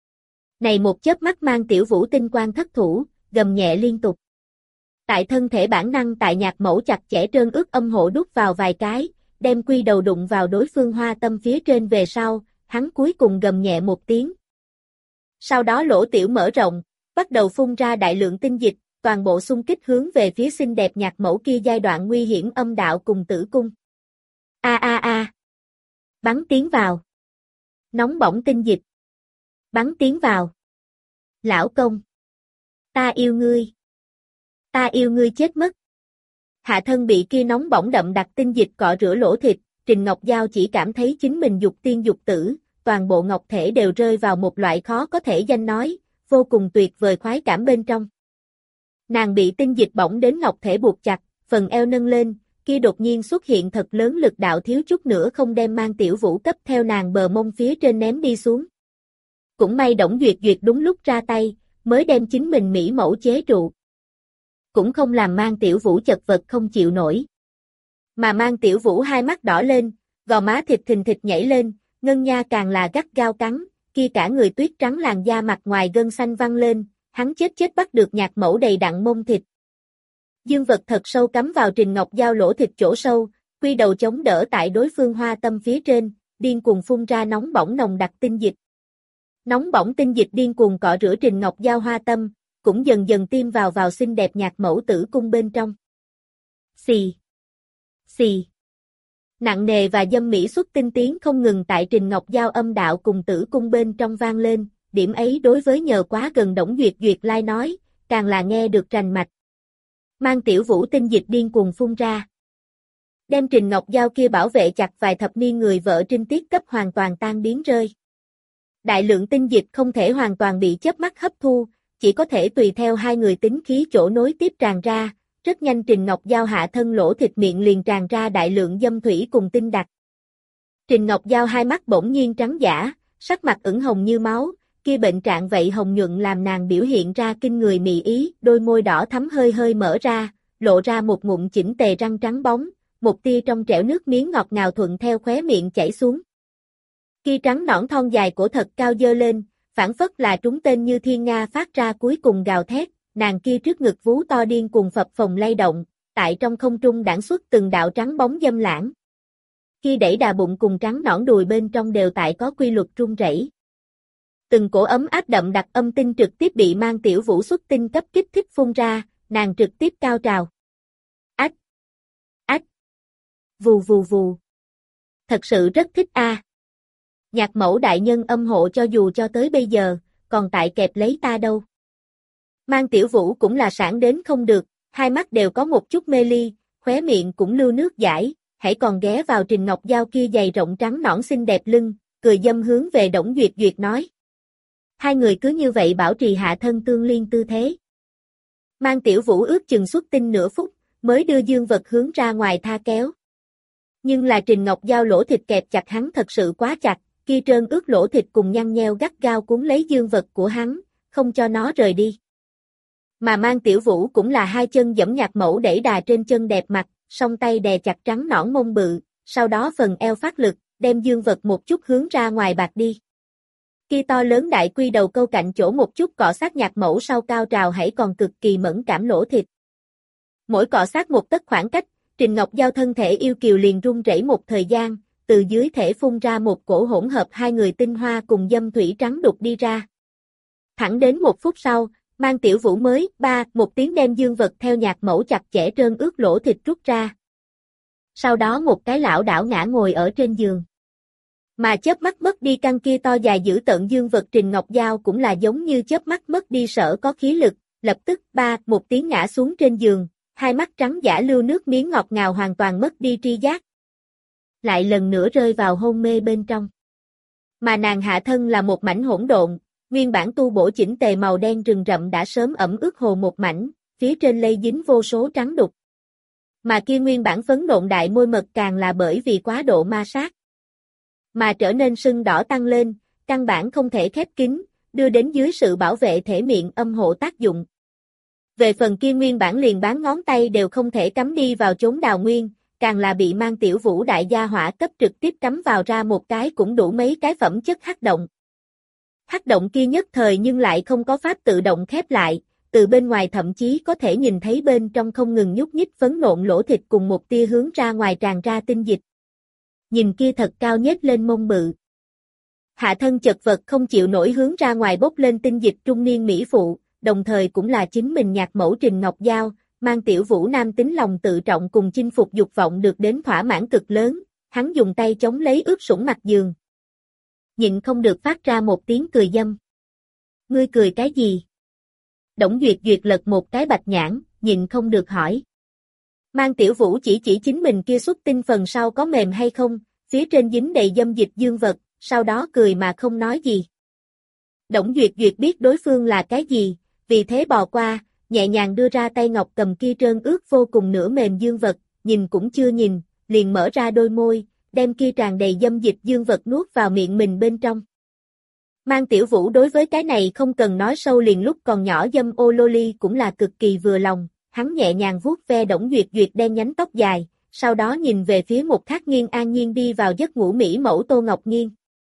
Này một chớp mắt Mang Tiểu Vũ tinh quang thất thủ, gầm nhẹ liên tục. Tại thân thể bản năng tại nhạc mẫu chặt chẽ trơn ướt âm hộ đút vào vài cái, đem quy đầu đụng vào đối phương hoa tâm phía trên về sau, hắn cuối cùng gầm nhẹ một tiếng. Sau đó lỗ tiểu mở rộng, bắt đầu phun ra đại lượng tinh dịch, toàn bộ xung kích hướng về phía xinh đẹp nhạc mẫu kia giai đoạn nguy hiểm âm đạo cùng tử cung. A a a. Bắn tiến vào. Nóng bỏng tinh dịch. Bắn tiến vào. Lão công. Ta yêu ngươi. Ta yêu ngươi chết mất. Hạ thân bị kia nóng bỏng đậm đặc tinh dịch cọ rửa lỗ thịt, Trình Ngọc Giao chỉ cảm thấy chính mình dục tiên dục tử, toàn bộ ngọc thể đều rơi vào một loại khó có thể danh nói, vô cùng tuyệt vời khoái cảm bên trong. Nàng bị tinh dịch bỏng đến ngọc thể buộc chặt, phần eo nâng lên, kia đột nhiên xuất hiện thật lớn lực đạo thiếu chút nữa không đem Mang Tiểu Vũ cấp theo nàng bờ mông phía trên ném đi xuống. Cũng may Đổng Duyệt Duyệt đúng lúc ra tay, mới đem chính mình mỹ mẫu chế trụ. Cũng không làm Mang Tiểu Vũ chật vật không chịu nổi. Mà Mang Tiểu Vũ hai mắt đỏ lên, gò má thịt thình thịt nhảy lên, ngân nha càng là gắt gao cắn, kia cả người tuyết trắng làn da mặt ngoài gân xanh văng lên, hắn chết chết bắt được nhạc mẫu đầy đặn mông thịt. Dương vật thật sâu cắm vào Trình Ngọc Giao lỗ thịt chỗ sâu, quy đầu chống đỡ tại đối phương hoa tâm phía trên, điên cuồng phun ra nóng bỏng nồng đặc tinh dịch. Nóng bỏng tinh dịch điên cuồng cọ rửa Trình Ngọc Giao hoa tâm, cũng dần dần tiêm vào vào xinh đẹp nhạc mẫu tử cung bên trong. Xì. Xì. Nặng nề và dâm mỹ xuất tinh tiếng không ngừng tại Trình Ngọc Giao âm đạo cùng tử cung bên trong vang lên, điểm ấy đối với nhờ quá gần Đổng Duyệt Duyệt lai nói, càng là nghe được rành mạch. Mang Tiểu Vũ tinh dịch điên cuồng phun ra. Đem Trình Ngọc Giao kia bảo vệ chặt vài thập niên người vợ trinh tiết cấp hoàn toàn tan biến rơi. Đại lượng tinh dịch không thể hoàn toàn bị chớp mắt hấp thu, chỉ có thể tùy theo hai người tính khí chỗ nối tiếp tràn ra, rất nhanh Trình Ngọc Giao hạ thân lỗ thịt miệng liền tràn ra đại lượng dâm thủy cùng tinh đặc. Trình Ngọc Giao hai mắt bỗng nhiên trắng dã, sắc mặt ửng hồng như máu, kia bệnh trạng vậy hồng nhuận làm nàng biểu hiện ra kinh người mị ý, đôi môi đỏ thắm hơi hơi mở ra, lộ ra một ngụm chỉnh tề răng trắng bóng, một tia trong trẻo nước miếng ngọt ngào thuận theo khóe miệng chảy xuống. Kia trắng nõn thon dài cổ thật cao dơ lên, phảng phất là trúng tên như thiên nga phát ra cuối cùng gào thét, nàng kia trước ngực vú to điên cùng phập phồng lay động, tại trong không trung đãng xuất từng đạo trắng bóng dâm lãng. Kia đẩy đà bụng cùng trắng nõn đùi bên trong đều tại có quy luật rung rẩy. Từng cổ ấm áp đậm đặc âm tinh trực tiếp bị Mang Tiểu Vũ xuất tinh cấp kích thích phun ra, nàng trực tiếp cao trào. Ách! Ách! Vù vù vù! Thật sự rất thích a. À. Nhạc mẫu đại nhân âm hộ cho dù cho tới bây giờ, còn tại kẹp lấy ta đâu. Mang Tiểu Vũ cũng là sảng đến không được, hai mắt đều có một chút mê ly, khóe miệng cũng lưu nước dãi, hãy còn ghé vào Trình Ngọc Giao kia dày rộng trắng nõn xinh đẹp lưng, cười dâm hướng về Đổng Duyệt Duyệt nói. Hai người cứ như vậy bảo trì hạ thân tương liên tư thế. Mang Tiểu Vũ ước chừng xuất tinh nửa phút, mới đưa dương vật hướng ra ngoài tha kéo. Nhưng là Trình Ngọc Giao lỗ thịt kẹp chặt hắn thật sự quá chặt, kia trơn ướt lỗ thịt cùng nhăn nheo gắt gao cuốn lấy dương vật của hắn, không cho nó rời đi. Mà Mang Tiểu Vũ cũng là hai chân giẫm nhạc mẫu đẩy đà trên chân đẹp mặt, song tay đè chặt trắng nõn mông bự, sau đó phần eo phát lực, đem dương vật một chút hướng ra ngoài bạc đi. Kia to lớn đại quy đầu câu cạnh chỗ một chút cọ sát nhạc mẫu sau cao trào hãy còn cực kỳ mẫn cảm lỗ thịt. Mỗi cọ sát một tấc khoảng cách, Trình Ngọc Giao thân thể yêu kiều liền run rẩy một thời gian, từ dưới thể phun ra một cổ hỗn hợp hai người tinh hoa cùng dâm thủy trắng đục đi ra. Thẳng đến một phút sau, Mang Tiểu Vũ mới, ba, một tiếng đem dương vật theo nhạc mẫu chặt chẽ trơn ướt lỗ thịt rút ra. Sau đó một cái lão đảo ngã ngồi ở trên giường. Mà chớp mắt mất đi căn kia to dài giữ tận dương vật Trình Ngọc Giao cũng là giống như chớp mắt mất đi sở có khí lực, lập tức, ba, một tiếng ngã xuống trên giường, hai mắt trắng dã lưu nước miếng ngọt ngào hoàn toàn mất đi tri giác. Lại lần nữa rơi vào hôn mê bên trong. Mà nàng hạ thân là một mảnh hỗn độn, nguyên bản tu bổ chỉnh tề màu đen rừng rậm đã sớm ẩm ướt hồ một mảnh, phía trên lây dính vô số trắng đục. Mà kia nguyên bản phấn nộn đại môi mật càng là bởi vì quá độ ma sát. Mà trở nên sưng đỏ tăng lên, căn bản không thể khép kín, đưa đến dưới sự bảo vệ thể miệng âm hộ tác dụng. Về phần kia nguyên bản liền bán ngón tay đều không thể cắm đi vào chốn đào nguyên, càng là bị Mang Tiểu Vũ đại gia hỏa cấp trực tiếp cắm vào ra một cái cũng đủ mấy cái phẩm chất hắc động. Hắc động kia nhất thời nhưng lại không có pháp tự động khép lại, từ bên ngoài thậm chí có thể nhìn thấy bên trong không ngừng nhúc nhích phấn nộn lỗ thịt cùng một tia hướng ra ngoài tràn ra tinh dịch. Nhìn kia thật cao nhếch lên mông bự. Hạ thân chật vật không chịu nổi hướng ra ngoài bốc lên tinh dịch trung niên mỹ phụ, đồng thời cũng là chính mình nhạc mẫu Trình Ngọc Giao, Mang Tiểu Vũ nam tính lòng tự trọng cùng chinh phục dục vọng được đến thỏa mãn cực lớn, hắn dùng tay chống lấy ướt sũng mặt giường. Nhịn không được phát ra một tiếng cười dâm. Ngươi cười cái gì? Đổng Duyệt Duyệt lật một cái bạch nhãn, nhịn không được hỏi. Mang Tiểu Vũ chỉ chỉ chính mình kia xuất tinh phần sau có mềm hay không, phía trên dính đầy dâm dịch dương vật, sau đó cười mà không nói gì. Đổng Duyệt Duyệt biết đối phương là cái gì, vì thế bò qua, nhẹ nhàng đưa ra tay ngọc cầm kia trơn ướt vô cùng nửa mềm dương vật, nhìn cũng chưa nhìn, liền mở ra đôi môi, đem kia tràn đầy dâm dịch dương vật nuốt vào miệng mình bên trong. Mang Tiểu Vũ đối với cái này không cần nói sâu liền lúc còn nhỏ dâm ô lô ly cũng là cực kỳ vừa lòng, hắn nhẹ nhàng vuốt ve Đổng Duyệt Duyệt đen nhánh tóc dài, sau đó nhìn về phía một khác nghiêng an nhiên đi vào giấc ngủ mỹ mẫu Tô Ngọc Nghiên.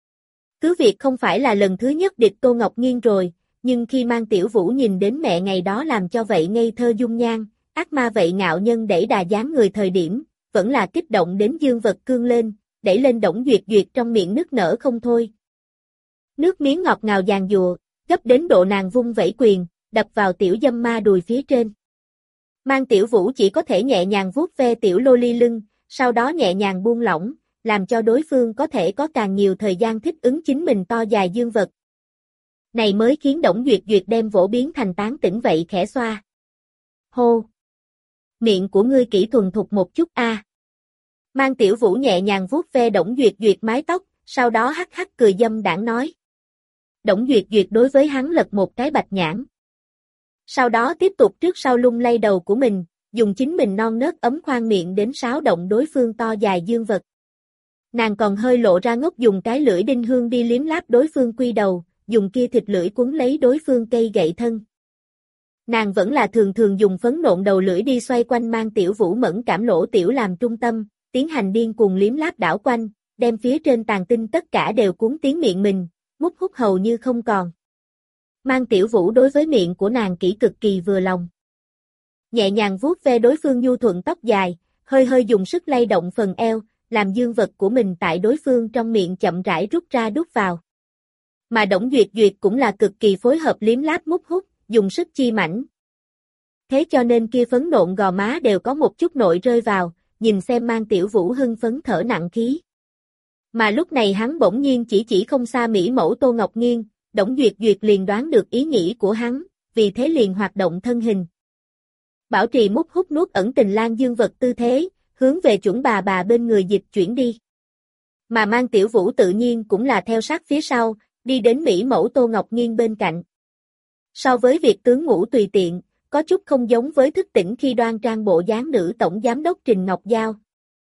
Cứ việc không phải là lần thứ nhất địch Tô Ngọc Nghiên rồi, nhưng khi Mang Tiểu Vũ nhìn đến mẹ ngày đó làm cho vậy ngây thơ dung nhan, ác ma vậy ngạo nhân đẩy đà dáng người thời điểm, vẫn là kích động đến dương vật cương lên, đẩy lên Đổng Duyệt Duyệt trong miệng nức nở không thôi. Nước miếng ngọt ngào giàn giụa, gấp đến độ nàng vung vẩy quyền, đập vào tiểu dâm ma đùi phía trên. Mang Tiểu Vũ chỉ có thể nhẹ nhàng vuốt ve tiểu lô ly lưng, sau đó nhẹ nhàng buông lỏng, làm cho đối phương có thể có càng nhiều thời gian thích ứng chính mình to dài dương vật. Này mới khiến Đổng Duyệt Duyệt đem vỗ biến thành tán tỉnh vậy khẽ xoa. Hô! Miệng của ngươi kỹ thuần thục một chút a. À. Mang Tiểu Vũ nhẹ nhàng vuốt ve Đổng Duyệt Duyệt mái tóc, sau đó hắc hắc cười dâm đãng nói. Đổng Duyệt Duyệt đối với hắn lật một cái bạch nhãn. Sau đó tiếp tục trước sau lung lay đầu của mình, dùng chính mình non nớt ấm khoang miệng đến sáo động đối phương to dài dương vật. Nàng còn hơi lộ ra ngốc dùng cái lưỡi đinh hương đi liếm láp đối phương quy đầu, dùng kia thịt lưỡi cuốn lấy đối phương cây gậy thân. Nàng vẫn là thường thường dùng phấn nộn đầu lưỡi đi xoay quanh Mang Tiểu Vũ mẫn cảm lỗ tiểu làm trung tâm, tiến hành điên cuồng liếm láp đảo quanh, đem phía trên tàn tinh tất cả đều cuốn tiến miệng mình, mút hút hầu như không còn. Mang Tiểu Vũ đối với miệng của nàng kỹ cực kỳ vừa lòng. Nhẹ nhàng vuốt ve đối phương nhu thuận tóc dài, hơi hơi dùng sức lay động phần eo, làm dương vật của mình tại đối phương trong miệng chậm rãi rút ra đút vào. Mà Đổng Duyệt Duyệt cũng là cực kỳ phối hợp liếm láp mút hút, dùng sức chi mảnh. Thế cho nên kia phấn nộn gò má đều có một chút nội rơi vào, nhìn xem Mang Tiểu Vũ hưng phấn thở nặng khí. Mà lúc này hắn bỗng nhiên chỉ chỉ không xa mỹ mẫu Tô Ngọc Nghiên, Đổng Duyệt Duyệt liền đoán được ý nghĩ của hắn, vì thế liền hoạt động thân hình. Bảo trì mút hút nuốt ẩn tình Lan Dương vật tư thế, hướng về chuẩn bà bà bên người dịch chuyển đi. Mà Mang Tiểu Vũ tự nhiên cũng là theo sát phía sau, đi đến Mỹ mẫu Tô Ngọc Nghiên bên cạnh. So với việc tướng ngũ tùy tiện, có chút không giống với thức tỉnh khi đoan trang bộ dáng nữ tổng giám đốc Trình Ngọc Giao.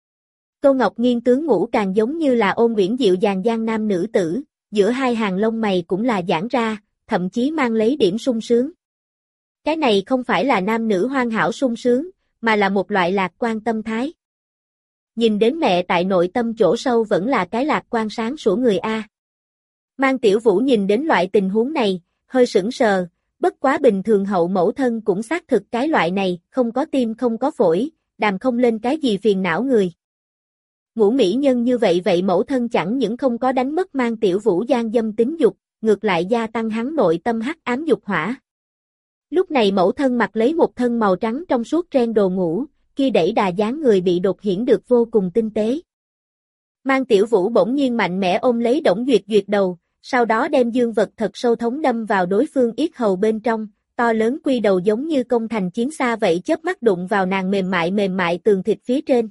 Tô Ngọc Nghiên tướng ngũ càng giống như là ôn uyển dịu dàng giang nam nữ tử, giữa hai hàng lông mày cũng là giãn ra, thậm chí mang lấy điểm sung sướng. Cái này không phải là nam nữ hoàn hảo sung sướng, mà là một loại lạc quan tâm thái. Nhìn đến mẹ tại nội tâm chỗ sâu vẫn là cái lạc quan sáng sủa người A. Mang Tiểu Vũ nhìn đến loại tình huống này, hơi sững sờ, bất quá bình thường hậu mẫu thân cũng xác thực cái loại này, không có tim không có phổi, đàm không lên cái gì phiền não người. Ngũ mỹ nhân như vậy vậy mẫu thân chẳng những không có đánh mất Mang Tiểu Vũ gian dâm tính dục, ngược lại gia tăng hắn nội tâm hắc ám dục hỏa. Lúc này mẫu thân mặc lấy một thân màu trắng trong suốt ren đồ ngủ, kia đẩy đà dáng người bị đột hiển được vô cùng tinh tế. Mang Tiểu Vũ bỗng nhiên mạnh mẽ ôm lấy Đổng Duyệt Duyệt đầu, sau đó đem dương vật thật sâu thống đâm vào đối phương yết hầu bên trong, to lớn quy đầu giống như công thành chiến xa vậy chớp mắt đụng vào nàng mềm mại mềm mại tường thịt phía trên.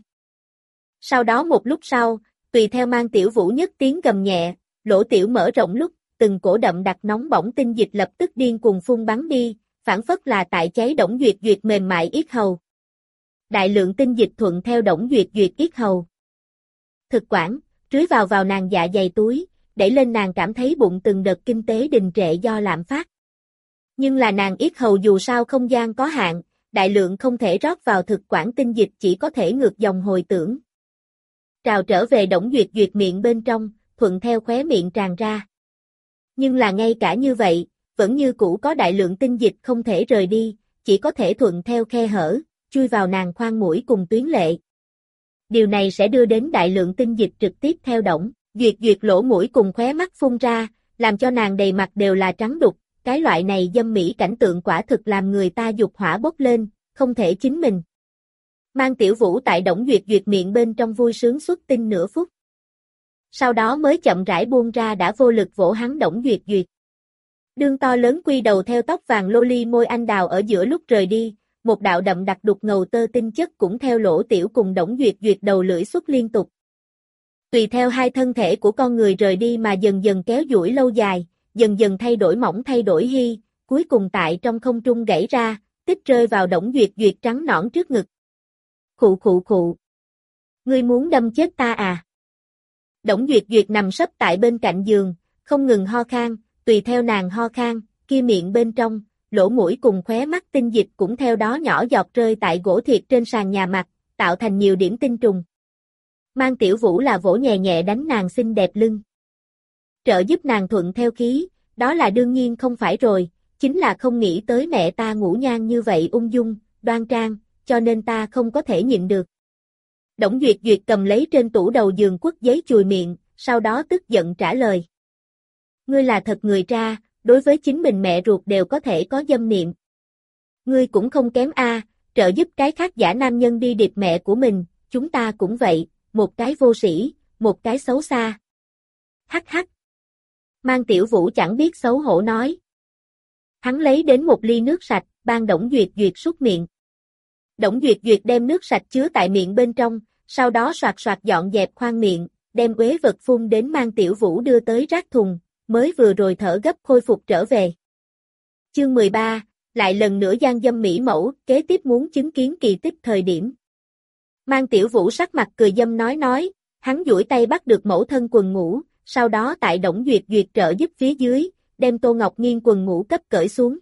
Sau đó một lúc sau, tùy theo Mang Tiểu Vũ nhất tiếng gầm nhẹ, lỗ tiểu mở rộng lúc, từng cổ đậm đặc nóng bỏng tinh dịch lập tức điên cuồng phun bắn đi, phản phất là tại cháy Đổng Duyệt Duyệt mềm mại yết hầu. Đại lượng tinh dịch thuận theo Đổng Duyệt Duyệt yết hầu thực quản, rưới vào vào nàng dạ dày túi, đẩy lên nàng cảm thấy bụng từng đợt kinh tế đình trệ do lạm phát. Nhưng là nàng yết hầu dù sao không gian có hạn, đại lượng không thể rót vào thực quản tinh dịch chỉ có thể ngược dòng hồi tưởng. Trào trở về Đổng Duyệt Duyệt miệng bên trong, thuận theo khóe miệng tràn ra. Nhưng là ngay cả như vậy, vẫn như cũ có đại lượng tinh dịch không thể rời đi, chỉ có thể thuận theo khe hở, chui vào nàng khoang mũi cùng tuyến lệ. Điều này sẽ đưa đến đại lượng tinh dịch trực tiếp theo Đổng Duyệt Duyệt lỗ mũi cùng khóe mắt phun ra, làm cho nàng đầy mặt đều là trắng đục, cái loại này dâm mỹ cảnh tượng quả thực làm người ta dục hỏa bốc lên, không thể chính mình. Mang Tiểu Vũ tại Đổng Duyệt Duyệt miệng bên trong vui sướng xuất tinh nửa phút. Sau đó mới chậm rãi buông ra đã vô lực vỗ hắn Đổng Duyệt Duyệt. Đương to lớn quy đầu theo tóc vàng loli môi anh đào ở giữa lúc rời đi, một đạo đậm đặc đục ngầu tơ tinh chất cũng theo lỗ tiểu cùng Đổng Duyệt Duyệt đầu lưỡi xuất liên tục. Tùy theo hai thân thể của con người rời đi mà dần dần kéo duỗi lâu dài, dần dần thay đổi mỏng thay đổi hy, cuối cùng tại trong không trung gãy ra, tích rơi vào Đổng Duyệt Duyệt trắng nõn trước ngực. Khụ khụ khụ. Ngươi muốn đâm chết ta à? Đổng Duyệt Duyệt nằm sấp tại bên cạnh giường, không ngừng ho khan, tùy theo nàng ho khan, kia miệng bên trong, lỗ mũi cùng khóe mắt tinh dịch cũng theo đó nhỏ giọt rơi tại gỗ thiệt trên sàn nhà mặt, tạo thành nhiều điểm tinh trùng. Mang Tiểu Vũ là vỗ nhẹ nhẹ đánh nàng xinh đẹp lưng. Trợ giúp nàng thuận theo khí, đó là đương nhiên không phải rồi, chính là không nghĩ tới mẹ ta ngủ nhan như vậy ung dung, đoan trang, cho nên ta không có thể nhịn được. Đổng Duyệt Duyệt cầm lấy trên tủ đầu giường quất giấy chùi miệng, sau đó tức giận trả lời. Ngươi là thật người ra, đối với chính mình mẹ ruột đều có thể có dâm niệm. Ngươi cũng không kém a, trợ giúp cái khác giả nam nhân đi điệp mẹ của mình, chúng ta cũng vậy, một cái vô sĩ, một cái xấu xa. Hắc hắc. Mang Tiểu Vũ chẳng biết xấu hổ nói. Hắn lấy đến một ly nước sạch, ban Đổng Duyệt Duyệt súc miệng. Đổng Duyệt Duyệt đem nước sạch chứa tại miệng bên trong, sau đó soạt soạt dọn dẹp khoang miệng, đem uế vật phun đến Mang Tiểu Vũ đưa tới rác thùng, mới vừa rồi thở gấp khôi phục trở về. Chương mười ba, lại lần nữa gian dâm mỹ mẫu, kế tiếp muốn chứng kiến kỳ tích thời điểm. Mang Tiểu Vũ sắc mặt cười dâm nói nói, hắn duỗi tay bắt được mẫu thân quần ngủ, sau đó tại Đổng Duyệt Duyệt trợ giúp phía dưới, đem Tô Ngọc Nghiên quần ngủ cấp cởi xuống.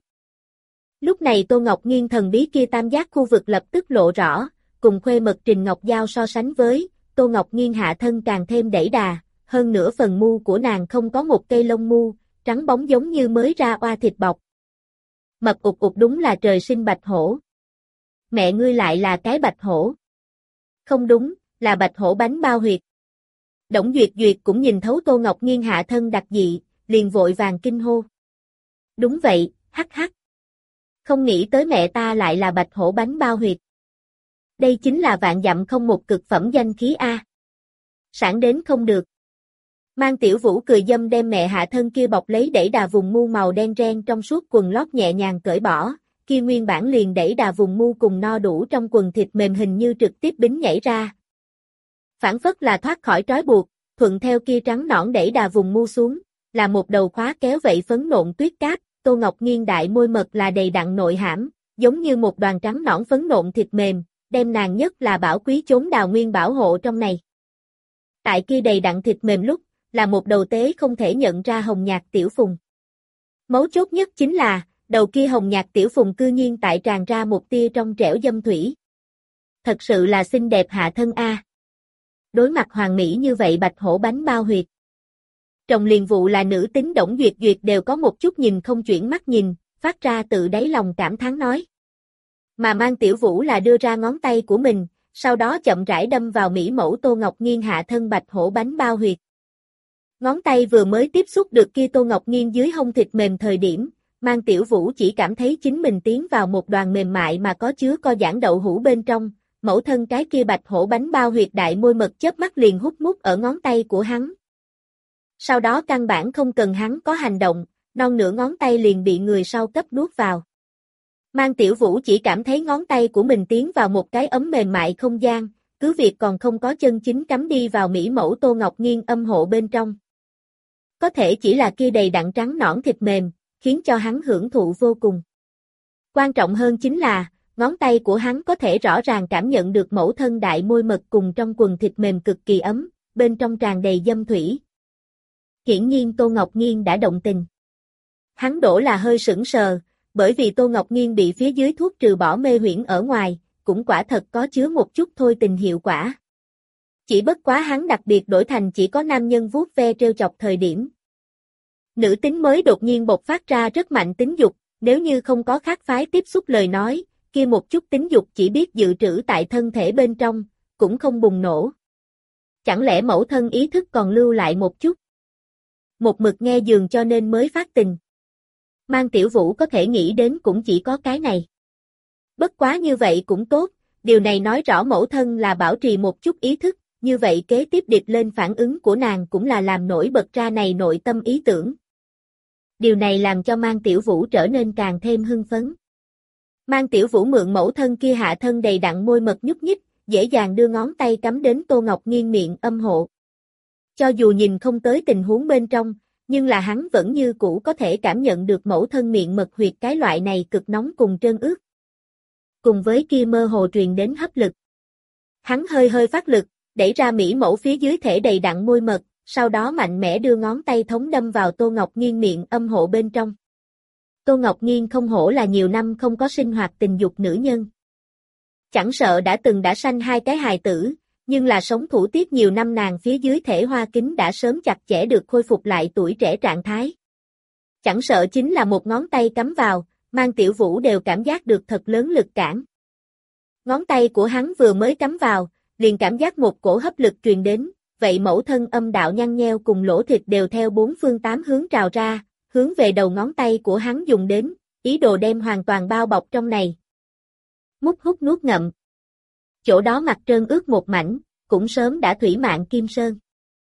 Lúc này Tô Ngọc Nghiên thần bí kia tam giác khu vực lập tức lộ rõ, cùng khuê mật Trình Ngọc Giao so sánh với, Tô Ngọc Nghiên hạ thân càng thêm đẩy đà, hơn nữa phần mu của nàng không có một cây lông mu, trắng bóng giống như mới ra oa thịt bọc. Mập ụt ụt đúng là trời sinh bạch hổ. Mẹ ngươi lại là cái bạch hổ. Không đúng, là bạch hổ bánh bao huyệt. Đổng Duyệt Duyệt cũng nhìn thấu Tô Ngọc Nghiên hạ thân đặc dị, liền vội vàng kinh hô. Đúng vậy, hắc hắc. Không nghĩ tới mẹ ta lại là bạch hổ bánh bao huyệt. Đây chính là vạn dặm không một cực phẩm danh khí A. Sản đến không được. Mang Tiểu Vũ cười dâm đem mẹ hạ thân kia bọc lấy đẩy đà vùng mu màu đen ren trong suốt quần lót nhẹ nhàng cởi bỏ, kia nguyên bản liền đẩy đà vùng mu cùng no đủ trong quần thịt mềm hình như trực tiếp bính nhảy ra. Phản phất là thoát khỏi trói buộc, thuận theo kia trắng nõn đẩy đà vùng mu xuống, là một đầu khóa kéo vậy phấn nộn tuyết cáp, Tô Ngọc Nghiên đại môi mật là đầy đặn nội hãm, giống như một đoàn trắng nõn phấn nộn thịt mềm, đem nàng nhất là bảo quý chốn đào nguyên bảo hộ trong này. Tại kia đầy đặn thịt mềm lúc, là một đầu tế không thể nhận ra hồng nhạt tiểu phùng. Mấu chốt nhất chính là, đầu kia hồng nhạt tiểu phùng cư nhiên tại tràn ra một tia trong trẻo dâm thủy. Thật sự là xinh đẹp hạ thân a. Đối mặt hoàng mỹ như vậy bạch hổ bánh bao huyệt. Trồng liền vụ là nữ tính Đổng Duyệt Duyệt đều có một chút nhìn không chuyển mắt nhìn, phát ra tự đáy lòng cảm thán nói. Mà Mang Tiểu Vũ là đưa ra ngón tay của mình, sau đó chậm rãi đâm vào mỹ mẫu Tô Ngọc Nghiên hạ thân bạch hổ bánh bao huyệt. Ngón tay vừa mới tiếp xúc được kia Tô Ngọc Nghiên dưới hông thịt mềm thời điểm, Mang Tiểu Vũ chỉ cảm thấy chính mình tiến vào một đoàn mềm mại mà có chứa co giãn đậu hũ bên trong, mẫu thân cái kia bạch hổ bánh bao huyệt đại môi mật chớp mắt liền hút mút ở ngón tay của hắn. Sau đó căn bản không cần hắn có hành động, non nửa ngón tay liền bị người sau cấp nuốt vào. Mang Tiểu Vũ chỉ cảm thấy ngón tay của mình tiến vào một cái ấm mềm mại không gian, cứ việc còn không có chân chính cắm đi vào mỹ mẫu Tô Ngọc Nghiên âm hộ bên trong. Có thể chỉ là kia đầy đặn trắng nõn thịt mềm, khiến cho hắn hưởng thụ vô cùng. Quan trọng hơn chính là, ngón tay của hắn có thể rõ ràng cảm nhận được mẫu thân đại môi mật cùng trong quần thịt mềm cực kỳ ấm, bên trong tràn đầy dâm thủy. Hiển nhiên Tô Ngọc Nghiên đã động tình. Hắn đổ là hơi sững sờ, bởi vì Tô Ngọc Nghiên bị phía dưới thuốc trừ bỏ mê huyễn ở ngoài, cũng quả thật có chứa một chút thôi tình hiệu quả. Chỉ bất quá hắn đặc biệt đổi thành chỉ có nam nhân vuốt ve trêu chọc thời điểm. Nữ tính mới đột nhiên bộc phát ra rất mạnh tính dục, nếu như không có khác phái tiếp xúc lời nói, kia một chút tính dục chỉ biết dự trữ tại thân thể bên trong, cũng không bùng nổ. Chẳng lẽ mẫu thân ý thức còn lưu lại một chút? Một mực nghe giường cho nên mới phát tình. Mang Tiểu Vũ có thể nghĩ đến cũng chỉ có cái này. Bất quá như vậy cũng tốt, điều này nói rõ mẫu thân là bảo trì một chút ý thức, như vậy kế tiếp điệp lên phản ứng của nàng cũng là làm nổi bật ra này nội tâm ý tưởng. Điều này làm cho Mang Tiểu Vũ trở nên càng thêm hưng phấn. Mang Tiểu Vũ mượn mẫu thân kia hạ thân đầy đặn môi mật nhúc nhích, dễ dàng đưa ngón tay cắm đến Tô Ngọc Nghiên miệng âm hộ. Cho dù nhìn không tới tình huống bên trong, nhưng là hắn vẫn như cũ có thể cảm nhận được mẫu thân miệng mật huyệt cái loại này cực nóng cùng trơn ướt. Cùng với kia mơ hồ truyền đến hấp lực. Hắn hơi hơi phát lực, đẩy ra mỹ mẫu phía dưới thể đầy đặn môi mật, sau đó mạnh mẽ đưa ngón tay thống đâm vào Tô Ngọc Nghiên miệng âm hộ bên trong. Tô Ngọc Nghiên không hổ là nhiều năm không có sinh hoạt tình dục nữ nhân. Chẳng sợ đã từng đã sanh hai cái hài tử, nhưng là sống thủ tiết nhiều năm nàng phía dưới thể hoa kính đã sớm chặt chẽ được khôi phục lại tuổi trẻ trạng thái. Chẳng sợ chính là một ngón tay cắm vào, Mang Tiểu Vũ đều cảm giác được thật lớn lực cản. Ngón tay của hắn vừa mới cắm vào, liền cảm giác một cổ hấp lực truyền đến, vậy mẫu thân âm đạo nhăn nheo cùng lỗ thịt đều theo bốn phương tám hướng trào ra, hướng về đầu ngón tay của hắn dùng đến, ý đồ đem hoàn toàn bao bọc trong này. Mút hút nuốt ngậm. Chỗ đó mặt trơn ướt một mảnh, cũng sớm đã thủy mạng kim sơn.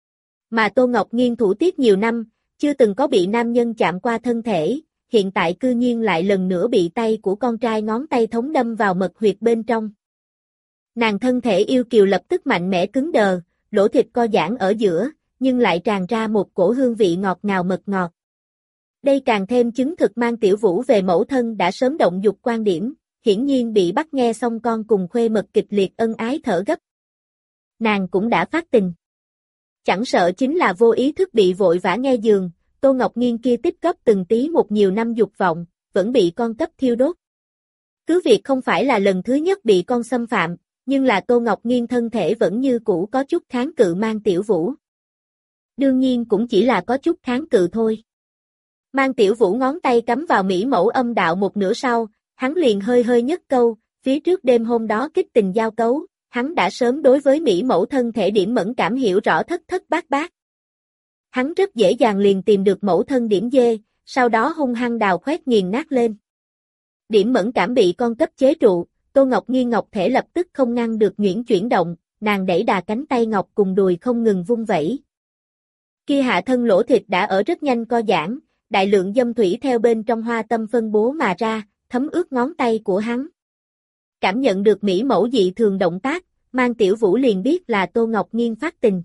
Mà Tô Ngọc Nghiên thủ tiết nhiều năm, chưa từng có bị nam nhân chạm qua thân thể, hiện tại cư nhiên lại lần nữa bị tay của con trai ngón tay thống đâm vào mật huyệt bên trong. Nàng thân thể yêu kiều lập tức mạnh mẽ cứng đờ, lỗ thịt co giãn ở giữa, nhưng lại tràn ra một cổ hương vị ngọt ngào mật ngọt. Đây càng thêm chứng thực Mang Tiểu Vũ về mẫu thân đã sớm động dục quan điểm, hiển nhiên bị bắt nghe xong con cùng khuê mật kịch liệt ân ái thở gấp. Nàng cũng đã phát tình. Chẳng sợ chính là vô ý thức bị vội vã nghe giường, Tô Ngọc Nghiên kia tích góp từng tí một nhiều năm dục vọng, vẫn bị con cấp thiêu đốt. Cứ việc không phải là lần thứ nhất bị con xâm phạm, nhưng là Tô Ngọc Nghiên thân thể vẫn như cũ có chút kháng cự Mang Tiểu Vũ. Đương nhiên cũng chỉ là có chút kháng cự thôi. Mang Tiểu Vũ ngón tay cắm vào mỹ mẫu âm đạo một nửa sau, hắn liền hơi hơi nhấc câu, phía trước đêm hôm đó kích tình giao cấu, hắn đã sớm đối với mỹ mẫu thân thể điểm mẫn cảm hiểu rõ thất thất bát bát. Hắn rất dễ dàng liền tìm được mẫu thân điểm dê, sau đó hung hăng đào khoét nghiền nát lên. Điểm mẫn cảm bị con cấp chế trụ, Tô Ngọc Nghiên ngọc thể lập tức không ngăn được nhuyễn chuyển động, nàng đẩy đà cánh tay ngọc cùng đùi không ngừng vung vẩy. Kia hạ thân lỗ thịt đã ở rất nhanh co giãn, đại lượng dâm thủy theo bên trong hoa tâm phân bố mà ra, thấm ướt ngón tay của hắn. Cảm nhận được mỹ mẫu dị thường động tác, Mang Tiểu Vũ liền biết là Tô Ngọc Nghiên phát tình.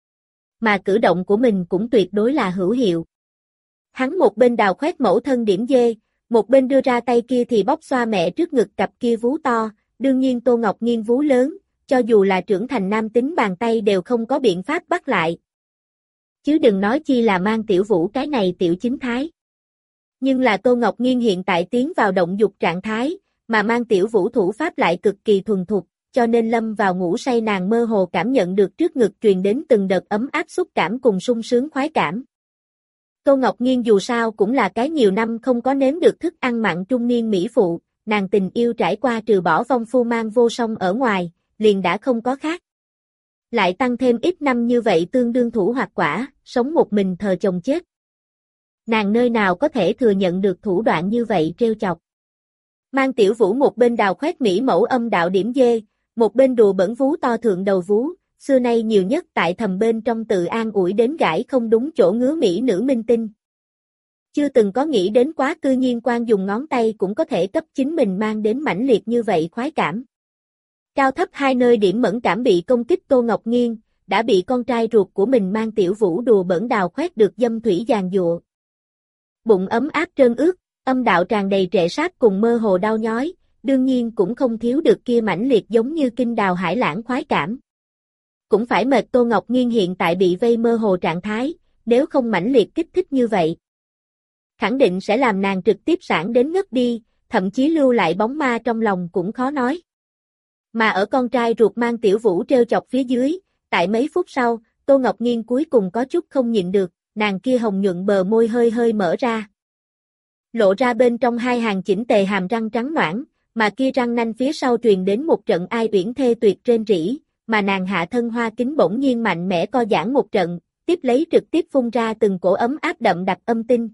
Mà cử động của mình cũng tuyệt đối là hữu hiệu. Hắn một bên đào khoét mẫu thân điểm dê, một bên đưa ra tay kia thì bóc xoa mẹ trước ngực cặp kia vú to, đương nhiên Tô Ngọc Nghiên vú lớn, cho dù là trưởng thành nam tính bàn tay đều không có biện pháp bắt lại. Chứ đừng nói chi là Mang Tiểu Vũ cái này tiểu chính thái. Nhưng là Tô Ngọc Nghiên hiện tại tiến vào động dục trạng thái, mà Mang Tiểu Vũ thủ pháp lại cực kỳ thuần thục, cho nên lâm vào ngủ say nàng mơ hồ cảm nhận được trước ngực truyền đến từng đợt ấm áp xúc cảm cùng sung sướng khoái cảm. Tô Ngọc Nghiên dù sao cũng là cái nhiều năm không có nếm được thức ăn mặn trung niên mỹ phụ, nàng tình yêu trải qua trừ bỏ vong phu mang vô song ở ngoài, liền đã không có khác. Lại tăng thêm ít năm như vậy tương đương thủ hoặc quả, sống một mình thờ chồng chết. Nàng nơi nào có thể thừa nhận được thủ đoạn như vậy trêu chọc. Mang Tiểu Vũ một bên đào khoét mỹ mẫu âm đạo điểm dê, một bên đùa bẩn vú to thượng đầu vú, xưa nay nhiều nhất tại thầm bên trong tự an ủi đến gãi không đúng chỗ ngứa mỹ nữ minh tinh. Chưa từng có nghĩ đến quá cư nhiên quan dùng ngón tay cũng có thể cấp chính mình mang đến mãnh liệt như vậy khoái cảm. Cao thấp hai nơi điểm mẫn cảm bị công kích Tô Ngọc Nghiên, đã bị con trai ruột của mình Mang Tiểu Vũ đùa bẩn đào khoét được dâm thủy giàn giụa. Bụng ấm áp trơn ướt, âm đạo tràn đầy trệ sát cùng mơ hồ đau nhói, đương nhiên cũng không thiếu được kia mãnh liệt giống như kinh đào hải lãng khoái cảm. Cũng phải mệt Tô Ngọc Nghiên hiện tại bị vây mơ hồ trạng thái, nếu không mãnh liệt kích thích như vậy. Khẳng định sẽ làm nàng trực tiếp sản đến ngất đi, thậm chí lưu lại bóng ma trong lòng cũng khó nói. Mà ở con trai ruột Mang Tiểu Vũ trêu chọc phía dưới, tại mấy phút sau, Tô Ngọc Nghiên cuối cùng có chút không nhịn được, nàng kia hồng nhuận bờ môi hơi hơi mở ra. Lộ ra bên trong hai hàng chỉnh tề hàm răng trắng nõn, mà kia răng nanh phía sau truyền đến một trận ai uyển thê tuyệt rên rỉ, mà nàng hạ thân hoa kính bỗng nhiên mạnh mẽ co giãn một trận, tiếp lấy trực tiếp phun ra từng cổ ấm áp đậm đặc âm tinh.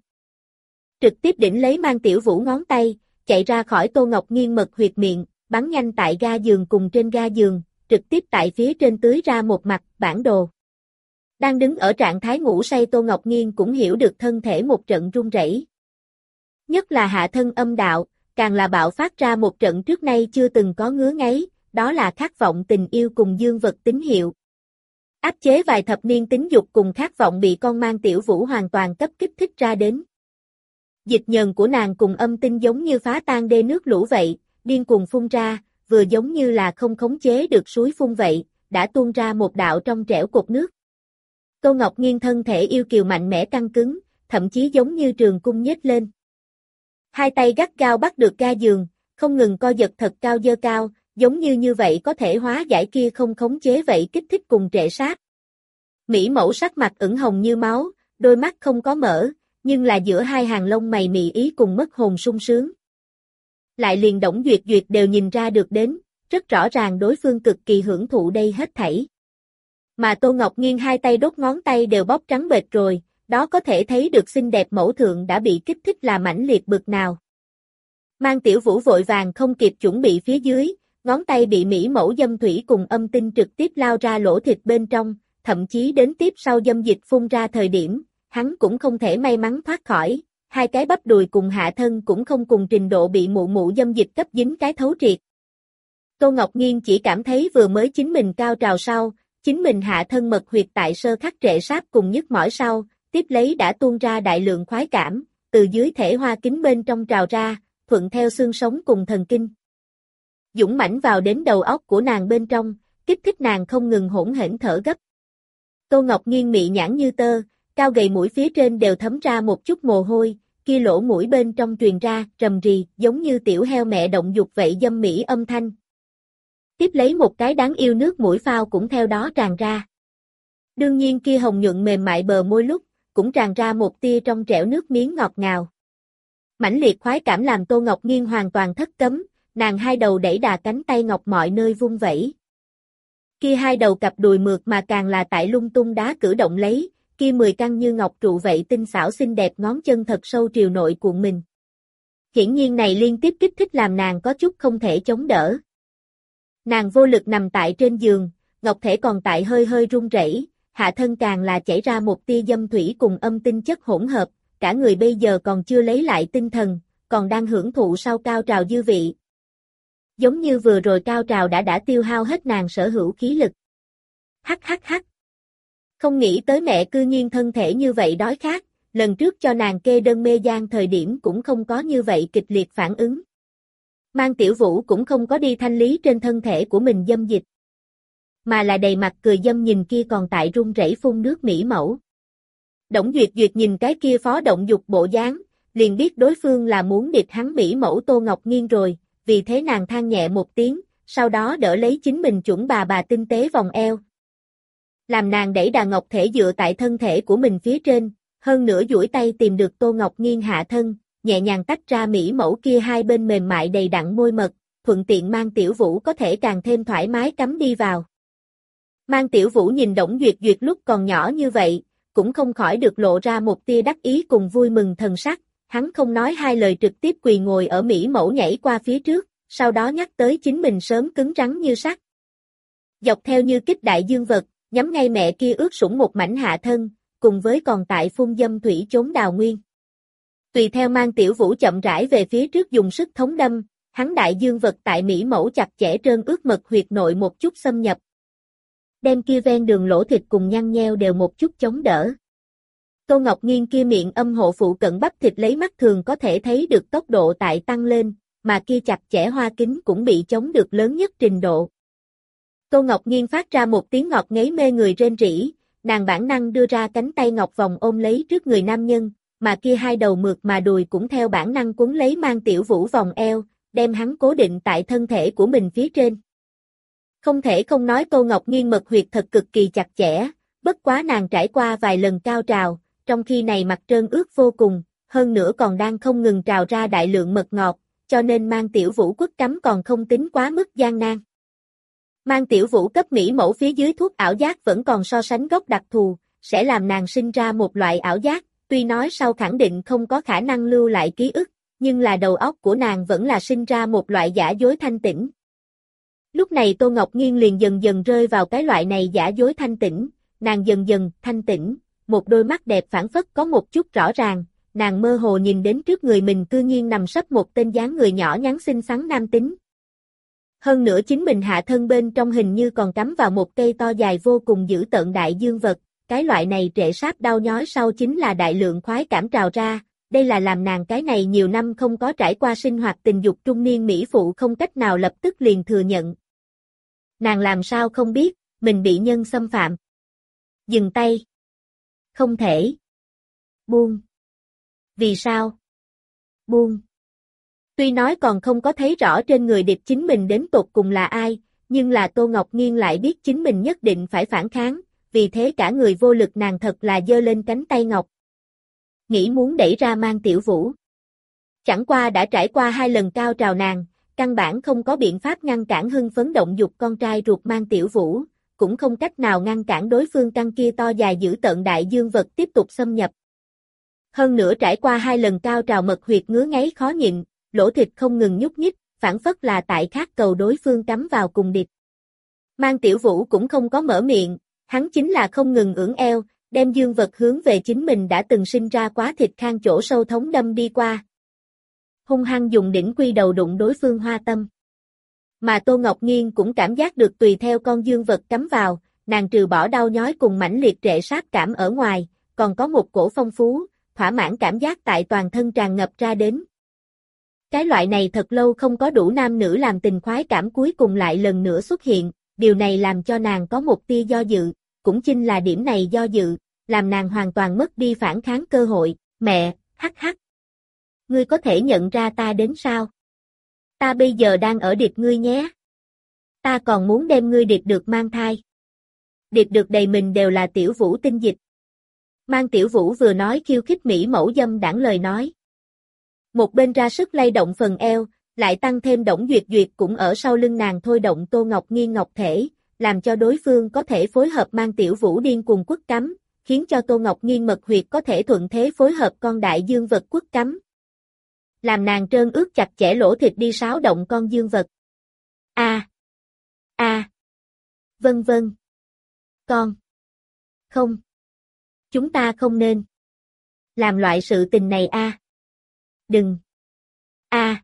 Trực tiếp đỉnh lấy Mang Tiểu Vũ ngón tay, chạy ra khỏi Tô Ngọc Nghiên mật huyệt miệng, bắn nhanh tại ga giường cùng trên ga giường, trực tiếp tại phía trên tưới ra một mặt bản đồ. Đang đứng ở trạng thái ngủ say Tô Ngọc Nghiên cũng hiểu được thân thể một trận run rẩy. Nhất là hạ thân âm đạo, càng là bạo phát ra một trận trước nay chưa từng có ngứa ngáy, đó là khát vọng tình yêu cùng dương vật tín hiệu. Áp chế vài thập niên tính dục cùng khát vọng bị con Mang Tiểu Vũ hoàn toàn cấp kích thích ra đến. Dịch nhờn của nàng cùng âm tinh giống như phá tan đê nước lũ vậy, điên cuồng phun ra, vừa giống như là không khống chế được suối phun vậy, đã tuôn ra một đạo trong trẻo cột nước. Tô Ngọc Nghiên thân thể yêu kiều mạnh mẽ căng cứng, thậm chí giống như trường cung nhếch lên. Hai tay gắt gao bắt được ga giường, không ngừng co giật thật cao dơ cao, giống như như vậy có thể hóa giải kia không khống chế vậy kích thích cùng trệ sát. Mỹ mẫu sắc mặt ửng hồng như máu, đôi mắt không có mở, nhưng là giữa hai hàng lông mày mị ý cùng mất hồn sung sướng. Lại liền Đổng Duyệt Duyệt đều nhìn ra được đến, rất rõ ràng đối phương cực kỳ hưởng thụ đây hết thảy. Mà Tô Ngọc Nghiên hai tay đốt ngón tay đều bóc trắng bệch rồi, đó có thể thấy được xinh đẹp mẫu thượng đã bị kích thích là mãnh liệt bực nào. Mang Tiểu Vũ vội vàng không kịp chuẩn bị phía dưới, ngón tay bị mỹ mẫu dâm thủy cùng âm tinh trực tiếp lao ra lỗ thịt bên trong, thậm chí đến tiếp sau dâm dịch phun ra thời điểm, hắn cũng không thể may mắn thoát khỏi, hai cái bắp đùi cùng hạ thân cũng không cùng trình độ bị mụ mụ dâm dịch cấp dính cái thấu triệt. Tô Ngọc Nghiên chỉ cảm thấy vừa mới chính mình cao trào sau, chính mình hạ thân mật huyệt tại sơ khắc trệ sát cùng nhức mỏi sau, tiếp lấy đã tuôn ra đại lượng khoái cảm, từ dưới thể hoa kính bên trong trào ra, thuận theo xương sống cùng thần kinh. Dũng mãnh vào đến đầu óc của nàng bên trong, kích thích nàng không ngừng hỗn hển thở gấp. Tô Ngọc Nghiên mị nhãn như tơ, cao gầy mũi phía trên đều thấm ra một chút mồ hôi, kia lỗ mũi bên trong truyền ra, rầm rì, giống như tiểu heo mẹ động dục vậy dâm mỹ âm thanh. Tiếp lấy một cái đáng yêu nước mũi phao cũng theo đó tràn ra. Đương nhiên kia hồng nhuận mềm mại bờ môi lúc, cũng tràn ra một tia trong trẻo nước miếng ngọt ngào. Mãnh liệt khoái cảm làm Tô Ngọc Nghiên hoàn toàn thất cấm, nàng hai đầu đẩy đà cánh tay ngọc mọi nơi vung vẩy. Kia hai đầu cặp đùi mượt mà càng là tại lung tung đá cử động lấy, kia mười căn như ngọc trụ vậy tinh xảo xinh đẹp ngón chân thật sâu triều nội cuộn mình. Hiển nhiên này liên tiếp kích thích làm nàng có chút không thể chống đỡ. Nàng vô lực nằm tại trên giường, ngọc thể còn tại hơi hơi run rẩy, hạ thân càng là chảy ra một tia dâm thủy cùng âm tinh chất hỗn hợp, cả người bây giờ còn chưa lấy lại tinh thần, còn đang hưởng thụ sau cao trào dư vị. Giống như vừa rồi cao trào đã đã tiêu hao hết nàng sở hữu khí lực. Hắc hắc hắc. Không nghĩ tới mẹ cư nhiên thân thể như vậy đói khát, lần trước cho nàng kê đơn mê gian thời điểm cũng không có như vậy kịch liệt phản ứng. Mang Tiểu Vũ cũng không có đi thanh lý trên thân thể của mình dâm dịch, mà là đầy mặt cười dâm nhìn kia còn tại run rẩy phun nước mỹ mẫu. Đổng Duyệt Duyệt nhìn cái kia phó động dục bộ dáng, liền biết đối phương là muốn địch hắn mỹ mẫu Tô Ngọc Nghiên rồi, vì thế nàng than nhẹ một tiếng, sau đó đỡ lấy chính mình chuẩn bà bà tinh tế vòng eo. Làm nàng đẩy đà ngọc thể dựa tại thân thể của mình phía trên, hơn nữa duỗi tay tìm được Tô Ngọc Nghiên hạ thân, nhẹ nhàng tách ra mỹ mẫu kia hai bên mềm mại đầy đặn môi mật, thuận tiện Mang Tiểu Vũ có thể càng thêm thoải mái cắm đi vào. Mang Tiểu Vũ nhìn Đổng Duyệt Duyệt lúc còn nhỏ như vậy, cũng không khỏi được lộ ra một tia đắc ý cùng vui mừng thần sắc, hắn không nói hai lời trực tiếp quỳ ngồi ở mỹ mẫu nhảy qua phía trước, sau đó nhắc tới chính mình sớm cứng rắn như sắt. Dọc theo như kích đại dương vật, nhắm ngay mẹ kia ướt sũng một mảnh hạ thân, cùng với còn tại phun dâm thủy chốn đào nguyên. Tùy theo Mang Tiểu Vũ chậm rãi về phía trước dùng sức thống đâm, hắn đại dương vật tại mỹ mẫu chặt chẽ trơn ướt mật huyệt nội một chút xâm nhập. Đem kia ven đường lỗ thịt cùng nhăn nheo đều một chút chống đỡ. Tô Ngọc Nghiên kia miệng âm hộ phụ cận bắp thịt lấy mắt thường có thể thấy được tốc độ tại tăng lên, mà kia chặt chẽ hoa kính cũng bị chống được lớn nhất trình độ. Tô Ngọc Nghiên phát ra một tiếng ngọt ngấy mê người rên rỉ, nàng bản năng đưa ra cánh tay ngọc vòng ôm lấy trước người nam nhân, mà kia hai đầu mượt mà đùi cũng theo bản năng cuốn lấy Mang Tiểu Vũ vòng eo, đem hắn cố định tại thân thể của mình phía trên. Không thể không nói Tô Ngọc Nghiên mật huyệt thật cực kỳ chặt chẽ, bất quá nàng trải qua vài lần cao trào, trong khi này mặt trơn ướt vô cùng, hơn nữa còn đang không ngừng trào ra đại lượng mật ngọt, cho nên Mang Tiểu Vũ quất cắm còn không tính quá mức gian nan. Mang Tiểu Vũ cấp mỹ mẫu phía dưới thuốc ảo giác vẫn còn so sánh gốc đặc thù, sẽ làm nàng sinh ra một loại ảo giác, tuy nói sau khẳng định không có khả năng lưu lại ký ức, nhưng là đầu óc của nàng vẫn là sinh ra một loại giả dối thanh tĩnh. Lúc này Tô Ngọc Nghiên liền dần dần rơi vào cái loại này giả dối thanh tĩnh, nàng dần dần thanh tĩnh, một đôi mắt đẹp phản phất có một chút rõ ràng, nàng mơ hồ nhìn đến trước người mình cư nhiên nằm sấp một tên dáng người nhỏ nhắn xinh xắn nam tính. Hơn nữa chính mình hạ thân bên trong hình như còn cắm vào một cây to dài vô cùng dữ tợn đại dương vật, cái loại này trệ sáp đau nhói sau chính là đại lượng khoái cảm trào ra, đây là làm nàng cái này nhiều năm không có trải qua sinh hoạt tình dục trung niên mỹ phụ không cách nào lập tức liền thừa nhận. Nàng làm sao không biết, mình bị nhân xâm phạm. Dừng tay. Không thể. Buông. Vì sao? Buông. Tuy nói còn không có thấy rõ trên người địch chính mình đến tột cùng là ai, nhưng là Tô Ngọc Nghiên lại biết chính mình nhất định phải phản kháng, vì thế cả người vô lực nàng thật là giơ lên cánh tay ngọc. Nghĩ muốn đẩy ra Mang Tiểu Vũ. Chẳng qua đã trải qua hai lần cao trào nàng, căn bản không có biện pháp ngăn cản hưng phấn động dục con trai ruột Mang Tiểu Vũ, cũng không cách nào ngăn cản đối phương căn kia to dài dữ tợn đại dương vật tiếp tục xâm nhập. Hơn nữa trải qua hai lần cao trào mật huyệt ngứa ngáy khó nhịn, lỗ thịt không ngừng nhúc nhích, phản phất là tại khát cầu đối phương cắm vào cùng địch. Mang Tiểu Vũ cũng không có mở miệng, hắn chính là không ngừng ưỡn eo, đem dương vật hướng về chính mình đã từng sinh ra quá thịt khang chỗ sâu thống đâm đi qua. Hung hăng dùng đỉnh quy đầu đụng đối phương hoa tâm. Mà Tô Ngọc Nghiên cũng cảm giác được tùy theo con dương vật cắm vào, nàng trừ bỏ đau nhói cùng mãnh liệt trệ sát cảm ở ngoài, còn có một cổ phong phú, thỏa mãn cảm giác tại toàn thân tràn ngập ra đến. Cái loại này thật lâu không có đủ nam nữ làm tình khoái cảm cuối cùng lại lần nữa xuất hiện, điều này làm cho nàng có một tia do dự, cũng chính là điểm này do dự, làm nàng hoàn toàn mất đi phản kháng cơ hội, mẹ, hắc hắc. Ngươi có thể nhận ra ta đến sao? Ta bây giờ đang ở địch ngươi nhé. Ta còn muốn đem ngươi địch được mang thai. Địch được đầy mình đều là Tiểu Vũ tinh dịch. Mang Tiểu Vũ vừa nói khiêu khích mỹ mẫu dâm đảng lời nói. Một bên ra sức lay động phần eo, lại tăng thêm Đổng Duyệt Duyệt cũng ở sau lưng nàng thôi động Tô Ngọc Nghiên ngọc thể, làm cho đối phương có thể phối hợp Mang Tiểu Vũ điên cuồng quất cắm, khiến cho Tô Ngọc Nghiên mật huyệt có thể thuận thế phối hợp con đại dương vật quất cắm. Làm nàng trơn ướt chặt chẽ lỗ thịt đi sáo động con dương vật. A. A. Vân vân. Con. Không. Chúng ta không nên làm loại sự tình này a. Đừng. A.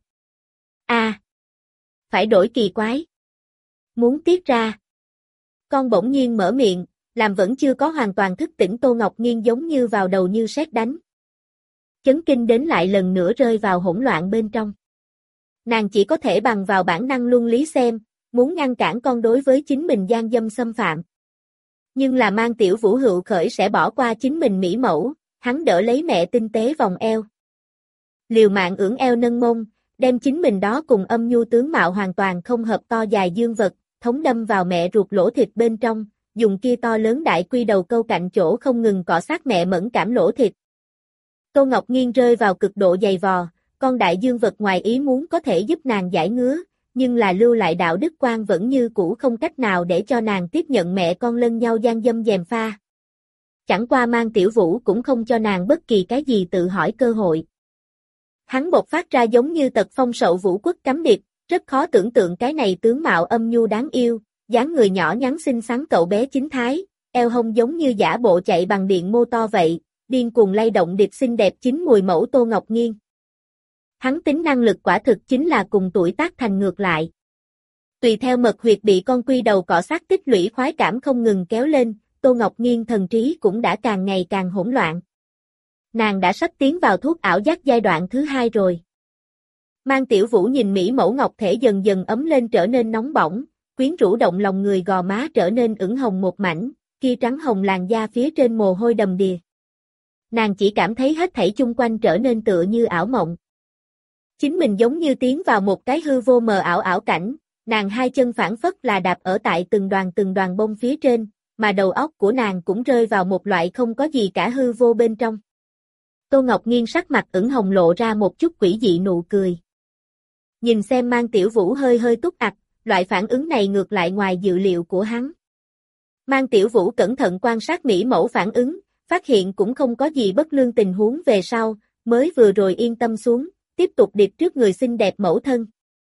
A. Phải đổi kỳ quái. Muốn tiết ra. Con bỗng nhiên mở miệng, làm vẫn chưa có hoàn toàn thức tỉnh Tô Ngọc Nghiên giống như vào đầu như sét đánh. Chấn kinh đến lại lần nữa rơi vào hỗn loạn bên trong. Nàng chỉ có thể bằng vào bản năng luân lý xem, muốn ngăn cản con đối với chính mình gian dâm xâm phạm. Nhưng là Mang Tiểu Vũ hữu khởi sẽ bỏ qua chính mình mỹ mẫu, hắn đỡ lấy mẹ tinh tế vòng eo. Liều mạng ưỡn eo nâng mông, đem chính mình đó cùng âm nhu tướng mạo hoàn toàn không hợp to dài dương vật, thống đâm vào mẹ ruột lỗ thịt bên trong, dùng kia to lớn đại quy đầu câu cạnh chỗ không ngừng cọ sát mẹ mẫn cảm lỗ thịt. Tô Ngọc Nghiên rơi vào cực độ dày vò, con đại dương vật ngoài ý muốn có thể giúp nàng giải ngứa, nhưng là lưu lại đạo đức quan vẫn như cũ không cách nào để cho nàng tiếp nhận mẹ con lân nhau gian dâm gièm pha. Chẳng qua Mang Tiểu Vũ cũng không cho nàng bất kỳ cái gì tự hỏi cơ hội. Hắn bộc phát ra giống như tật phong sậu vũ quốc cấm điệp, rất khó tưởng tượng cái này tướng mạo âm nhu đáng yêu, dáng người nhỏ nhắn xinh xắn cậu bé chính thái, eo hông giống như giả bộ chạy bằng điện mô to vậy, điên cuồng lay động điệp xinh đẹp chính mùi mẫu Tô Ngọc Nghiên. Hắn tính năng lực quả thực chính là cùng tuổi tác thành ngược lại. Tùy theo mật huyệt bị con quy đầu cọ sát tích lũy khoái cảm không ngừng kéo lên, Tô Ngọc Nghiên thần trí cũng đã càng ngày càng hỗn loạn. Nàng đã sắp tiến vào thuốc ảo giác giai đoạn thứ hai rồi. Mang Tiểu Vũ nhìn mỹ mẫu ngọc thể dần dần ấm lên trở nên nóng bỏng, quyến rũ động lòng người gò má trở nên ửng hồng một mảnh, kia trắng hồng làn da phía trên mồ hôi đầm đìa. Nàng chỉ cảm thấy hết thảy chung quanh trở nên tựa như ảo mộng. Chính mình giống như tiến vào một cái hư vô mờ ảo ảo cảnh, nàng hai chân phản phất là đạp ở tại từng đoàn từng đoàn bông phía trên, mà đầu óc của nàng cũng rơi vào một loại không có gì cả hư vô bên trong. Tô Ngọc Nghiên sắc mặt ửng hồng lộ ra một chút quỷ dị nụ cười. Nhìn xem Mang Tiểu Vũ hơi hơi túc ặc, loại phản ứng này ngược lại ngoài dự liệu của hắn. Mang Tiểu Vũ cẩn thận quan sát mỹ mẫu phản ứng, phát hiện cũng không có gì bất lương tình huống về sau, mới vừa rồi yên tâm xuống, tiếp tục điệp trước người xinh đẹp mẫu thân.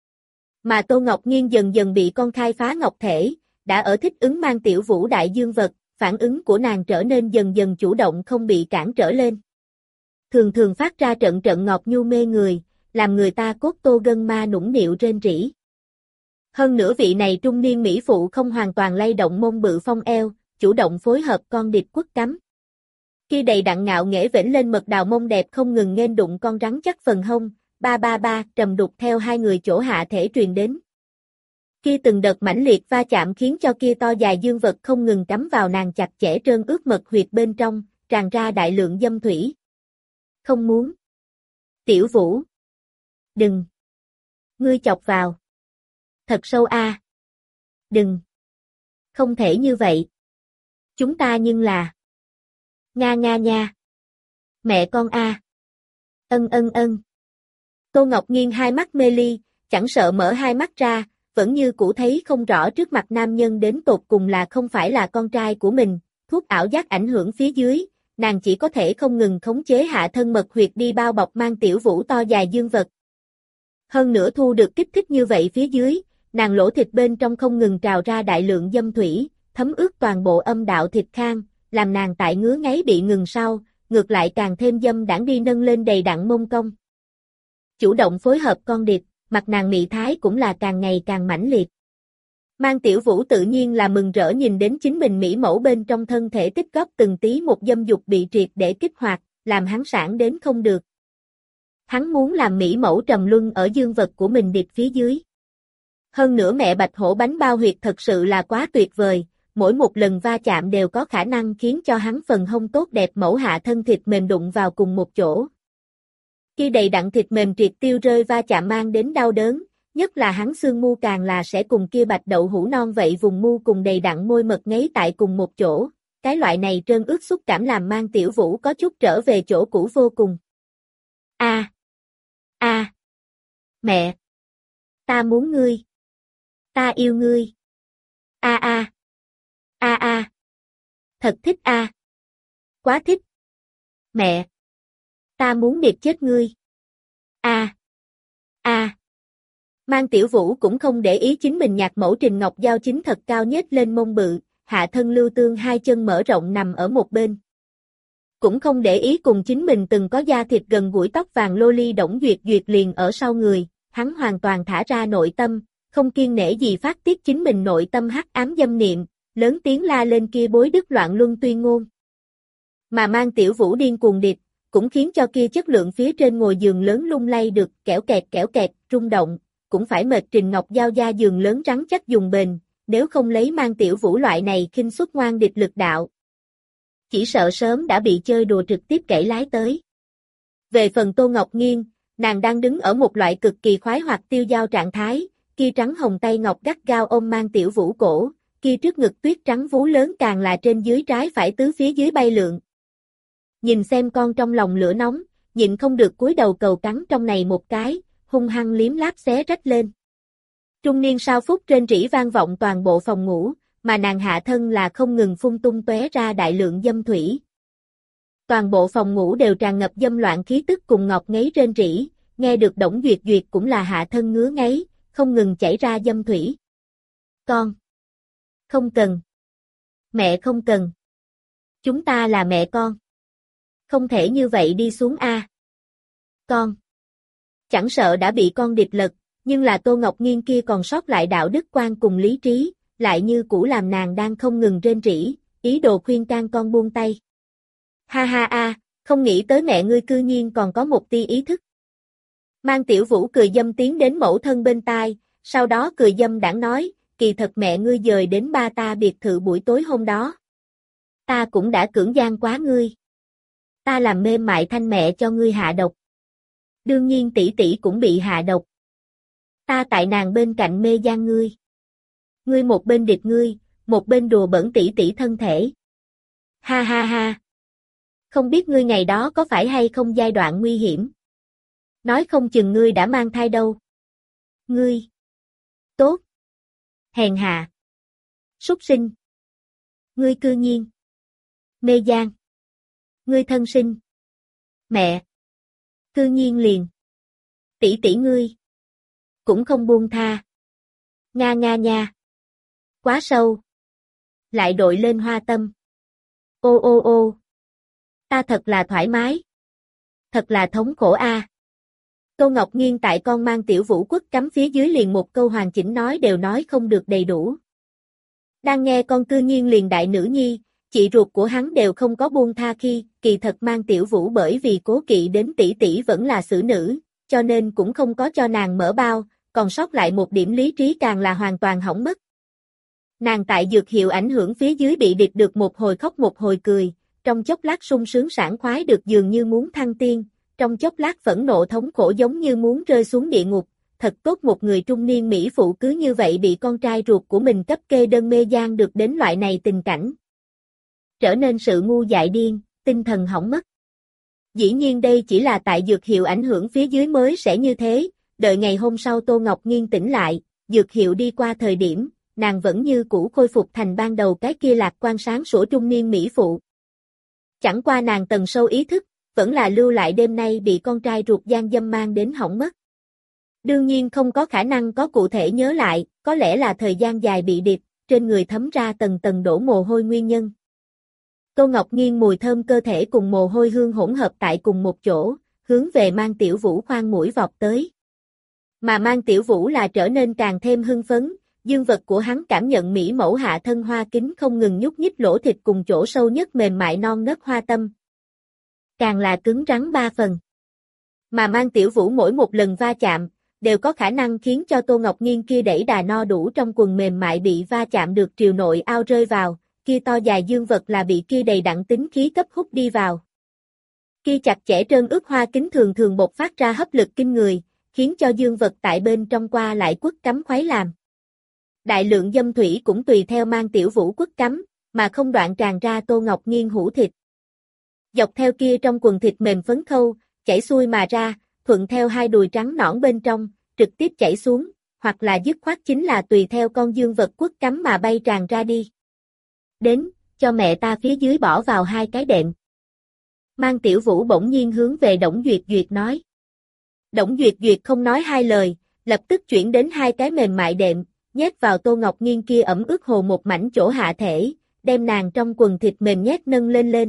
Mà Tô Ngọc Nghiên dần dần bị con khai phá ngọc thể, đã ở thích ứng Mang Tiểu Vũ đại dương vật, phản ứng của nàng trở nên dần dần chủ động không bị cản trở lên. Thường thường phát ra trận trận ngọt nhu mê người, làm người ta cốt tô gân ma nũng nịu rên rỉ. Hơn nữa vị này trung niên mỹ phụ không hoàn toàn lay động mông bự phong eo, chủ động phối hợp con điệp quất cắm. Khi đầy đặn ngạo nghễ vểnh lên mật đào mông đẹp không ngừng nghênh đụng con rắn chắc phần hông, ba ba ba trầm đục theo hai người chỗ hạ thể truyền đến. Khi từng đợt mãnh liệt va chạm khiến cho kia to dài dương vật không ngừng cắm vào nàng chặt chẽ trơn ướt mật huyệt bên trong, tràn ra đại lượng dâm thủy. Không muốn. Tiểu Vũ. Đừng. Ngươi chọc vào. Thật sâu a. À. Đừng. Không thể như vậy. Chúng ta nhưng là. Nga nga nha. Mẹ con a. À. Ân ân ân. Tô Ngọc Nghiên hai mắt mê ly, chẳng sợ mở hai mắt ra, vẫn như cũ thấy không rõ trước mặt nam nhân đến tột cùng là không phải là con trai của mình, thuốc ảo giác ảnh hưởng phía dưới, nàng chỉ có thể không ngừng khống chế hạ thân mật huyệt đi bao bọc Mang Tiểu Vũ to dài dương vật. Hơn nữa thu được kích thích như vậy phía dưới, nàng lỗ thịt bên trong không ngừng trào ra đại lượng dâm thủy, thấm ướt toàn bộ âm đạo thịt khang, làm nàng tại ngứa ngáy bị ngừng sau, ngược lại càng thêm dâm đãng đi nâng lên đầy đặn mông công. Chủ động phối hợp con điệp, mặt nàng mị thái cũng là càng ngày càng mãnh liệt. Mang Tiểu Vũ tự nhiên là mừng rỡ nhìn đến chính mình mỹ mẫu bên trong thân thể tích góp từng tí một dâm dục bị triệt để kích hoạt, làm hắn sảng đến không được. Hắn muốn làm mỹ mẫu trầm luân ở dương vật của mình điệp phía dưới. Hơn nữa mẹ bạch hổ bánh bao huyệt thật sự là quá tuyệt vời, mỗi một lần va chạm đều có khả năng khiến cho hắn phần hông tốt đẹp mẫu hạ thân thịt mềm đụng vào cùng một chỗ. Khi đầy đặn thịt mềm triệt tiêu rơi va chạm mang đến đau đớn, nhất là hắn xương mu càng là sẽ cùng kia bạch đậu hũ non vậy vùng mu cùng đầy đặn môi mật ngấy tại cùng một chỗ, cái loại này trơn ướt xúc cảm làm Mang Tiểu Vũ có chút trở về chỗ cũ vô cùng. A, a, mẹ, ta muốn ngươi, ta yêu ngươi, a a, a a, thật thích a, quá thích, mẹ, ta muốn điệp chết ngươi, a, a. Mang Tiểu Vũ cũng không để ý chính mình nhạc mẫu Trình Ngọc Giao chính thật cao nhếch lên mông bự, hạ thân lưu tương hai chân mở rộng nằm ở một bên. Cũng không để ý cùng chính mình từng có da thịt gần gũi tóc vàng loli Đổng Duyệt Duyệt liền ở sau người, hắn hoàn toàn thả ra nội tâm, không kiêng nể gì phát tiết chính mình nội tâm hắc ám dâm niệm, lớn tiếng la lên kia bối đức loạn luân tuyên ngôn. Mà Mang Tiểu Vũ điên cuồng điệp, cũng khiến cho kia chất lượng phía trên ngồi giường lớn lung lay được kẽo kẹt kẽo kẹt, rung động, cũng phải mệt Trình Ngọc Giao da giường lớn rắn chắc dùng bền, nếu không lấy Mang Tiểu Vũ loại này khinh suất ngoan địch lực đạo. Chỉ sợ sớm đã bị chơi đùa trực tiếp cẩy lái tới. Về phần Tô Ngọc Nghiên, nàng đang đứng ở một loại cực kỳ khoái hoặc tiêu dao trạng thái, kia trắng hồng tay ngọc gắt gao ôm Mang Tiểu Vũ cổ, kia trước ngực tuyết trắng vú lớn càng là trên dưới trái phải tứ phía dưới bay lượn. Nhìn xem con trong lòng lửa nóng, nhịn không được cúi đầu cầu cắn trong này một cái, hung hăng liếm láp xé rách lên. Trung niên sao phúc trên rỉ vang vọng toàn bộ phòng ngủ, mà nàng hạ thân là không ngừng phun tung tóe ra đại lượng dâm thủy. Toàn bộ phòng ngủ đều tràn ngập dâm loạn khí tức cùng ngọt ngấy rên rỉ, nghe được Đổng Duyệt Duyệt cũng là hạ thân ngứa ngáy, không ngừng chảy ra dâm thủy. Con! Không cần! Mẹ không cần! Chúng ta là mẹ con! Không thể như vậy đi xuống a. Con! Chẳng sợ đã bị con địch lật, nhưng là Tô Ngọc Nghiên kia còn sót lại đạo đức quan cùng lý trí, lại như cũ làm nàng đang không ngừng rên rỉ, ý đồ khuyên can con buông tay. Ha ha a, không nghĩ tới mẹ ngươi cư nhiên còn có một tia ý thức. Mang Tiểu Vũ cười dâm tiến đến mẫu thân bên tai, sau đó cười dâm đãng nói, kỳ thật mẹ ngươi dời đến ba ta biệt thự buổi tối hôm đó. Ta cũng đã cưỡng gian quá ngươi. Ta làm mê mại thanh mẹ cho ngươi hạ độc. Đương nhiên tỷ tỷ cũng bị hạ độc. Ta tại nàng bên cạnh mê gian ngươi. Ngươi một bên địch ngươi, một bên đùa bẩn tỷ tỷ thân thể. Ha ha ha. Không biết ngươi ngày đó có phải hay không giai đoạn nguy hiểm. Nói không chừng ngươi đã mang thai đâu. Ngươi. Tốt. Hèn hạ. Súc sinh. Ngươi cư nhiên. Mê gian. Ngươi thân sinh. Mẹ. Cư nhiên liền. Tỷ tỷ ngươi. Cũng không buông tha. Nga nga nha. Quá sâu. Lại đội lên hoa tâm. Ô ô ô. Ta thật là thoải mái. Thật là thống khổ a. Tô Ngọc Nghiên tại con Mang Tiểu Vũ quất cắm phía dưới liền một câu hoàn chỉnh nói đều nói không được đầy đủ. Đang nghe con cư nhiên liền đại nữ nhi, chị ruột của hắn đều không có buông tha khi, kỳ thật Mang Tiểu Vũ bởi vì cố kỵ đến tỷ tỷ vẫn là xử nữ, cho nên cũng không có cho nàng mở bao, còn sót lại một điểm lý trí càng là hoàn toàn hỏng mất. Nàng tại dược hiệu ảnh hưởng phía dưới bị địch được một hồi khóc một hồi cười, trong chốc lát sung sướng sảng khoái được dường như muốn thăng tiên, trong chốc lát phẫn nộ thống khổ giống như muốn rơi xuống địa ngục, thật tốt một người trung niên mỹ phụ cứ như vậy bị con trai ruột của mình cấp kê đơn mê gian được đến loại này tình cảnh. Trở nên sự ngu dại điên, tinh thần hỏng mất. Dĩ nhiên đây chỉ là tại dược hiệu ảnh hưởng phía dưới mới sẽ như thế, đợi ngày hôm sau Tô Ngọc Nghiên tỉnh lại, dược hiệu đi qua thời điểm, nàng vẫn như cũ khôi phục thành ban đầu cái kia lạc quan sáng sủa trung niên mỹ phụ. Chẳng qua nàng tầng sâu ý thức, vẫn là lưu lại đêm nay bị con trai ruột gian dâm mang đến hỏng mất. Đương nhiên không có khả năng có cụ thể nhớ lại, có lẽ là thời gian dài bị điệp, trên người thấm ra tầng tầng đổ mồ hôi nguyên nhân. Tô Ngọc Nghiên mùi thơm cơ thể cùng mồ hôi hương hỗn hợp tại cùng một chỗ, hướng về Mang Tiểu Vũ khoan mũi vọt tới. Mà Mang Tiểu Vũ là trở nên càng thêm hưng phấn, dương vật của hắn cảm nhận mỹ mẫu hạ thân hoa kính không ngừng nhúc nhích lỗ thịt cùng chỗ sâu nhất mềm mại non nớt hoa tâm. Càng là cứng rắn ba phần. Mà Mang Tiểu Vũ mỗi một lần va chạm, đều có khả năng khiến cho Tô Ngọc Nghiên kia đẩy đà no đủ trong quần mềm mại bị va chạm được triều nội ao rơi vào, kia to dài dương vật là bị kia đầy đặn tính khí cấp hút đi vào. Kia chặt chẽ trơn ướt hoa kính thường thường bộc phát ra hấp lực kinh người, khiến cho dương vật tại bên trong qua lại quất cắm khuấy làm. Đại lượng dâm thủy cũng tùy theo Mang Tiểu Vũ quất cắm, mà không đoạn tràn ra Tô Ngọc Nghiên hũ thịt. Dọc theo kia trong quần thịt mềm phấn khâu, chảy xuôi mà ra, thuận theo hai đùi trắng nõn bên trong, trực tiếp chảy xuống, hoặc là dứt khoát chính là tùy theo con dương vật quất cắm mà bay tràn ra đi. Đến, cho mẹ ta phía dưới bỏ vào hai cái đệm. Mang Tiểu Vũ bỗng nhiên hướng về Đổng Duyệt Duyệt nói. Đổng Duyệt Duyệt không nói hai lời, lập tức chuyển đến hai cái mềm mại đệm, nhét vào Tô Ngọc Nghiên kia ẩm ướt hồ một mảnh chỗ hạ thể, đem nàng trong quần thịt mềm nhét nâng lên lên.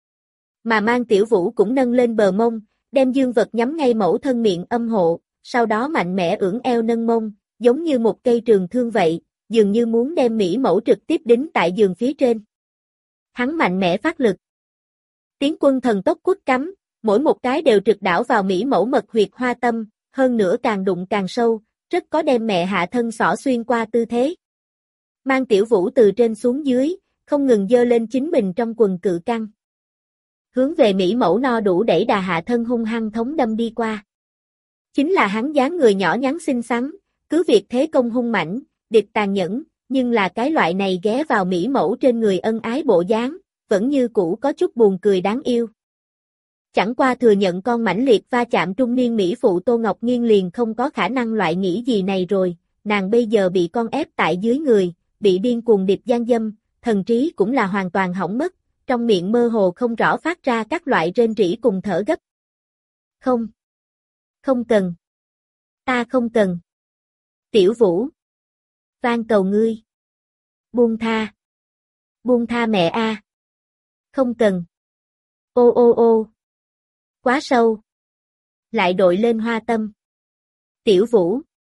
Mà Mang Tiểu Vũ cũng nâng lên bờ mông, đem dương vật nhắm ngay mẫu thân miệng âm hộ, sau đó mạnh mẽ ưỡn eo nâng mông, giống như một cây trường thương vậy, dường như muốn đem Mỹ mẫu trực tiếp đính tại giường phía trên. Hắn mạnh mẽ phát lực. Tiến quân thần tốc quất cắm, mỗi một cái đều trực đảo vào Mỹ mẫu mật huyệt hoa tâm, hơn nữa càng đụng càng sâu, rất có đem mẹ hạ thân xỏ xuyên qua tư thế. Mang Tiểu Vũ từ trên xuống dưới, không ngừng dơ lên chính mình trong quần cự căng. Hướng về Mỹ mẫu no đủ đẩy đà hạ thân hung hăng thống đâm đi qua. Chính là hắn dáng người nhỏ nhắn xinh xắn, cứ việc thế công hung mãnh, địch tàn nhẫn, nhưng là cái loại này ghé vào Mỹ mẫu trên người ân ái bộ dáng, vẫn như cũ có chút buồn cười đáng yêu. Chẳng qua thừa nhận con mãnh liệt va chạm trung niên Mỹ phụ Tô Ngọc Nghiên liền không có khả năng loại nghĩ gì này rồi, nàng bây giờ bị con ép tại dưới người, bị điên cuồng địch gian dâm, thần trí cũng là hoàn toàn hỏng mất, trong miệng mơ hồ không rõ phát ra các loại rên rỉ cùng thở gấp. Không. Không cần. Ta không cần. Tiểu Vũ. Van cầu ngươi. Buông tha. Buông tha mẹ a. Không cần. Ô ô ô. Quá sâu. Lại đội lên hoa tâm. Tiểu Vũ.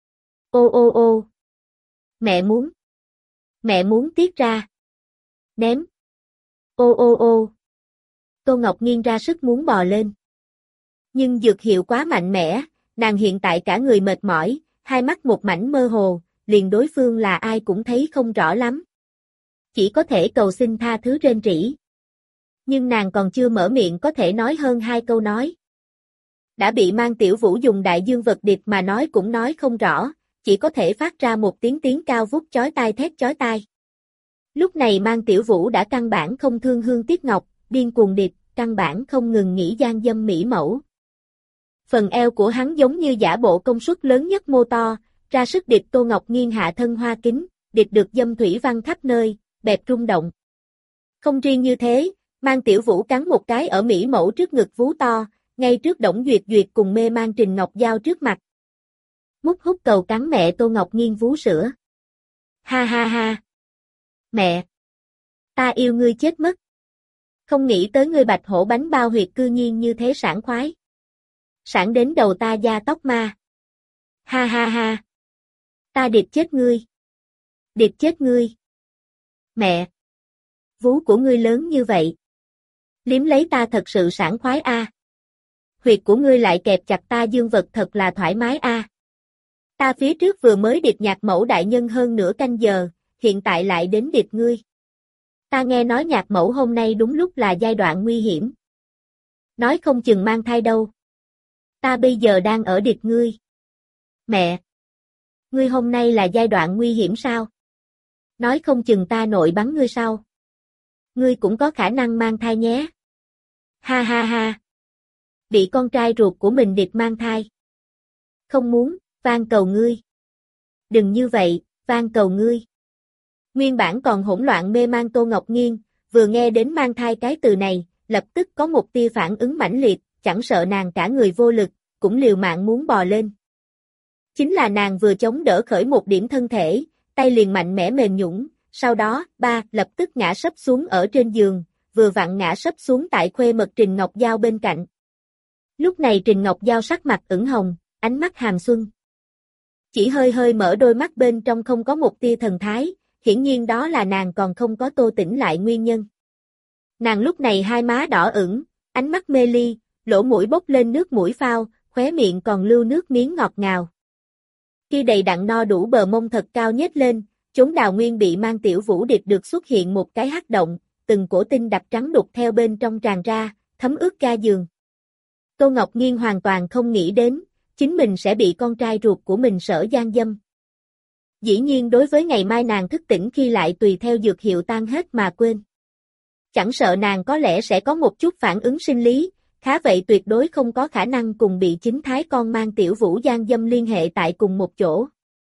Ô ô ô. Mẹ muốn. Mẹ muốn tiết ra. Ném. Ô ô ô. Tô Ngọc Nghiên ra sức muốn bò lên. Nhưng dược hiệu quá mạnh mẽ, nàng hiện tại cả người mệt mỏi, hai mắt một mảnh mơ hồ, liền đối phương là ai cũng thấy không rõ lắm. Chỉ có thể cầu xin tha thứ rên rỉ. Nhưng nàng còn chưa mở miệng có thể nói hơn hai câu nói. Đã bị Mang Tiểu Vũ dùng đại dương vật địch mà nói cũng nói không rõ, chỉ có thể phát ra một tiếng tiếng cao vút chói tai thét chói tai. Lúc này Mang Tiểu Vũ đã căn bản không thương hương tiếc ngọc, điên cuồng địch, căn bản không ngừng nghĩ gian dâm Mỹ mẫu. Phần eo của hắn giống như giả bộ công suất lớn nhất mô to, ra sức địch Tô Ngọc Nghiên hạ thân hoa kính, địch được dâm thủy văng khắp nơi, bẹp rung động. Không riêng như thế, Mang Tiểu Vũ cắn một cái ở Mỹ mẫu trước ngực vú to, ngay trước Đổng Duyệt Duyệt cùng mê mang Trình Ngọc Giao trước mặt. Mút hút cầu cắn mẹ Tô Ngọc Nghiên vú sữa. Ha ha ha. Mẹ. Ta yêu ngươi chết mất. Không nghĩ tới ngươi bạch hổ bánh bao huyệt cư nhiên như thế sảng khoái. Sảng đến đầu ta da tóc ma. Ha ha ha. Ta điệp chết ngươi. Điệp chết ngươi. Mẹ. Vú của ngươi lớn như vậy. Liếm lấy ta thật sự sảng khoái a. À. Huyệt của ngươi lại kẹp chặt ta dương vật thật là thoải mái a. À. Ta phía trước vừa mới điệp nhạc mẫu đại nhân hơn nửa canh giờ, hiện tại lại đến điệp ngươi. Ta nghe nói nhạc mẫu hôm nay đúng lúc là giai đoạn nguy hiểm. Nói không chừng mang thai đâu. Ta bây giờ đang ở điệp ngươi. Mẹ! Ngươi hôm nay là giai đoạn nguy hiểm sao? Nói không chừng ta nội bắn ngươi sao? Ngươi cũng có khả năng mang thai nhé. Ha ha ha! Bị con trai ruột của mình điệp mang thai. Không muốn, van cầu ngươi. Đừng như vậy, van cầu ngươi. Nguyên bản còn hỗn loạn mê mang Tô Ngọc Nghiên, vừa nghe đến mang thai cái từ này, lập tức có một tia phản ứng mãnh liệt, chẳng sợ nàng cả người vô lực, cũng liều mạng muốn bò lên. Chính là nàng vừa chống đỡ khởi một điểm thân thể, tay liền mạnh mẽ mềm nhũn, sau đó, ba, lập tức ngã sấp xuống ở trên giường, vừa vặn ngã sấp xuống tại khuê mật Trình Ngọc Giao bên cạnh. Lúc này Trình Ngọc Giao sắc mặt ửng hồng, ánh mắt hàm xuân. Chỉ hơi hơi mở đôi mắt bên trong không có một tia thần thái, hiển nhiên đó là nàng còn không có tô tỉnh lại nguyên nhân. Nàng lúc này hai má đỏ ửng, ánh mắt mê ly, lỗ mũi bốc lên nước mũi phao, khóe miệng còn lưu nước miếng ngọt ngào. Khi đầy đặn no đủ bờ mông thật cao nhếch lên, chốn đào nguyên bị Mang Tiểu Vũ điệp được xuất hiện một cái hắc động, từng cổ tinh đặc trắng đục theo bên trong tràn ra, thấm ướt ga giường. Tô Ngọc Nghiên hoàn toàn không nghĩ đến, chính mình sẽ bị con trai ruột của mình sở gian dâm. Dĩ nhiên đối với ngày mai nàng thức tỉnh khi lại tùy theo dược hiệu tan hết mà quên. Chẳng sợ nàng có lẽ sẽ có một chút phản ứng sinh lý, khá vậy tuyệt đối không có khả năng cùng bị chính thái con Mang Tiểu Vũ gian dâm liên hệ tại cùng một chỗ.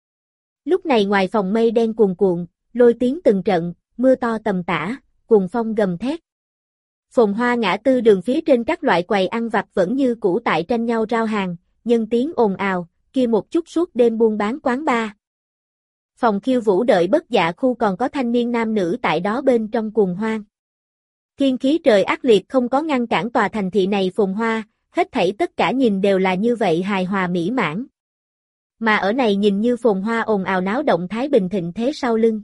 Lúc này ngoài phòng mây đen cuồn cuộn, lôi tiếng từng trận, mưa to tầm tã, cuồng phong gầm thét. Phồn hoa ngã tư đường phía trên các loại quầy ăn vặt vẫn như cũ tại tranh nhau rao hàng, nhân tiếng ồn ào, kia một chút suốt đêm buôn bán quán bar. Phòng khiêu vũ đợi bất dạ khu còn có thanh niên nam nữ tại đó bên trong cuồng hoang. Thiên khí trời ác liệt không có ngăn cản tòa thành thị này phồn hoa, hết thảy tất cả nhìn đều là như vậy hài hòa mỹ mãn. Mà ở này nhìn như phồn hoa ồn ào náo động thái bình thịnh thế sau lưng.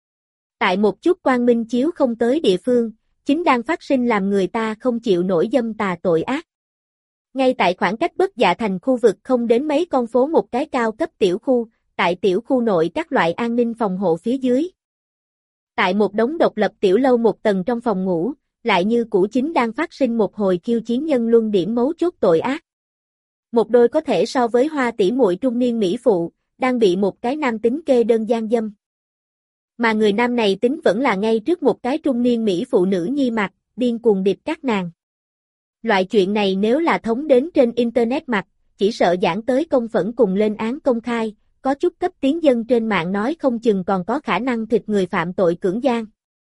Tại một chút quang minh chiếu không tới địa phương, chính đang phát sinh làm người ta không chịu nổi dâm tà tội ác. Ngay tại khoảng cách bất dạ thành khu vực không đến mấy con phố một cái cao cấp tiểu khu, tại tiểu khu nội các loại an ninh phòng hộ phía dưới. Tại một đống độc lập tiểu lâu một tầng trong phòng ngủ, lại như cũ chính đang phát sinh một hồi kiêu chiến nhân luân điểm mấu chốt tội ác. Một đôi có thể so với hoa tỷ muội trung niên mỹ phụ, đang bị một cái nam tính kê đơn gian dâm. Mà người nam này tính vẫn là ngay trước một cái trung niên mỹ phụ nữ nhi mặt, điên cuồng điệp các nàng. Loại chuyện này nếu là thống đến trên internet mặt, chỉ sợ giảng tới công phẫn cùng lên án công khai, có chút cấp tiến dân trên mạng nói không chừng còn có khả năng thịt người phạm tội cưỡng gian.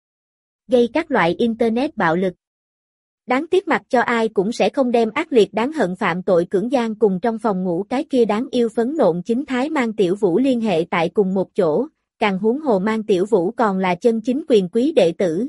Gây các loại internet bạo lực. Đáng tiếc mặt cho ai cũng sẽ không đem ác liệt đáng hận phạm tội cưỡng gian cùng trong phòng ngủ cái kia đáng yêu phấn nộn chính thái mang tiểu vũ liên hệ tại cùng một chỗ, càng huống hồ mang tiểu vũ còn là chân chính quyền quý đệ tử.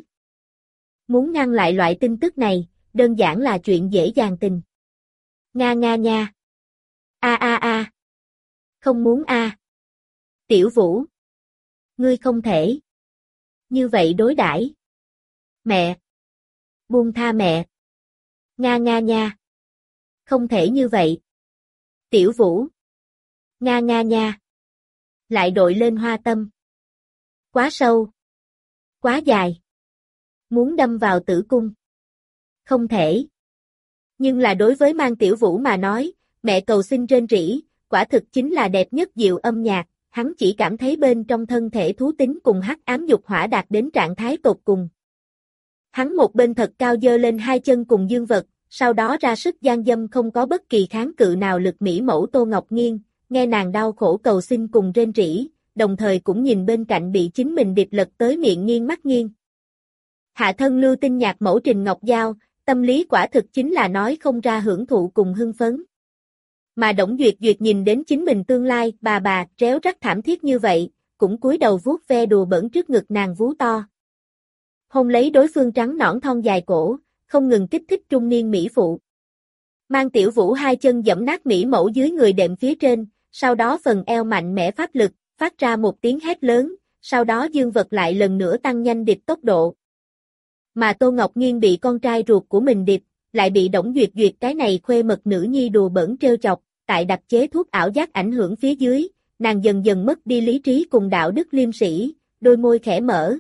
Muốn ngăn lại loại tin tức này, đơn giản là chuyện dễ dàng tình. Nga nga nha. A a a. Không muốn a. Tiểu vũ. Ngươi không thể. Như vậy đối đãi. Mẹ. Buông tha mẹ. Nga nga nha. Không thể như vậy. Tiểu vũ. Nga nga nha. Lại đội lên hoa tâm. Quá sâu. Quá dài. Muốn đâm vào tử cung. Không thể. Nhưng là đối với mang tiểu vũ mà nói, mẹ cầu xin rên rỉ, quả thực chính là đẹp nhất diệu âm nhạc, hắn chỉ cảm thấy bên trong thân thể thú tính cùng hắc ám dục hỏa đạt đến trạng thái tột cùng. Hắn một bên thật cao giơ lên hai chân cùng dương vật, sau đó ra sức gian dâm không có bất kỳ kháng cự nào lực mỹ mẫu Tô Ngọc Nghiên, nghe nàng đau khổ cầu xin cùng rên rỉ, đồng thời cũng nhìn bên cạnh bị chính mình điệp lật tới miệng nghiêng mắt nghiêng. Hạ thân lưu tinh nhạc mẫu Trình Ngọc Giao, tâm lý quả thực chính là nói không ra hưởng thụ cùng hưng phấn. Mà Đổng Duyệt Duyệt nhìn đến chính mình tương lai, bà bà, réo rắt thảm thiết như vậy, cũng cúi đầu vuốt ve đùa bỡn trước ngực nàng vú to. Hôn lấy đối phương trắng nõn thon dài cổ, không ngừng kích thích trung niên mỹ phụ. Mang tiểu vũ hai chân giẫm nát mỹ mẫu dưới người đệm phía trên, sau đó phần eo mạnh mẽ pháp lực, phát ra một tiếng hét lớn, sau đó dương vật lại lần nữa tăng nhanh điệp tốc độ. Mà Tô Ngọc Nghiên bị con trai ruột của mình điệp, lại bị Đổng Duyệt Duyệt cái này khuê mật nữ nhi đùa bỡn trêu chọc, tại đặc chế thuốc ảo giác ảnh hưởng phía dưới, nàng dần dần mất đi lý trí cùng đạo đức liêm sĩ, đôi môi khẽ mở.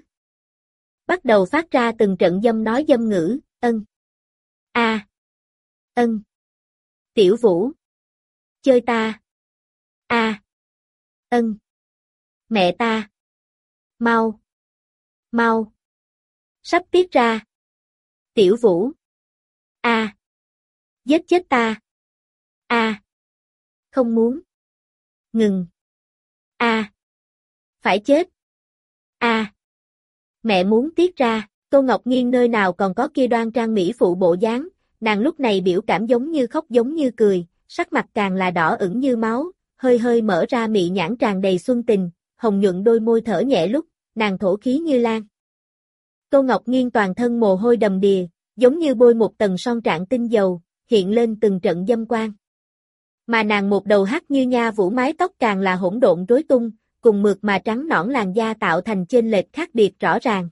Bắt đầu phát ra từng trận dâm nói dâm ngữ, ân. A. À. Ân. Tiểu vũ. Chơi ta. A. À. Ân. Mẹ ta. Mau. Mau. Sắp tiết ra. Tiểu vũ. A. À. Giết chết ta. A. À. Không muốn. Ngừng. A. À. Phải chết. A. À. Mẹ muốn tiết ra, Tô Ngọc Nghiên nơi nào còn có kia đoan trang mỹ phụ bộ dáng, nàng lúc này biểu cảm giống như khóc giống như cười, sắc mặt càng là đỏ ửng như máu, hơi hơi mở ra mị nhãn tràn đầy xuân tình, hồng nhuận đôi môi thở nhẹ lúc, nàng thổ khí như lan. Tô Ngọc Nghiên toàn thân mồ hôi đầm đìa, giống như bôi một tầng son trạng tinh dầu, hiện lên từng trận dâm quang. Mà nàng một đầu hắc như nha vũ mái tóc càng là hỗn độn rối tung, cùng mượt mà trắng nõn làn da tạo thành chênh lệch khác biệt rõ ràng.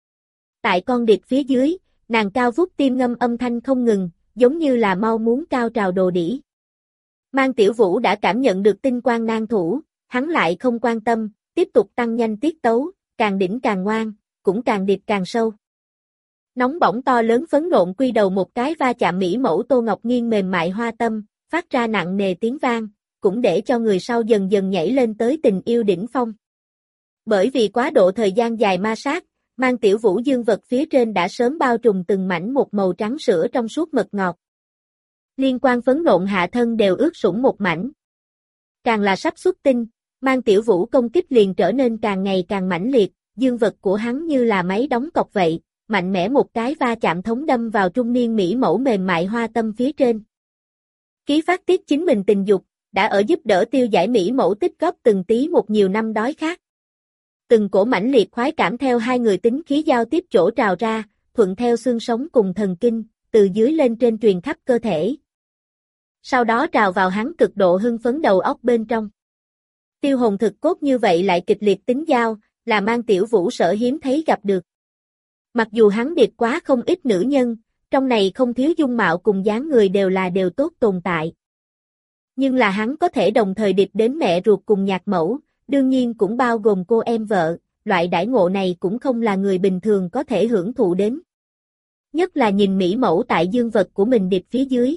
Tại con điệp phía dưới, nàng cao vút tim ngâm âm thanh không ngừng, giống như là mau muốn cao trào đồ đỉ. Mang tiểu vũ đã cảm nhận được tinh quang nan thủ, hắn lại không quan tâm, tiếp tục tăng nhanh tiết tấu, càng đỉnh càng ngoan, cũng càng điệp càng sâu. Nóng bỏng to lớn phấn nộn quy đầu một cái va chạm mỹ mẫu Tô Ngọc Nghiên mềm mại hoa tâm, phát ra nặng nề tiếng vang, cũng để cho người sau dần dần nhảy lên tới tình yêu đỉnh phong. Bởi vì quá độ thời gian dài ma sát, mang tiểu vũ dương vật phía trên đã sớm bao trùm từng mảnh một màu trắng sữa trong suốt mật ngọt. Liên quan phấn nộn hạ thân đều ướt sũng một mảnh. Càng là sắp xuất tinh, mang tiểu vũ công kích liền trở nên càng ngày càng mãnh liệt, dương vật của hắn như là máy đóng cọc vậy, mạnh mẽ một cái va chạm thống đâm vào trung niên mỹ mẫu mềm mại hoa tâm phía trên. Ký phát tiết chính mình tình dục, đã ở giúp đỡ tiêu giải mỹ mẫu tích góp từng tí một nhiều năm đói khát. Từng cổ mãnh liệt khoái cảm theo hai người tính khí giao tiếp chỗ trào ra, thuận theo xương sống cùng thần kinh, từ dưới lên trên truyền khắp cơ thể. Sau đó trào vào hắn cực độ hưng phấn đầu óc bên trong. Tiêu hồn thực cốt như vậy lại kịch liệt tính giao, là Mang Tiểu Vũ sở hiếm thấy gặp được. Mặc dù hắn điệp quá không ít nữ nhân, trong này không thiếu dung mạo cùng dáng người đều là đều tốt tồn tại. Nhưng là hắn có thể đồng thời điệp đến mẹ ruột cùng nhạc mẫu, đương nhiên cũng bao gồm cô em vợ, loại đãi ngộ này cũng không là người bình thường có thể hưởng thụ đến. Nhất là nhìn mỹ mẫu tại dương vật của mình điệp phía dưới.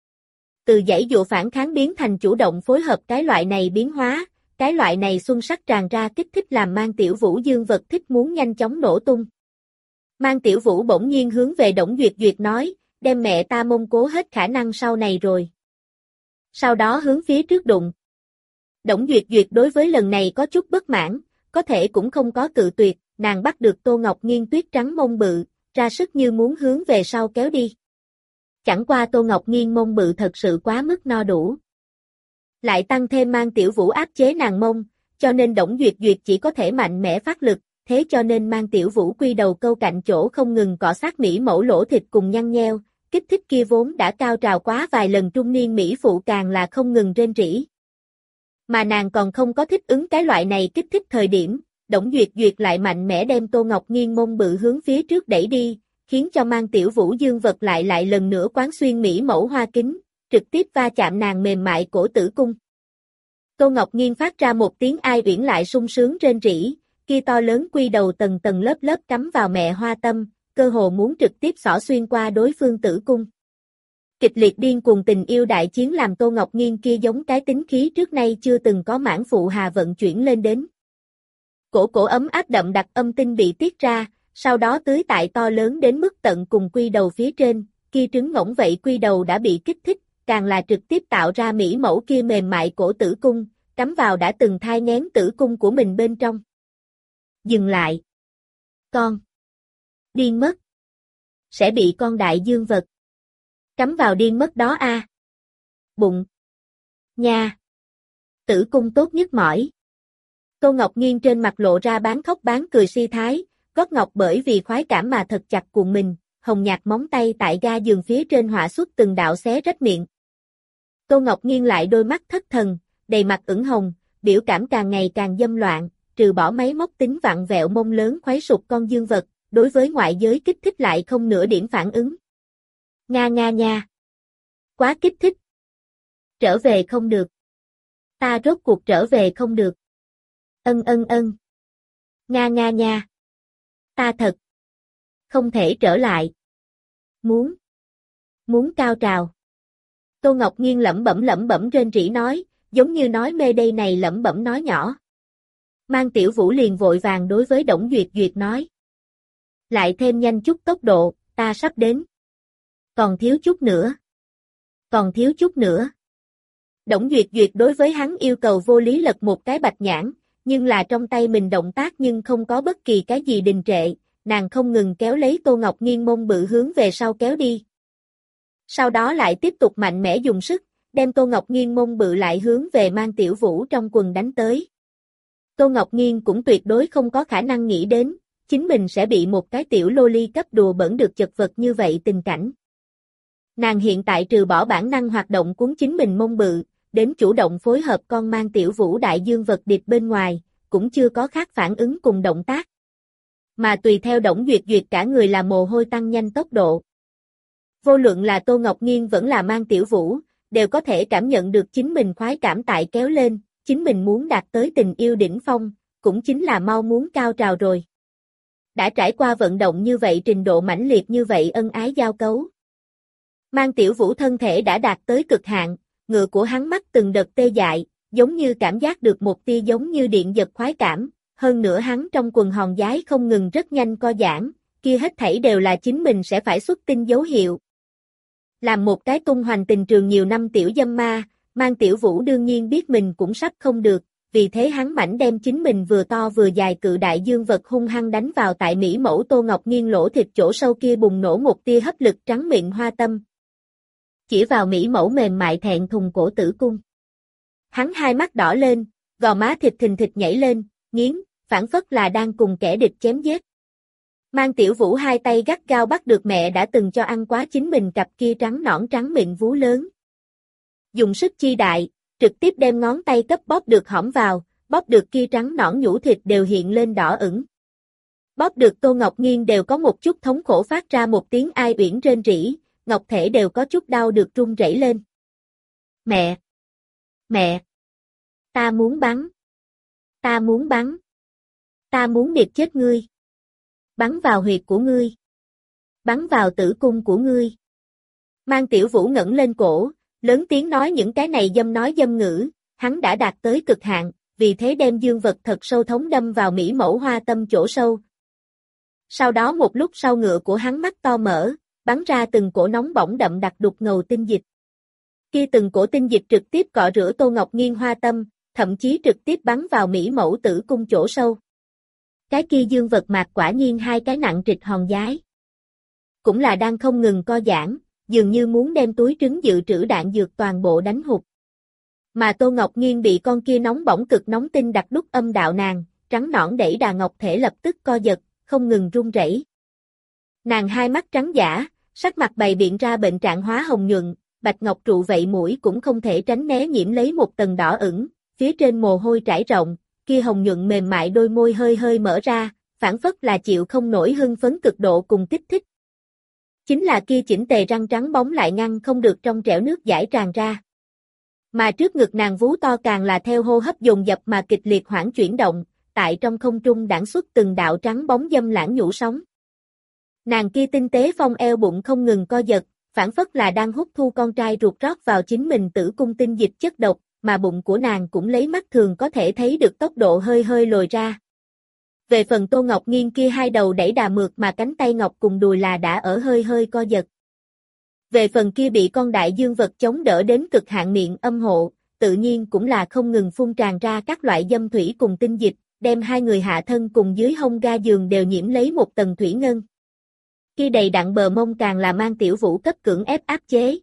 Từ giãy dụa phản kháng biến thành chủ động phối hợp cái loại này biến hóa, cái loại này xuân sắc tràn ra kích thích làm Mang Tiểu Vũ dương vật thích muốn nhanh chóng nổ tung. Mang Tiểu Vũ bỗng nhiên hướng về Đổng Duyệt Duyệt nói, đem mẹ ta mông cố hết khả năng sau này rồi. Sau đó hướng phía trước đụng. Đổng Duyệt Duyệt đối với lần này có chút bất mãn, có thể cũng không có cự tuyệt, nàng bắt được Tô Ngọc Nghiên tuyết trắng mông bự, ra sức như muốn hướng về sau kéo đi. Chẳng qua Tô Ngọc Nghiên mông bự thật sự quá mức no đủ. Lại tăng thêm Mang Tiểu Vũ áp chế nàng mông, cho nên Đổng Duyệt Duyệt chỉ có thể mạnh mẽ phát lực, thế cho nên Mang Tiểu Vũ quy đầu câu cạnh chỗ không ngừng cọ sát mỹ mẫu lỗ thịt cùng nhăn nheo, kích thích kia vốn đã cao trào quá vài lần trung niên mỹ phụ càng là không ngừng rên rỉ. Mà nàng còn không có thích ứng cái loại này kích thích thời điểm, Đổng Duyệt Duyệt lại mạnh mẽ đem Tô Ngọc Nghiên mông bự hướng phía trước đẩy đi, khiến cho Mang Tiểu Vũ dương vật lại lại lần nữa quán xuyên mỹ mẫu hoa kính, trực tiếp va chạm nàng mềm mại cổ tử cung. Tô Ngọc Nghiên phát ra một tiếng ai uyển lại sung sướng rên rỉ, kia to lớn quy đầu tầng tầng lớp lớp cắm vào mẹ hoa tâm, cơ hồ muốn trực tiếp xỏ xuyên qua đối phương tử cung. Kịch liệt điên cuồng tình yêu đại chiến làm Tô Ngọc Nghiên kia giống cái tính khí trước nay chưa từng có mãn phụ hà vận chuyển lên đến. Cổ cổ ấm áp đậm đặc âm tinh bị tiết ra, sau đó tưới tại to lớn đến mức tận cùng quy đầu phía trên, kia trứng ngỗng vậy quy đầu đã bị kích thích, càng là trực tiếp tạo ra mỹ mẫu kia mềm mại cổ tử cung, cắm vào đã từng thai nghén tử cung của mình bên trong. Dừng lại. Con. Điên mất. Sẽ bị con đại dương vật. Cắm vào điên mất đó a. À. Bụng. Nha. Tử cung tốt nhất mỏi. Tô Ngọc Nghiên trên mặt lộ ra bán khóc bán cười si thái, gót ngọc bởi vì khoái cảm mà thật chặt cuộn mình, hồng nhạt móng tay tại ga giường phía trên họa xuất từng đạo xé rách miệng. Tô Ngọc Nghiên lại đôi mắt thất thần, đầy mặt ửng hồng, biểu cảm càng ngày càng dâm loạn, trừ bỏ máy móc tính vặn vẹo mông lớn khuấy sụp con dương vật, đối với ngoại giới kích thích lại không nửa điểm phản ứng. Nga nga nha. Quá kích thích. Trở về không được. Ta rốt cuộc trở về không được. Ân ân ân. Nga nga nha. Ta thật. Không thể trở lại. Muốn. Muốn cao trào. Tô Ngọc Nghiên lẩm bẩm lẩm bẩm rên rỉ nói, giống như nói mê đây này lẩm bẩm nói nhỏ. Mang Tiểu Vũ liền vội vàng đối với Đổng Duyệt Duyệt nói. Lại thêm nhanh chút tốc độ, ta sắp đến. Còn thiếu chút nữa. Còn thiếu chút nữa. Đổng Duyệt Duyệt đối với hắn yêu cầu vô lý lật một cái bạch nhãn, nhưng là trong tay mình động tác nhưng không có bất kỳ cái gì đình trệ, nàng không ngừng kéo lấy Tô Ngọc Nghiên mông bự hướng về sau kéo đi. Sau đó lại tiếp tục mạnh mẽ dùng sức, đem Tô Ngọc Nghiên mông bự lại hướng về Mang Tiểu Vũ trong quần đánh tới. Tô Ngọc Nghiên cũng tuyệt đối không có khả năng nghĩ đến, chính mình sẽ bị một cái tiểu lô ly cấp đùa bẩn được chật vật như vậy tình cảnh. Nàng hiện tại trừ bỏ bản năng hoạt động cuốn chính mình mông bự, đến chủ động phối hợp con Mang Tiểu Vũ đại dương vật điệp bên ngoài, cũng chưa có khác phản ứng cùng động tác. Mà tùy theo Đổng Duyệt Duyệt cả người là mồ hôi tăng nhanh tốc độ. Vô luận là Tô Ngọc Nghiên vẫn là Mang Tiểu Vũ, đều có thể cảm nhận được chính mình khoái cảm tại kéo lên, chính mình muốn đạt tới tình yêu đỉnh phong, cũng chính là mau muốn cao trào rồi. Đã trải qua vận động như vậy trình độ mãnh liệt như vậy ân ái giao cấu. Mang Tiểu Vũ thân thể đã đạt tới cực hạn, ngựa của hắn mắt từng đợt tê dại, giống như cảm giác được một tia giống như điện giật khoái cảm, hơn nữa hắn trong quần hòn giái không ngừng rất nhanh co giãn, kia hết thảy đều là chính mình sẽ phải xuất tinh dấu hiệu. Làm một cái tung hoành tình trường nhiều năm tiểu dâm ma, Mang Tiểu Vũ đương nhiên biết mình cũng sắp không được, vì thế hắn mảnh đem chính mình vừa to vừa dài cự đại dương vật hung hăng đánh vào tại mỹ mẫu Tô Ngọc Nghiên lỗ thịt chỗ sâu kia bùng nổ một tia hấp lực trắng miệng hoa tâm. Chỉ vào mỹ mẫu mềm mại thẹn thùng cổ tử cung. Hắn hai mắt đỏ lên, gò má thịt thình thịch nhảy lên, nghiến, phản phất là đang cùng kẻ địch chém giết. Mang Tiểu Vũ hai tay gắt gao bắt được mẹ đã từng cho ăn quá chính mình cặp kia trắng nõn trắng mịn vú lớn. Dùng sức chi đại, trực tiếp đem ngón tay cấp bóp được hõm vào, bóp được kia trắng nõn nhũ thịt đều hiện lên đỏ ửng. Bóp được Tô Ngọc Nghiên đều có một chút thống khổ phát ra một tiếng ai uyển rên rỉ, ngọc thể đều có chút đau được run rẩy lên. Mẹ! Mẹ! Ta muốn bắn! Ta muốn bắn! Ta muốn điệp chết ngươi! Bắn vào huyệt của ngươi! Bắn vào tử cung của ngươi! Mang Tiểu Vũ ngẩng lên cổ, lớn tiếng nói những cái này dâm nói dâm ngữ, hắn đã đạt tới cực hạn, vì thế đem dương vật thật sâu thống đâm vào mỹ mẫu hoa tâm chỗ sâu. Sau đó một lúc sau ngựa của hắn mắt to mở, bắn ra từng cổ nóng bỏng đậm đặc đục ngầu tinh dịch. Kia từng cổ tinh dịch trực tiếp cọ rửa Tô Ngọc Nghiên hoa tâm, thậm chí trực tiếp bắn vào mỹ mẫu tử cung chỗ sâu. Cái kia dương vật mạc quả nhiên hai cái nặng trịch hòn giái. Cũng là đang không ngừng co giãn, dường như muốn đem túi trứng dự trữ đạn dược toàn bộ đánh hụt. Mà Tô Ngọc Nghiên bị con kia nóng bỏng cực nóng tinh đặc đúc âm đạo nàng, trắng nõn đẩy đà ngọc thể lập tức co giật, không ngừng run rẩy. Nàng hai mắt trắng dã, sắc mặt bày biện ra bệnh trạng hóa hồng nhuận, bạch ngọc trụ vậy mũi cũng không thể tránh né nhiễm lấy một tầng đỏ ửng, phía trên mồ hôi trải rộng, kia hồng nhuận mềm mại đôi môi hơi hơi mở ra, phản phất là chịu không nổi hưng phấn cực độ cùng kích thích. Chính là kia chỉnh tề răng trắng bóng lại ngăn không được trong trẻo nước giải tràn ra. Mà trước ngực nàng vú to càng là theo hô hấp dồn dập mà kịch liệt hoảng chuyển động, tại trong không trung đãng xuất từng đạo trắng bóng dâm lãng nhũ sóng. Nàng kia tinh tế phong eo bụng không ngừng co giật, phản phất là đang hút thu con trai ruột rót vào chính mình tử cung tinh dịch chất độc, mà bụng của nàng cũng lấy mắt thường có thể thấy được tốc độ hơi hơi lồi ra. Về phần Tô Ngọc Nghiên kia hai đầu đẩy đà mượt mà cánh tay ngọc cùng đùi là đã ở hơi hơi co giật. Về phần kia bị con đại dương vật chống đỡ đến cực hạn miệng âm hộ, tự nhiên cũng là không ngừng phun tràn ra các loại dâm thủy cùng tinh dịch, đem hai người hạ thân cùng dưới hông ga giường đều nhiễm lấy một tầng thủy ngân. Kia đầy đặn bờ mông càng là Mang Tiểu Vũ cấp cưỡng ép áp chế.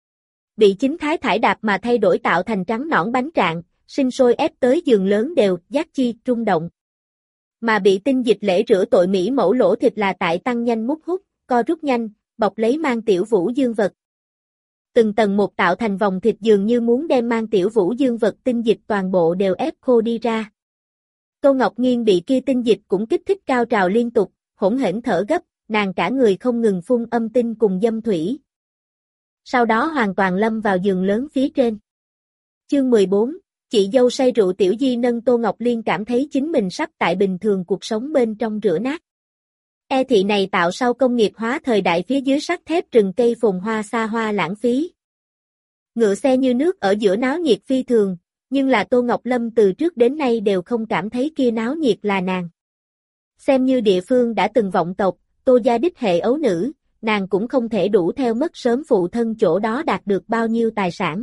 Bị chính thái thải đạp mà thay đổi tạo thành trắng nõn bánh trạng, sinh sôi ép tới giường lớn đều, giác chi, rung động. Mà bị tinh dịch lễ rửa tội mỹ mẫu lỗ thịt là tại tăng nhanh mút hút, co rút nhanh, bọc lấy Mang Tiểu Vũ dương vật. Từng tầng một tạo thành vòng thịt dường như muốn đem Mang Tiểu Vũ dương vật tinh dịch toàn bộ đều ép khô đi ra. Tô Ngọc Nghiên bị kia tinh dịch cũng kích thích cao trào liên tục, hỗn hển thở gấp, nàng cả người không ngừng phun âm tinh cùng dâm thủy. Sau đó hoàn toàn lâm vào giường lớn phía trên. Chương mười bốn, chị dâu say rượu tiểu di nâng Tô Ngọc Liên cảm thấy chính mình sắp tại bình thường cuộc sống bên trong rửa nát. E thị này tạo sau công nghiệp hóa thời đại phía dưới sắt thép rừng cây phồn hoa xa hoa lãng phí. Ngựa xe như nước ở giữa náo nhiệt phi thường, nhưng là Tô Ngọc Lâm từ trước đến nay đều không cảm thấy kia náo nhiệt là nàng. Xem như địa phương đã từng vọng tộc, Tô gia đích hệ ấu nữ, nàng cũng không thể đủ theo mất sớm phụ thân chỗ đó đạt được bao nhiêu tài sản.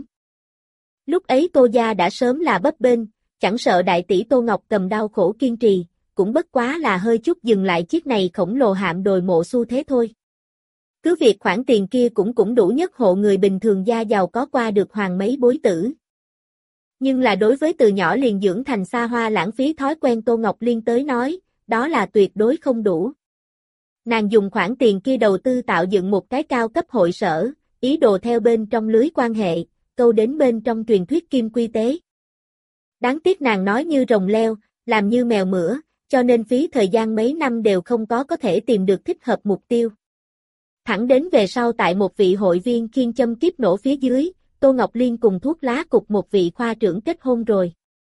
Lúc ấy Tô gia đã sớm là bấp bênh, chẳng sợ đại tỷ Tô Ngọc cầm đau khổ kiên trì, cũng bất quá là hơi chút dừng lại chiếc này khổng lồ hạm đồi mộ xu thế thôi. Cứ việc khoản tiền kia cũng cũng đủ nhất hộ người bình thường gia giàu có qua được hoàng mấy bối tử. Nhưng là đối với từ nhỏ liền dưỡng thành xa hoa lãng phí thói quen Tô Ngọc Liên tới nói, đó là tuyệt đối không đủ. Nàng dùng khoản tiền kia đầu tư tạo dựng một cái cao cấp hội sở, ý đồ theo bên trong lưới quan hệ, câu đến bên trong truyền thuyết kim quy tế. Đáng tiếc nàng nói như rồng leo, làm như mèo mửa, cho nên phí thời gian mấy năm đều không có có thể tìm được thích hợp mục tiêu. Thẳng đến về sau tại một vị hội viên khiên châm kiếp nổ phía dưới, Tô Ngọc Liên cùng thuốc lá cục một vị khoa trưởng kết hôn rồi.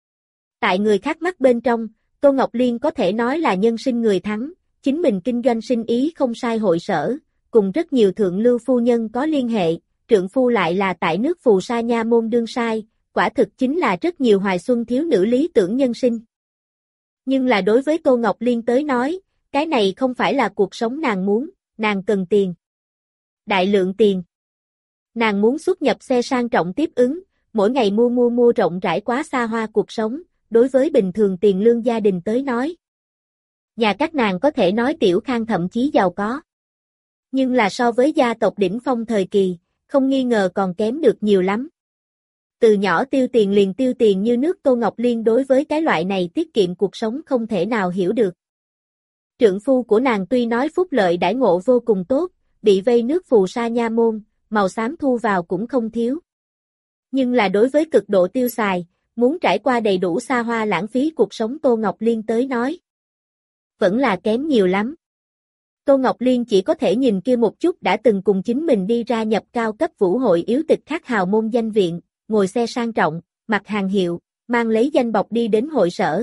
Tại người khác mắt bên trong, Tô Ngọc Liên có thể nói là nhân sinh người thắng, chính mình kinh doanh sinh ý không sai hội sở, cùng rất nhiều thượng lưu phu nhân có liên hệ, trượng phu lại là tại nước Phù Sa Nha môn đương sai, quả thực chính là rất nhiều hoài xuân thiếu nữ lý tưởng nhân sinh. Nhưng là đối với Tô Ngọc Liên tới nói, cái này không phải là cuộc sống nàng muốn, nàng cần tiền. Đại lượng tiền. Nàng muốn xuất nhập xe sang trọng tiếp ứng, mỗi ngày mua mua mua rộng rãi quá xa hoa cuộc sống, đối với bình thường tiền lương gia đình tới nói. Nhà các nàng có thể nói tiểu khang thậm chí giàu có. Nhưng là so với gia tộc đỉnh phong thời kỳ, không nghi ngờ còn kém được nhiều lắm. Từ nhỏ tiêu tiền liền tiêu tiền như nước, Tô Ngọc Liên đối với cái loại này tiết kiệm cuộc sống không thể nào hiểu được. Trượng phu của nàng tuy nói phúc lợi đãi ngộ vô cùng tốt, bị vây nước phù sa nha môn, màu xám thu vào cũng không thiếu. Nhưng là đối với cực độ tiêu xài, muốn trải qua đầy đủ xa hoa lãng phí cuộc sống Tô Ngọc Liên tới nói, vẫn là kém nhiều lắm. Tô Ngọc Liên chỉ có thể nhìn kia một chút đã từng cùng chính mình đi ra nhập cao cấp vũ hội yếu tịch khác hào môn danh viện, ngồi xe sang trọng, mặc hàng hiệu, mang lấy danh bọc đi đến hội sở.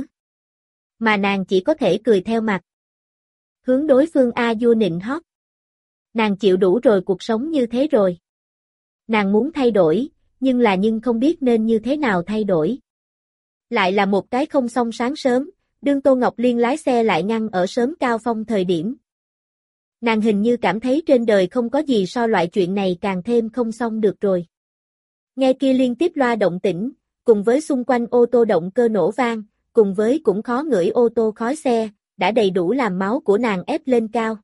Mà nàng chỉ có thể cười theo mặt. Hướng đối phương a vua nịnh hót. Nàng chịu đủ rồi, cuộc sống như thế rồi. Nàng muốn thay đổi, nhưng là nhưng không biết nên như thế nào thay đổi. Lại là một cái không xong sáng sớm, đương Tô Ngọc Liên lái xe lại ngăn ở sớm cao phong thời điểm. Nàng hình như cảm thấy trên đời không có gì so loại chuyện này càng thêm không xong được rồi. Nghe kia liên tiếp loa động tĩnh, cùng với xung quanh ô tô động cơ nổ vang, cùng với cũng khó ngửi ô tô khói xe, đã đầy đủ làm máu của nàng ép lên cao.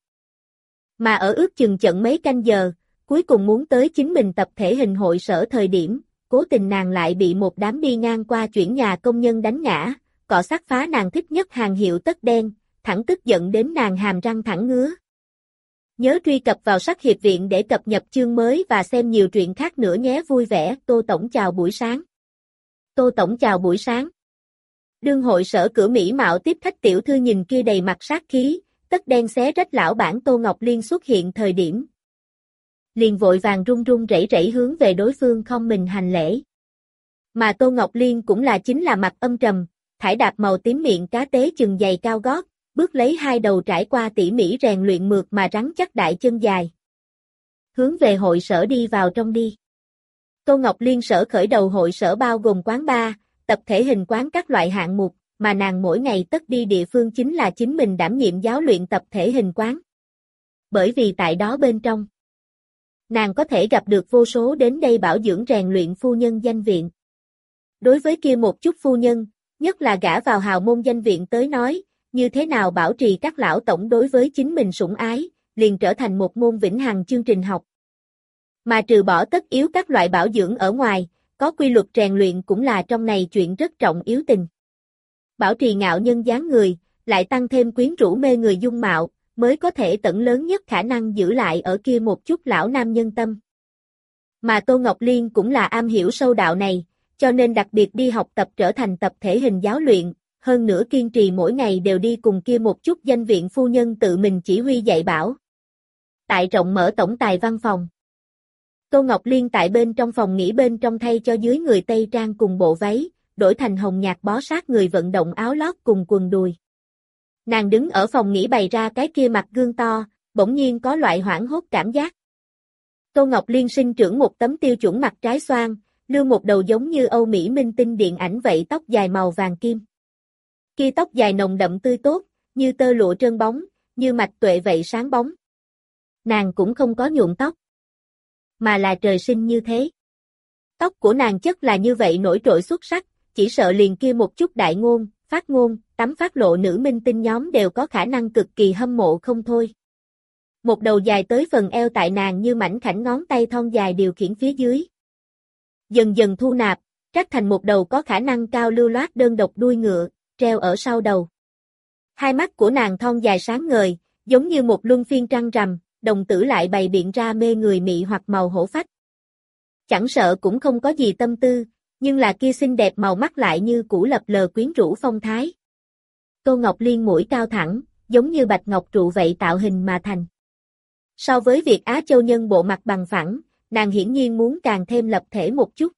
Mà ở ước chừng chận mấy canh giờ, cuối cùng muốn tới chính mình tập thể hình hội sở thời điểm, cố tình nàng lại bị một đám đi ngang qua chuyển nhà công nhân đánh ngã, cọ sát phá nàng thích nhất hàng hiệu tất đen, thẳng tức giận đến nàng hàm răng thẳng ngứa. Nhớ truy cập vào Sắc Hiệp Viện để cập nhật chương mới và xem nhiều truyện khác nữa nhé. Vui vẻ. Tô Tổng chào buổi sáng. Tô Tổng chào buổi sáng. Đương hội sở cửa mỹ mạo tiếp khách tiểu thư nhìn kia đầy mặt sát khí, tất đen xé rách lão bản Tô Ngọc Liên xuất hiện thời điểm. Liền vội vàng run run rẩy rẩy hướng về đối phương không mình hành lễ. Mà Tô Ngọc Liên cũng là chính là mặt âm trầm, thải đạp màu tím miệng cá tế chừng giày cao gót, bước lấy hai đầu trải qua tỉ mỉ rèn luyện mượt mà rắn chắc đại chân dài. Hướng về hội sở đi vào trong đi. Tô Ngọc Liên sở khởi đầu hội sở bao gồm quán bar, tập thể hình quán các loại hạng mục, mà nàng mỗi ngày tất đi địa phương chính là chính mình đảm nhiệm giáo luyện tập thể hình quán. Bởi vì tại đó bên trong, nàng có thể gặp được vô số đến đây bảo dưỡng rèn luyện phu nhân danh viện. Đối với kia một chút phu nhân, nhất là gả vào hào môn danh viện tới nói, như thế nào bảo trì các lão tổng đối với chính mình sủng ái, liền trở thành một môn vĩnh hằng chương trình học. Mà trừ bỏ tất yếu các loại bảo dưỡng ở ngoài, có quy luật rèn luyện cũng là trong này chuyện rất trọng yếu tình. Bảo trì ngạo nhân dáng người, lại tăng thêm quyến rũ mê người dung mạo, mới có thể tận lớn nhất khả năng giữ lại ở kia một chút lão nam nhân tâm. Mà Tô Ngọc Liên cũng là am hiểu sâu đạo này, cho nên đặc biệt đi học tập trở thành tập thể hình giáo luyện, hơn nữa kiên trì mỗi ngày đều đi cùng kia một chút danh viện phu nhân tự mình chỉ huy dạy bảo. Tại rộng mở tổng tài văn phòng. Tô Ngọc Liên tại bên trong phòng nghỉ bên trong thay cho dưới người tây trang cùng bộ váy, đổi thành hồng nhạt bó sát người vận động áo lót cùng quần đùi. Nàng đứng ở phòng nghỉ bày ra cái kia mặt gương to, bỗng nhiên có loại hoảng hốt cảm giác. Tô Ngọc Liên sinh trưởng một tấm tiêu chuẩn mặt trái xoan, lưu một đầu giống như Âu Mỹ minh tinh điện ảnh vậy tóc dài màu vàng kim. Kia tóc dài nồng đậm tươi tốt, như tơ lụa trơn bóng, như mạch tuệ vậy sáng bóng. Nàng cũng không có nhuộm tóc, mà là trời sinh như thế. Tóc của nàng chất là như vậy nổi trội xuất sắc, chỉ sợ liền kia một chút đại ngôn, phát ngôn, tắm phát lộ nữ minh tinh nhóm đều có khả năng cực kỳ hâm mộ không thôi. Một đầu dài tới phần eo tại nàng như mảnh khảnh ngón tay thon dài điều khiển phía dưới. Dần dần thu nạp, trắc thành một đầu có khả năng cao lưu loát đơn độc đuôi ngựa, treo ở sau đầu. Hai mắt của nàng thon dài sáng ngời, giống như một luân phiên trăng rằm, đồng tử lại bày biện ra mê người mị hoặc màu hổ phách. Chẳng sợ cũng không có gì tâm tư, nhưng là kia xinh đẹp màu mắt lại như cũ lập lờ quyến rũ phong thái. Tô Ngọc Liên mũi cao thẳng, giống như bạch ngọc trụ vậy tạo hình mà thành. So với việc Á Châu nhân bộ mặt bằng phẳng, nàng hiển nhiên muốn càng thêm lập thể một chút.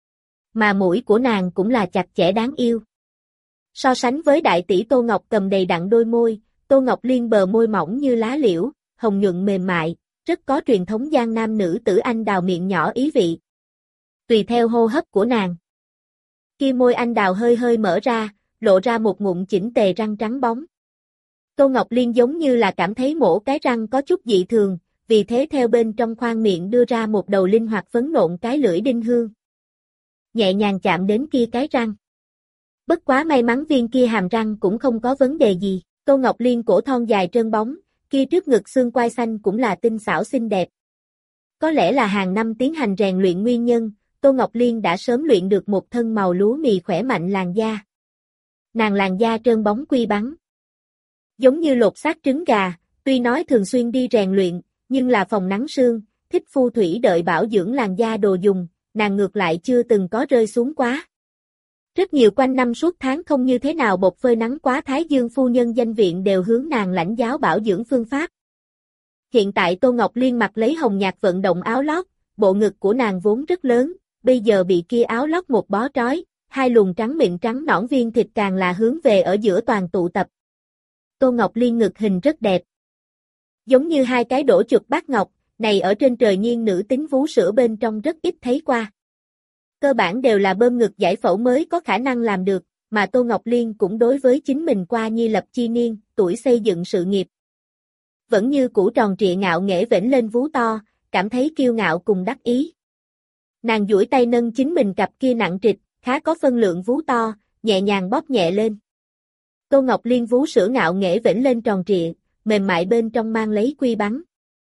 Mà mũi của nàng cũng là chặt chẽ đáng yêu. So sánh với đại tỷ Tô Ngọc Cầm đầy đặn đôi môi, Tô Ngọc Liên bờ môi mỏng như lá liễu, hồng nhuận mềm mại, rất có truyền thống giang nam nữ tử anh đào miệng nhỏ ý vị. Tùy theo hô hấp của nàng, kia môi anh đào hơi hơi mở ra, lộ ra một ngụm chỉnh tề răng trắng bóng. Tô Ngọc Liên giống như là cảm thấy mổ cái răng có chút dị thường, vì thế theo bên trong khoang miệng đưa ra một đầu linh hoạt phấn nộn cái lưỡi đinh hương. Nhẹ nhàng chạm đến kia cái răng. Bất quá may mắn viên kia hàm răng cũng không có vấn đề gì, Tô Ngọc Liên cổ thon dài trơn bóng, kia trước ngực xương quai xanh cũng là tinh xảo xinh đẹp. Có lẽ là hàng năm tiến hành rèn luyện nguyên nhân, Tô Ngọc Liên đã sớm luyện được một thân màu lúa mì khỏe mạnh làn da. Nàng làn da trơn bóng quy bắn. Giống như lột xác trứng gà, tuy nói thường xuyên đi rèn luyện, nhưng là phòng nắng sương, thích phu thủy đợi bảo dưỡng làn da đồ dùng, nàng ngược lại chưa từng có rơi xuống quá. Rất nhiều quanh năm suốt tháng không như thế nào bột phơi nắng quá Thái Dương phu nhân danh viện đều hướng nàng lãnh giáo bảo dưỡng phương pháp. Hiện tại Tô Ngọc Liên mặc lấy hồng nhạt vận động áo lót, bộ ngực của nàng vốn rất lớn, bây giờ bị kia áo lót một bó trói, hai luồng trắng mịn trắng nõn viên thịt càng là hướng về ở giữa toàn tụ tập. Tô Ngọc Liên ngực hình rất đẹp. Giống như hai cái đổ chuột bát ngọc, này ở trên trời nhiên nữ tính vú sữa bên trong rất ít thấy qua. Cơ bản đều là bơm ngực giải phẫu mới có khả năng làm được, mà Tô Ngọc Liên cũng đối với chính mình qua nhi lập chi niên, tuổi xây dựng sự nghiệp. Vẫn như cũ tròn trịa ngạo nghễ vểnh lên vú to, cảm thấy kiêu ngạo cùng đắc ý. Nàng duỗi tay nâng chính mình cặp kia nặng trịch, khá có phân lượng vú to, nhẹ nhàng bóp nhẹ lên. Tô Ngọc Liên vú sữa ngạo nghễ vểnh lên tròn trịa, mềm mại bên trong mang lấy quy bắn.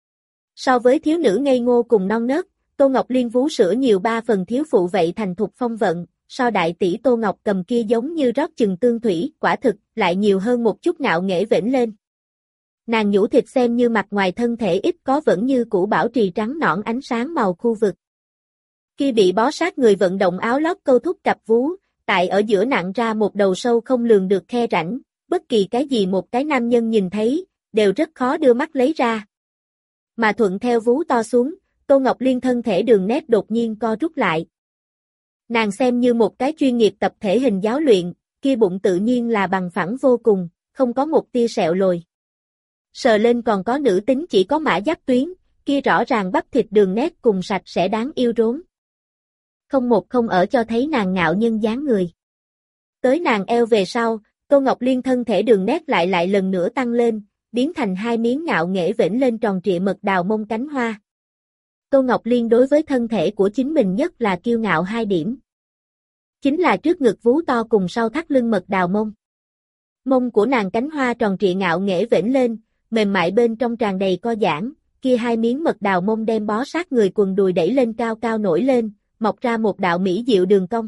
So với thiếu nữ ngây ngô cùng non nớt, Tô Ngọc Liên vú sữa nhiều ba phần thiếu phụ vậy thành thục phong vận, so đại tỷ Tô Ngọc Cầm kia giống như rót chừng tương thủy, quả thực, lại nhiều hơn một chút ngạo nghễ vểnh lên. Nàng nhũ thịt xem như mặt ngoài thân thể ít có vẫn như cũ bảo trì trắng nõn ánh sáng màu khu vực. Kia bị bó sát người vận động áo lót câu thúc cặp vú, tại ở giữa nặng ra một đầu sâu không lường được khe rãnh, bất kỳ cái gì một cái nam nhân nhìn thấy, đều rất khó đưa mắt lấy ra. Mà thuận theo vú to xuống, Tô Ngọc Liên thân thể đường nét đột nhiên co rút lại. Nàng xem như một cái chuyên nghiệp tập thể hình giáo luyện, kia bụng tự nhiên là bằng phẳng vô cùng, không có một tia sẹo lồi. Sờ lên còn có nữ tính chỉ có mã giáp tuyến, kia rõ ràng bắp thịt đường nét cùng sạch sẽ đáng yêu rốn. Không một không ở cho thấy nàng ngạo nhân dáng người. Tới nàng eo về sau, Tô Ngọc Liên thân thể đường nét lại lại lần nữa tăng lên, biến thành hai miếng ngạo nghễ vểnh lên tròn trịa mật đào mông cánh hoa. Tô Ngọc Liên đối với thân thể của chính mình nhất là kiêu ngạo hai điểm. Chính là trước ngực vú to cùng sau thắt lưng mật đào mông. Mông của nàng cánh hoa tròn trịa ngạo nghễ vểnh lên, mềm mại bên trong tràn đầy co giãn, kia hai miếng mật đào mông đem bó sát người quần đùi đẩy lên cao cao nổi lên, mọc ra một đạo mỹ diệu đường cong.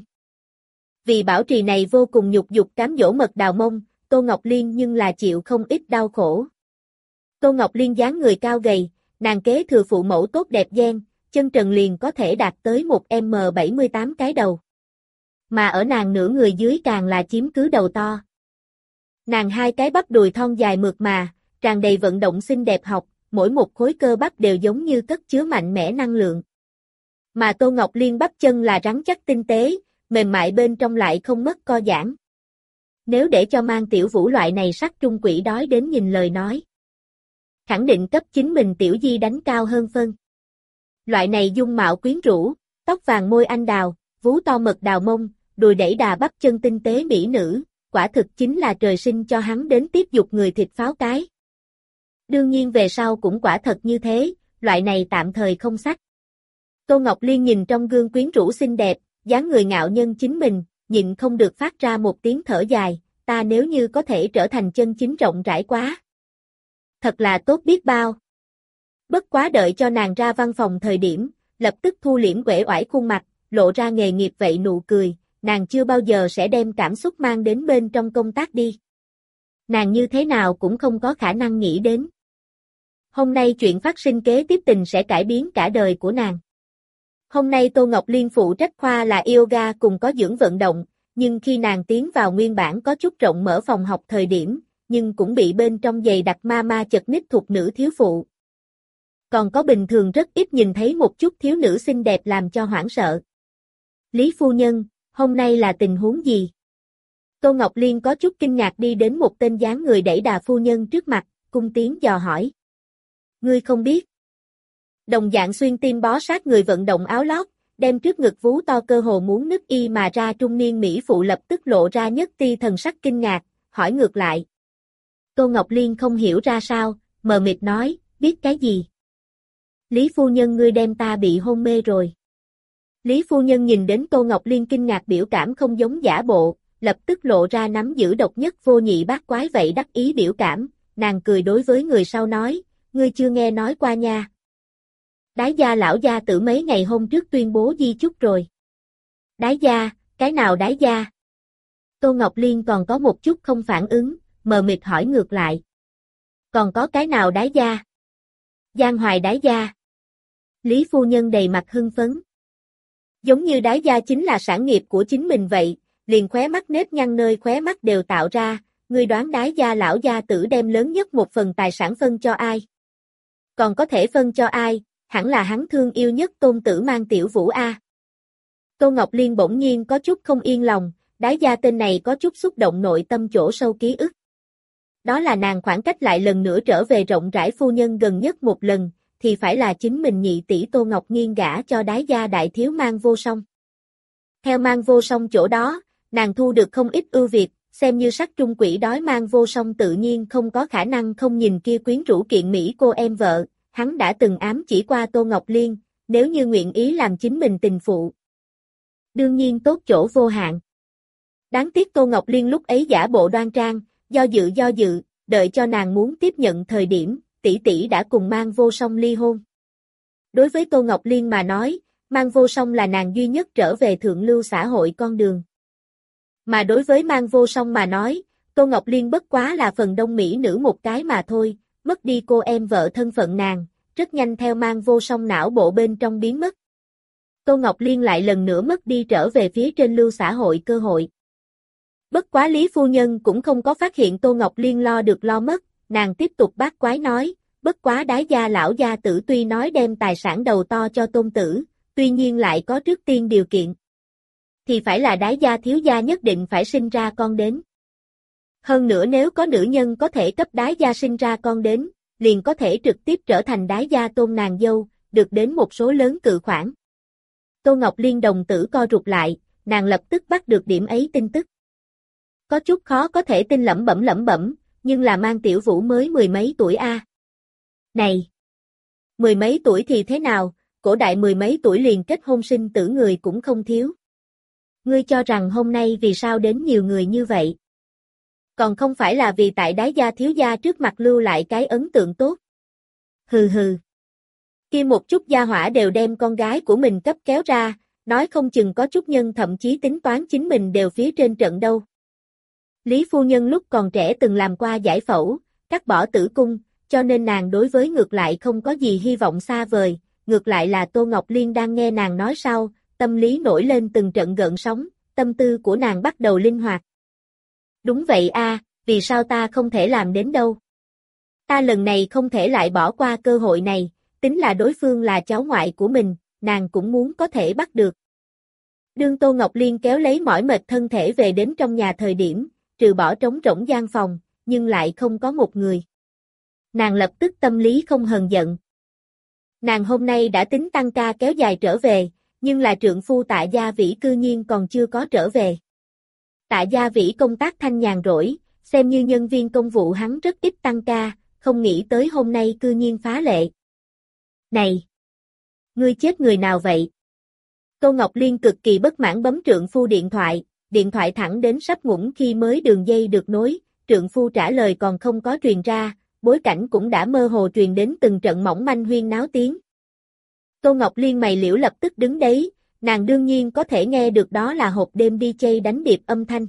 Vì bảo trì này vô cùng nhục dục cám dỗ mật đào mông, Tô Ngọc Liên nhưng là chịu không ít đau khổ. Tô Ngọc Liên dáng người cao gầy, nàng kế thừa phụ mẫu tốt đẹp gen, chân trần liền có thể đạt tới một em bảy mươi tám cái đầu. Mà ở nàng nửa người dưới càng là chiếm cứ đầu to. Nàng hai cái bắp đùi thon dài mượt mà, tràn đầy vận động xinh đẹp học, mỗi một khối cơ bắp đều giống như cất chứa mạnh mẽ năng lượng. Mà Tô Ngọc Liên bắp chân là rắn chắc tinh tế, mềm mại bên trong lại không mất co giãn. Nếu để cho Mang Tiểu Vũ loại này sắc trung quỷ đói đến nhìn lời nói, khẳng định cấp chính mình Tiểu Di đánh cao hơn phân. Loại này dung mạo quyến rũ, tóc vàng môi anh đào, vú to mật đào mông, đùi đẩy đà bắp chân tinh tế mỹ nữ, quả thực chính là trời sinh cho hắn đến tiếp dục người thịt pháo cái. Đương nhiên về sau cũng quả thật như thế, loại này tạm thời không sắc. Tô Ngọc Liên nhìn trong gương quyến rũ xinh đẹp, dáng người ngạo nhân chính mình, nhịn không được phát ra một tiếng thở dài, ta nếu như có thể trở thành chân chính rộng rãi quá. Thật là tốt biết bao. Bất quá đợi cho nàng ra văn phòng thời điểm, lập tức thu liễm uể oải khuôn mặt, lộ ra nghề nghiệp vậy nụ cười, nàng chưa bao giờ sẽ đem cảm xúc mang đến bên trong công tác đi. Nàng như thế nào cũng không có khả năng nghĩ đến. Hôm nay chuyện phát sinh kế tiếp tình sẽ cải biến cả đời của nàng. Hôm nay Tô Ngọc Liên phụ trách khoa là yoga cùng có dưỡng vận động, nhưng khi nàng tiến vào nguyên bản có chút rộng mở phòng học thời điểm, nhưng cũng bị bên trong giày đặc ma ma chật ních thuộc nữ thiếu phụ. Còn có bình thường rất ít nhìn thấy một chút thiếu nữ xinh đẹp làm cho hoảng sợ. Lý phu nhân, hôm nay là tình huống gì? Tô Ngọc Liên có chút kinh ngạc đi đến một tên dáng người đẩy đà phu nhân trước mặt, cung tiếng dò hỏi. Ngươi không biết. Đồng dạng xuyên tim bó sát người vận động áo lót, đem trước ngực vú to cơ hồ muốn nứt y mà ra trung niên mỹ phụ lập tức lộ ra nhất ti thần sắc kinh ngạc, hỏi ngược lại. Tô Ngọc Liên không hiểu ra sao, mờ mịt nói, biết cái gì? Lý phu nhân ngươi đem ta bị hôn mê rồi. Lý phu nhân nhìn đến Tô Ngọc Liên kinh ngạc biểu cảm không giống giả bộ, lập tức lộ ra nắm giữ độc nhất vô nhị bát quái vậy đắc ý biểu cảm, nàng cười đối với người sau nói, ngươi chưa nghe nói qua nha. Đái gia lão gia tử mấy ngày hôm trước tuyên bố di chúc rồi. Đái gia, cái nào đái gia? Tô Ngọc Liên còn có một chút không phản ứng, mờ mịt hỏi ngược lại. Còn có cái nào đái gia? Giang Hoài đái gia. Lý phu nhân đầy mặt hưng phấn. Giống như đái gia chính là sản nghiệp của chính mình vậy, liền khóe mắt nếp nhăn nơi khóe mắt đều tạo ra, ngươi đoán đái gia lão gia tử đem lớn nhất một phần tài sản phân cho ai? Còn có thể phân cho ai, hẳn là hắn thương yêu nhất tôn tử Mang Tiểu Vũ a. Tô Ngọc Liên bỗng nhiên có chút không yên lòng, đái gia tên này có chút xúc động nội tâm chỗ sâu ký ức. Đó là nàng khoảng cách lại lần nữa trở về rộng rãi phu nhân gần nhất một lần, thì phải là chính mình nhị tỷ Tô Ngọc Nghiên gả cho đái gia đại thiếu Mang Vô Song. Theo Mang Vô Song chỗ đó, nàng thu được không ít ưu việt, xem như sắc trung quỷ đói Mang Vô Song tự nhiên không có khả năng không nhìn kia quyến rũ kiện Mỹ cô em vợ, hắn đã từng ám chỉ qua Tô Ngọc Liên, nếu như nguyện ý làm chính mình tình phụ. Đương nhiên tốt chỗ vô hạn. Đáng tiếc Tô Ngọc Liên lúc ấy giả bộ đoan trang, do dự do dự, đợi cho nàng muốn tiếp nhận thời điểm, tỷ tỷ đã cùng Mang Vô Song ly hôn. Đối với Tô Ngọc Liên mà nói, Mang Vô Song là nàng duy nhất trở về thượng lưu xã hội con đường. Mà đối với Mang Vô Song mà nói, Tô Ngọc Liên bất quá là phần đông mỹ nữ một cái mà thôi, mất đi cô em vợ thân phận nàng, rất nhanh theo Mang Vô Song não bộ bên trong biến mất. Tô Ngọc Liên lại lần nữa mất đi trở về phía trên lưu xã hội cơ hội. Bất quá Lý phu nhân cũng không có phát hiện Tô Ngọc Liên lo được lo mất, nàng tiếp tục bác quái nói, bất quá đái gia lão gia tử tuy nói đem tài sản đầu to cho tôn tử, tuy nhiên lại có trước tiên điều kiện. Thì phải là đái gia thiếu gia nhất định phải sinh ra con đến. Hơn nữa nếu có nữ nhân có thể cấp đái gia sinh ra con đến, liền có thể trực tiếp trở thành đái gia tôn nàng dâu, được đến một số lớn cự khoản. Tô Ngọc Liên đồng tử co rụt lại, nàng lập tức bắt được điểm ấy tin tức. Có chút khó có thể tin lẩm bẩm lẩm bẩm, nhưng là Mang Tiểu Vũ mới mười mấy tuổi a. À. Này! Mười mấy tuổi thì thế nào, cổ đại mười mấy tuổi liền kết hôn sinh tử người cũng không thiếu. Ngươi cho rằng hôm nay vì sao đến nhiều người như vậy? Còn không phải là vì tại đái gia thiếu gia trước mặt lưu lại cái ấn tượng tốt. Hừ hừ. Kia một chút gia hỏa đều đem con gái của mình cấp kéo ra, nói không chừng có chút nhân thậm chí tính toán chính mình đều phía trên trận đâu. Lý phu nhân lúc còn trẻ từng làm qua giải phẫu, cắt bỏ tử cung, cho nên nàng đối với ngược lại không có gì hy vọng xa vời, ngược lại là Tô Ngọc Liên đang nghe nàng nói sau, tâm lý nổi lên từng trận gợn sóng, tâm tư của nàng bắt đầu linh hoạt. Đúng vậy a, vì sao ta không thể làm đến đâu? Ta lần này không thể lại bỏ qua cơ hội này, tính là đối phương là cháu ngoại của mình, nàng cũng muốn có thể bắt được. Đương Tô Ngọc Liên kéo lấy mỏi mệt thân thể về đến trong nhà thời điểm, trừ bỏ trống rỗng gian phòng, nhưng lại không có một người. Nàng lập tức tâm lý không hờn giận. Nàng hôm nay đã tính tăng ca kéo dài trở về, nhưng là trượng phu Tạ Gia Vĩ cư nhiên còn chưa có trở về. Tạ Gia Vĩ công tác thanh nhàn rỗi, xem như nhân viên công vụ hắn rất ít tăng ca, không nghĩ tới hôm nay cư nhiên phá lệ. Này! Ngươi chết người nào vậy? Tô Ngọc Liên cực kỳ bất mãn bấm trượng phu điện thoại, điện thoại thẳng đến sắp ngủm khi mới đường dây được nối, trượng phu trả lời còn không có truyền ra, bối cảnh cũng đã mơ hồ truyền đến từng trận mỏng manh huyên náo tiếng. Tô Ngọc Liên mày liễu lập tức đứng đấy, nàng đương nhiên có thể nghe được đó là hộp đêm đi jay đánh điệp âm thanh.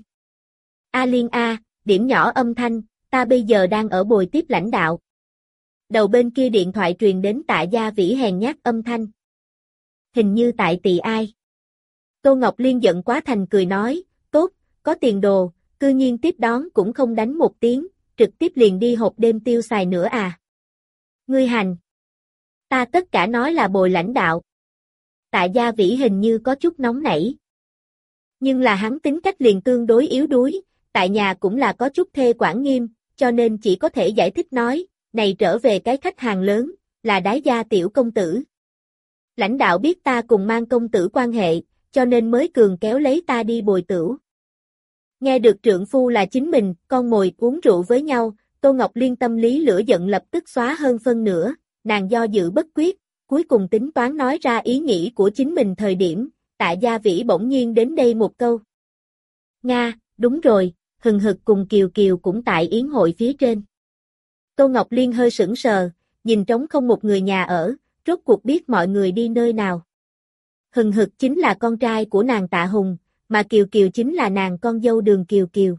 A Liên A, điểm nhỏ âm thanh, ta bây giờ đang ở bồi tiếp lãnh đạo. Đầu bên kia điện thoại truyền đến Tạ Gia Vĩ hèn nhát âm thanh. Hình như tại tỳ ai. Tô Ngọc Liên giận quá thành cười nói, tốt, có tiền đồ, cư nhiên tiếp đón cũng không đánh một tiếng, trực tiếp liền đi hộp đêm tiêu xài nữa à. Ngươi hành. Ta tất cả nói là bồi lãnh đạo. Tạ Gia Vĩ hình như có chút nóng nảy. Nhưng là hắn tính cách liền tương đối yếu đuối, tại nhà cũng là có chút thê quản nghiêm, cho nên chỉ có thể giải thích nói, này trở về cái khách hàng lớn, là đái gia tiểu công tử. Lãnh đạo biết ta cùng Mang công tử quan hệ, cho nên mới cường kéo lấy ta đi bồi tửu. Nghe được trượng phu là chính mình, con mồi uống rượu với nhau, Tô Ngọc Liên tâm lý lửa giận lập tức xóa hơn phân nửa, nàng do dự bất quyết, cuối cùng tính toán nói ra ý nghĩ của chính mình thời điểm, Tạ Gia Vĩ bỗng nhiên đến đây một câu. Nga, đúng rồi, hừng hực cùng Kiều Kiều cũng tại yến hội phía trên. Tô Ngọc Liên hơi sững sờ, nhìn trống không một người nhà ở, rốt cuộc biết mọi người đi nơi nào. Hừng Hực chính là con trai của nàng Tạ Hùng, mà Kiều Kiều chính là nàng con dâu Đường Kiều Kiều.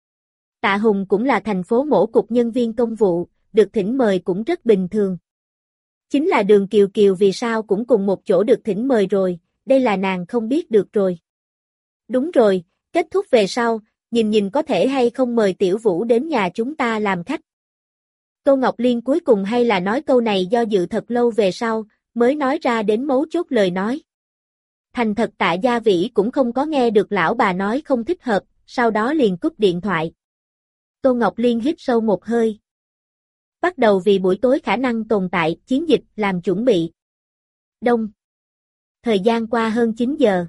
Tạ Hùng cũng là thành phố mổ cục nhân viên công vụ, được thỉnh mời cũng rất bình thường. Chính là Đường Kiều Kiều vì sao cũng cùng một chỗ được thỉnh mời rồi, đây là nàng không biết được rồi. Đúng rồi, kết thúc về sau, nhìn nhìn có thể hay không mời Tiểu Vũ đến nhà chúng ta làm khách. Tô Ngọc Liên cuối cùng hay là nói câu này do dự thật lâu về sau, mới nói ra đến mấu chốt lời nói. Thành thật Tạ Gia Vĩ cũng không có nghe được lão bà nói không thích hợp, sau đó liền cúp điện thoại. Tô Ngọc Liên hít sâu một hơi. Bắt đầu vì buổi tối khả năng tồn tại chiến dịch làm chuẩn bị. Đông. Thời gian qua hơn chín giờ.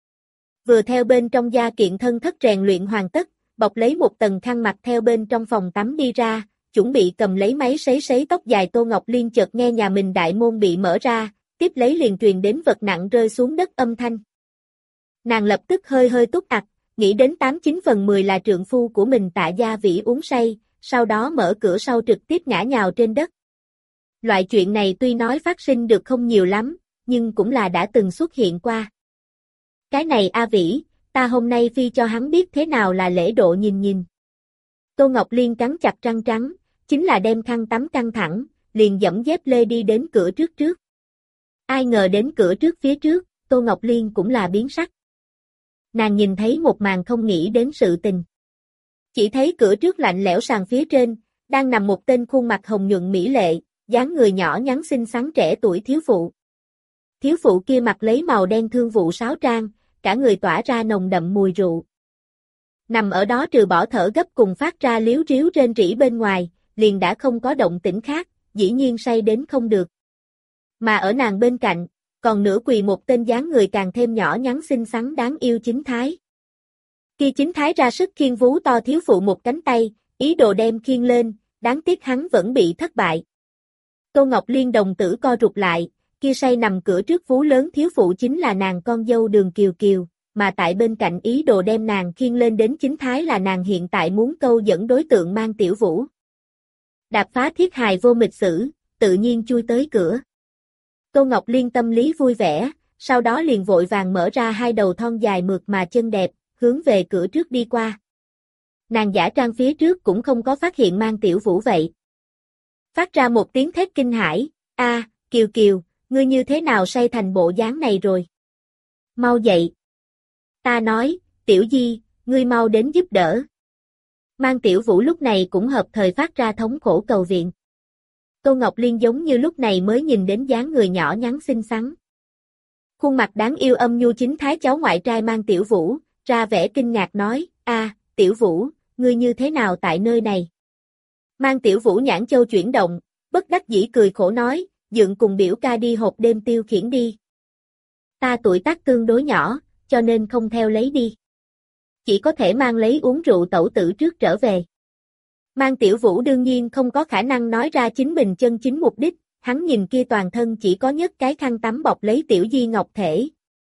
Vừa theo bên trong gia kiện thân thất rèn luyện hoàn tất, bọc lấy một tầng khăn mặt theo bên trong phòng tắm đi ra, chuẩn bị cầm lấy máy sấy sấy tóc dài. Tô Ngọc Liên chợt nghe nhà mình đại môn bị mở ra, tiếp lấy liền truyền đến vật nặng rơi xuống đất âm thanh. Nàng lập tức hơi hơi túc ặc, nghĩ đến tám chín phần mười là trượng phu của mình Tạ Gia Vĩ uống say, sau đó mở cửa sau trực tiếp ngã nhào trên đất. Loại chuyện này tuy nói phát sinh được không nhiều lắm, nhưng cũng là đã từng xuất hiện qua. Cái này A Vĩ, ta hôm nay phi cho hắn biết thế nào là lễ độ nhìn nhìn. Tô Ngọc Liên cắn chặt răng trắng, chính là đem khăn tắm căng thẳng, liền dẫm dép lê đi đến cửa trước trước. Ai ngờ đến cửa trước phía trước, Tô Ngọc Liên cũng là biến sắc. Nàng nhìn thấy một màn không nghĩ đến sự tình. Chỉ thấy cửa trước lạnh lẽo sàn phía trên, đang nằm một tên khuôn mặt hồng nhuận mỹ lệ, dáng người nhỏ nhắn xinh xắn trẻ tuổi thiếu phụ. Thiếu phụ kia mặc lấy màu đen thương vụ sáo trang, cả người tỏa ra nồng đậm mùi rượu. Nằm ở đó trừ bỏ thở gấp cùng phát ra líu ríu rên rỉ bên ngoài, liền đã không có động tĩnh khác, dĩ nhiên say đến không được. Mà ở nàng bên cạnh, còn nửa quỳ một tên dáng người càng thêm nhỏ nhắn xinh xắn đáng yêu Chính Thái. Khi Chính Thái ra sức khiêng vú to thiếu phụ một cánh tay, ý đồ đem khiêng lên, đáng tiếc hắn vẫn bị thất bại. Tô Ngọc Liên đồng tử co rụt lại, kia say nằm cửa trước vú lớn thiếu phụ chính là nàng con dâu Đường Kiều Kiều, mà tại bên cạnh ý đồ đem nàng khiêng lên đến Chính Thái là nàng hiện tại muốn câu dẫn đối tượng Mang Tiểu Vũ. Đạp phá thiết hài vô mịch sử, tự nhiên chui tới cửa. Tô Ngọc Liên tâm lý vui vẻ, sau đó liền vội vàng mở ra hai đầu thon dài mượt mà chân đẹp, hướng về cửa trước đi qua. Nàng giả trang phía trước cũng không có phát hiện Mang Tiểu Vũ vậy. Phát ra một tiếng thét kinh hãi, a, Kiều Kiều, ngươi như thế nào say thành bộ dáng này rồi? Mau dậy. Ta nói, Tiểu Di, ngươi mau đến giúp đỡ. Mang Tiểu Vũ lúc này cũng hợp thời phát ra thống khổ cầu viện. Tô Ngọc Liên giống như lúc này mới nhìn đến dáng người nhỏ nhắn xinh xắn. Khuôn mặt đáng yêu âm nhu Chính Thái cháu ngoại trai Mang Tiểu Vũ, ra vẻ kinh ngạc nói, a, Tiểu Vũ, ngươi như thế nào tại nơi này? Mang Tiểu Vũ nhãn châu chuyển động, bất đắc dĩ cười khổ nói, dượng cùng biểu ca đi hộp đêm tiêu khiển đi. Ta tuổi tác tương đối nhỏ, cho nên không theo lấy đi. Chỉ có thể mang lấy uống rượu tẩu tử trước trở về. Mang Tiểu Vũ đương nhiên không có khả năng nói ra chính mình chân chính mục đích, hắn nhìn kia toàn thân chỉ có nhất cái khăn tắm bọc lấy Tiểu Di ngọc thể.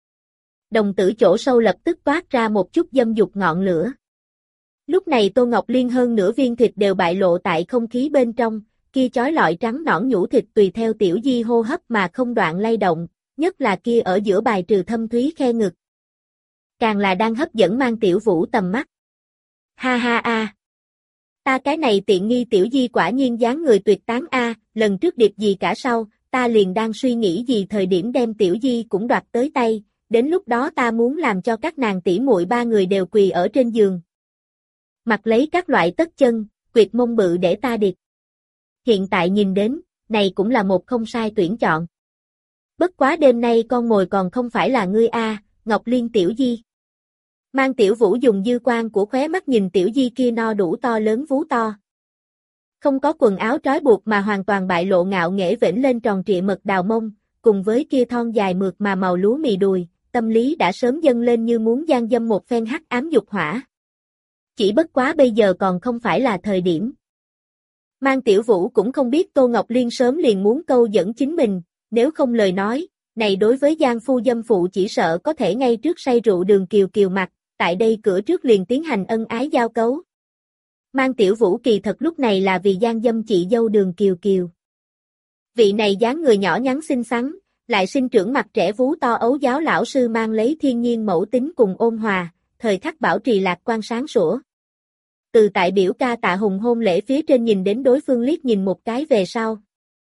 Đồng tử chỗ sâu lập tức toát ra một chút dâm dục ngọn lửa. Lúc này Tô Ngọc Liên hơn nửa viên thịt đều bại lộ tại không khí bên trong, kia chói lọi trắng nõn nhũ thịt tùy theo Tiểu Di hô hấp mà không đoạn lay động, nhất là kia ở giữa bài trừ thâm thúy khe ngực. Càng là đang hấp dẫn Mang Tiểu Vũ tầm mắt. Ha ha a. Ta cái này tiện nghi Tiểu Di quả nhiên dáng người tuyệt tán a, lần trước điệp gì cả sau, ta liền đang suy nghĩ gì thời điểm đem Tiểu Di cũng đoạt tới tay, đến lúc đó ta muốn làm cho các nàng tỷ muội ba người đều quỳ ở trên giường. Mặc lấy các loại tất chân, quyệt mông bự để ta điệp. Hiện tại nhìn đến, này cũng là một không sai tuyển chọn. Bất quá đêm nay con mồi còn không phải là ngươi a, Ngọc Liên Tiểu Di. Mang Tiểu Vũ dùng dư quan của khóe mắt nhìn Tiểu Di kia no đủ to lớn vú to. Không có quần áo trói buộc mà hoàn toàn bại lộ ngạo nghễ vểnh lên tròn trịa mật đào mông, cùng với kia thon dài mượt mà màu lúa mì đùi, tâm lý đã sớm dâng lên như muốn gian dâm một phen hắc ám dục hỏa. Chỉ bất quá bây giờ còn không phải là thời điểm. Mang Tiểu Vũ cũng không biết Tô Ngọc Liên sớm liền muốn câu dẫn chính mình, nếu không lời nói, này đối với giang phu dâm phụ chỉ sợ có thể ngay trước say rượu Đường Kiều Kiều mặt, tại đây cửa trước liền tiến hành ân ái giao cấu. Mang Tiểu Vũ kỳ thật lúc này là vì gian dâm chị dâu Đường Kiều Kiều. Vị này dáng người nhỏ nhắn xinh xắn, lại sinh trưởng mặt trẻ vú to ấu giáo lão sư mang lấy thiên nhiên mẫu tính cùng ôn hòa, thời khắc bảo trì lạc quan sáng sủa. Từ tại biểu ca Tạ Hùng hôn lễ phía trên nhìn đến đối phương liếc nhìn một cái về sau.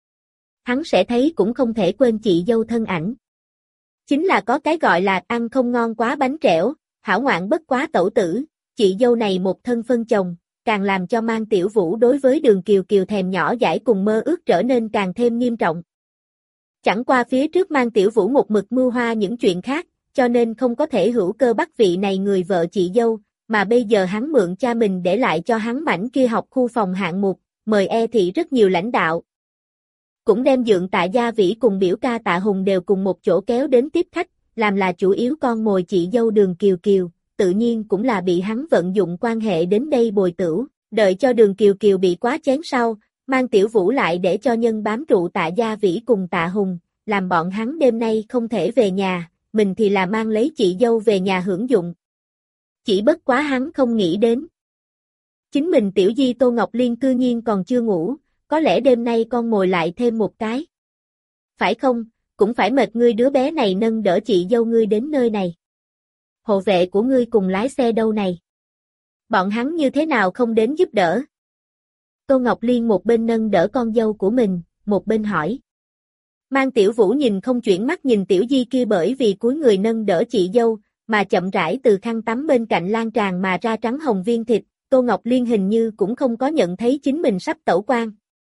Hắn sẽ thấy cũng không thể quên chị dâu thân ảnh. Chính là có cái gọi là ăn không ngon quá bánh trẻo, hảo ngoạn bất quá tẩu tử, chị dâu này một thân phân chồng, càng làm cho Mang Tiểu Vũ đối với Đường Kiều Kiều thèm nhỏ dãi cùng mơ ước trở nên càng thêm nghiêm trọng. Chẳng qua phía trước Mang Tiểu Vũ một mực mưu hoa những chuyện khác, cho nên không có thể hữu cơ bắt vị này người vợ chị dâu, mà bây giờ hắn mượn cha mình để lại cho hắn mảnh kia học khu phòng hạng mục, mời e thị rất nhiều lãnh đạo. Cũng đem dượng Tạ Gia Vĩ cùng biểu ca Tạ Hùng đều cùng một chỗ kéo đến tiếp khách, làm là chủ yếu con mồi chị dâu Đường Kiều Kiều, tự nhiên cũng là bị hắn vận dụng quan hệ đến đây bồi tửu, đợi cho Đường Kiều Kiều bị quá chén sau, Mang Tiểu Vũ lại để cho nhân bám trụ Tạ Gia Vĩ cùng Tạ Hùng, làm bọn hắn đêm nay không thể về nhà, mình thì là mang lấy chị dâu về nhà hưởng dụng. Chỉ bất quá hắn không nghĩ đến. Chính mình tiểu di Tô Ngọc Liên cư nhiên còn chưa ngủ, có lẽ đêm nay con mồi lại thêm một cái. Phải không, cũng phải mệt ngươi đứa bé này nâng đỡ chị dâu ngươi đến nơi này. Hộ vệ của ngươi cùng lái xe đâu này? Bọn hắn như thế nào không đến giúp đỡ? Tô Ngọc Liên một bên nâng đỡ con dâu của mình, một bên hỏi. Mang Tiểu Vũ nhìn không chuyển mắt nhìn tiểu di kia bởi vì cúi người nâng đỡ chị dâu, mà chậm rãi từ khăn tắm bên cạnh lan tràn mà ra trắng hồng viên thịt, Tô Ngọc Liên hình như cũng không có nhận thấy chính mình sắp tẩu quan.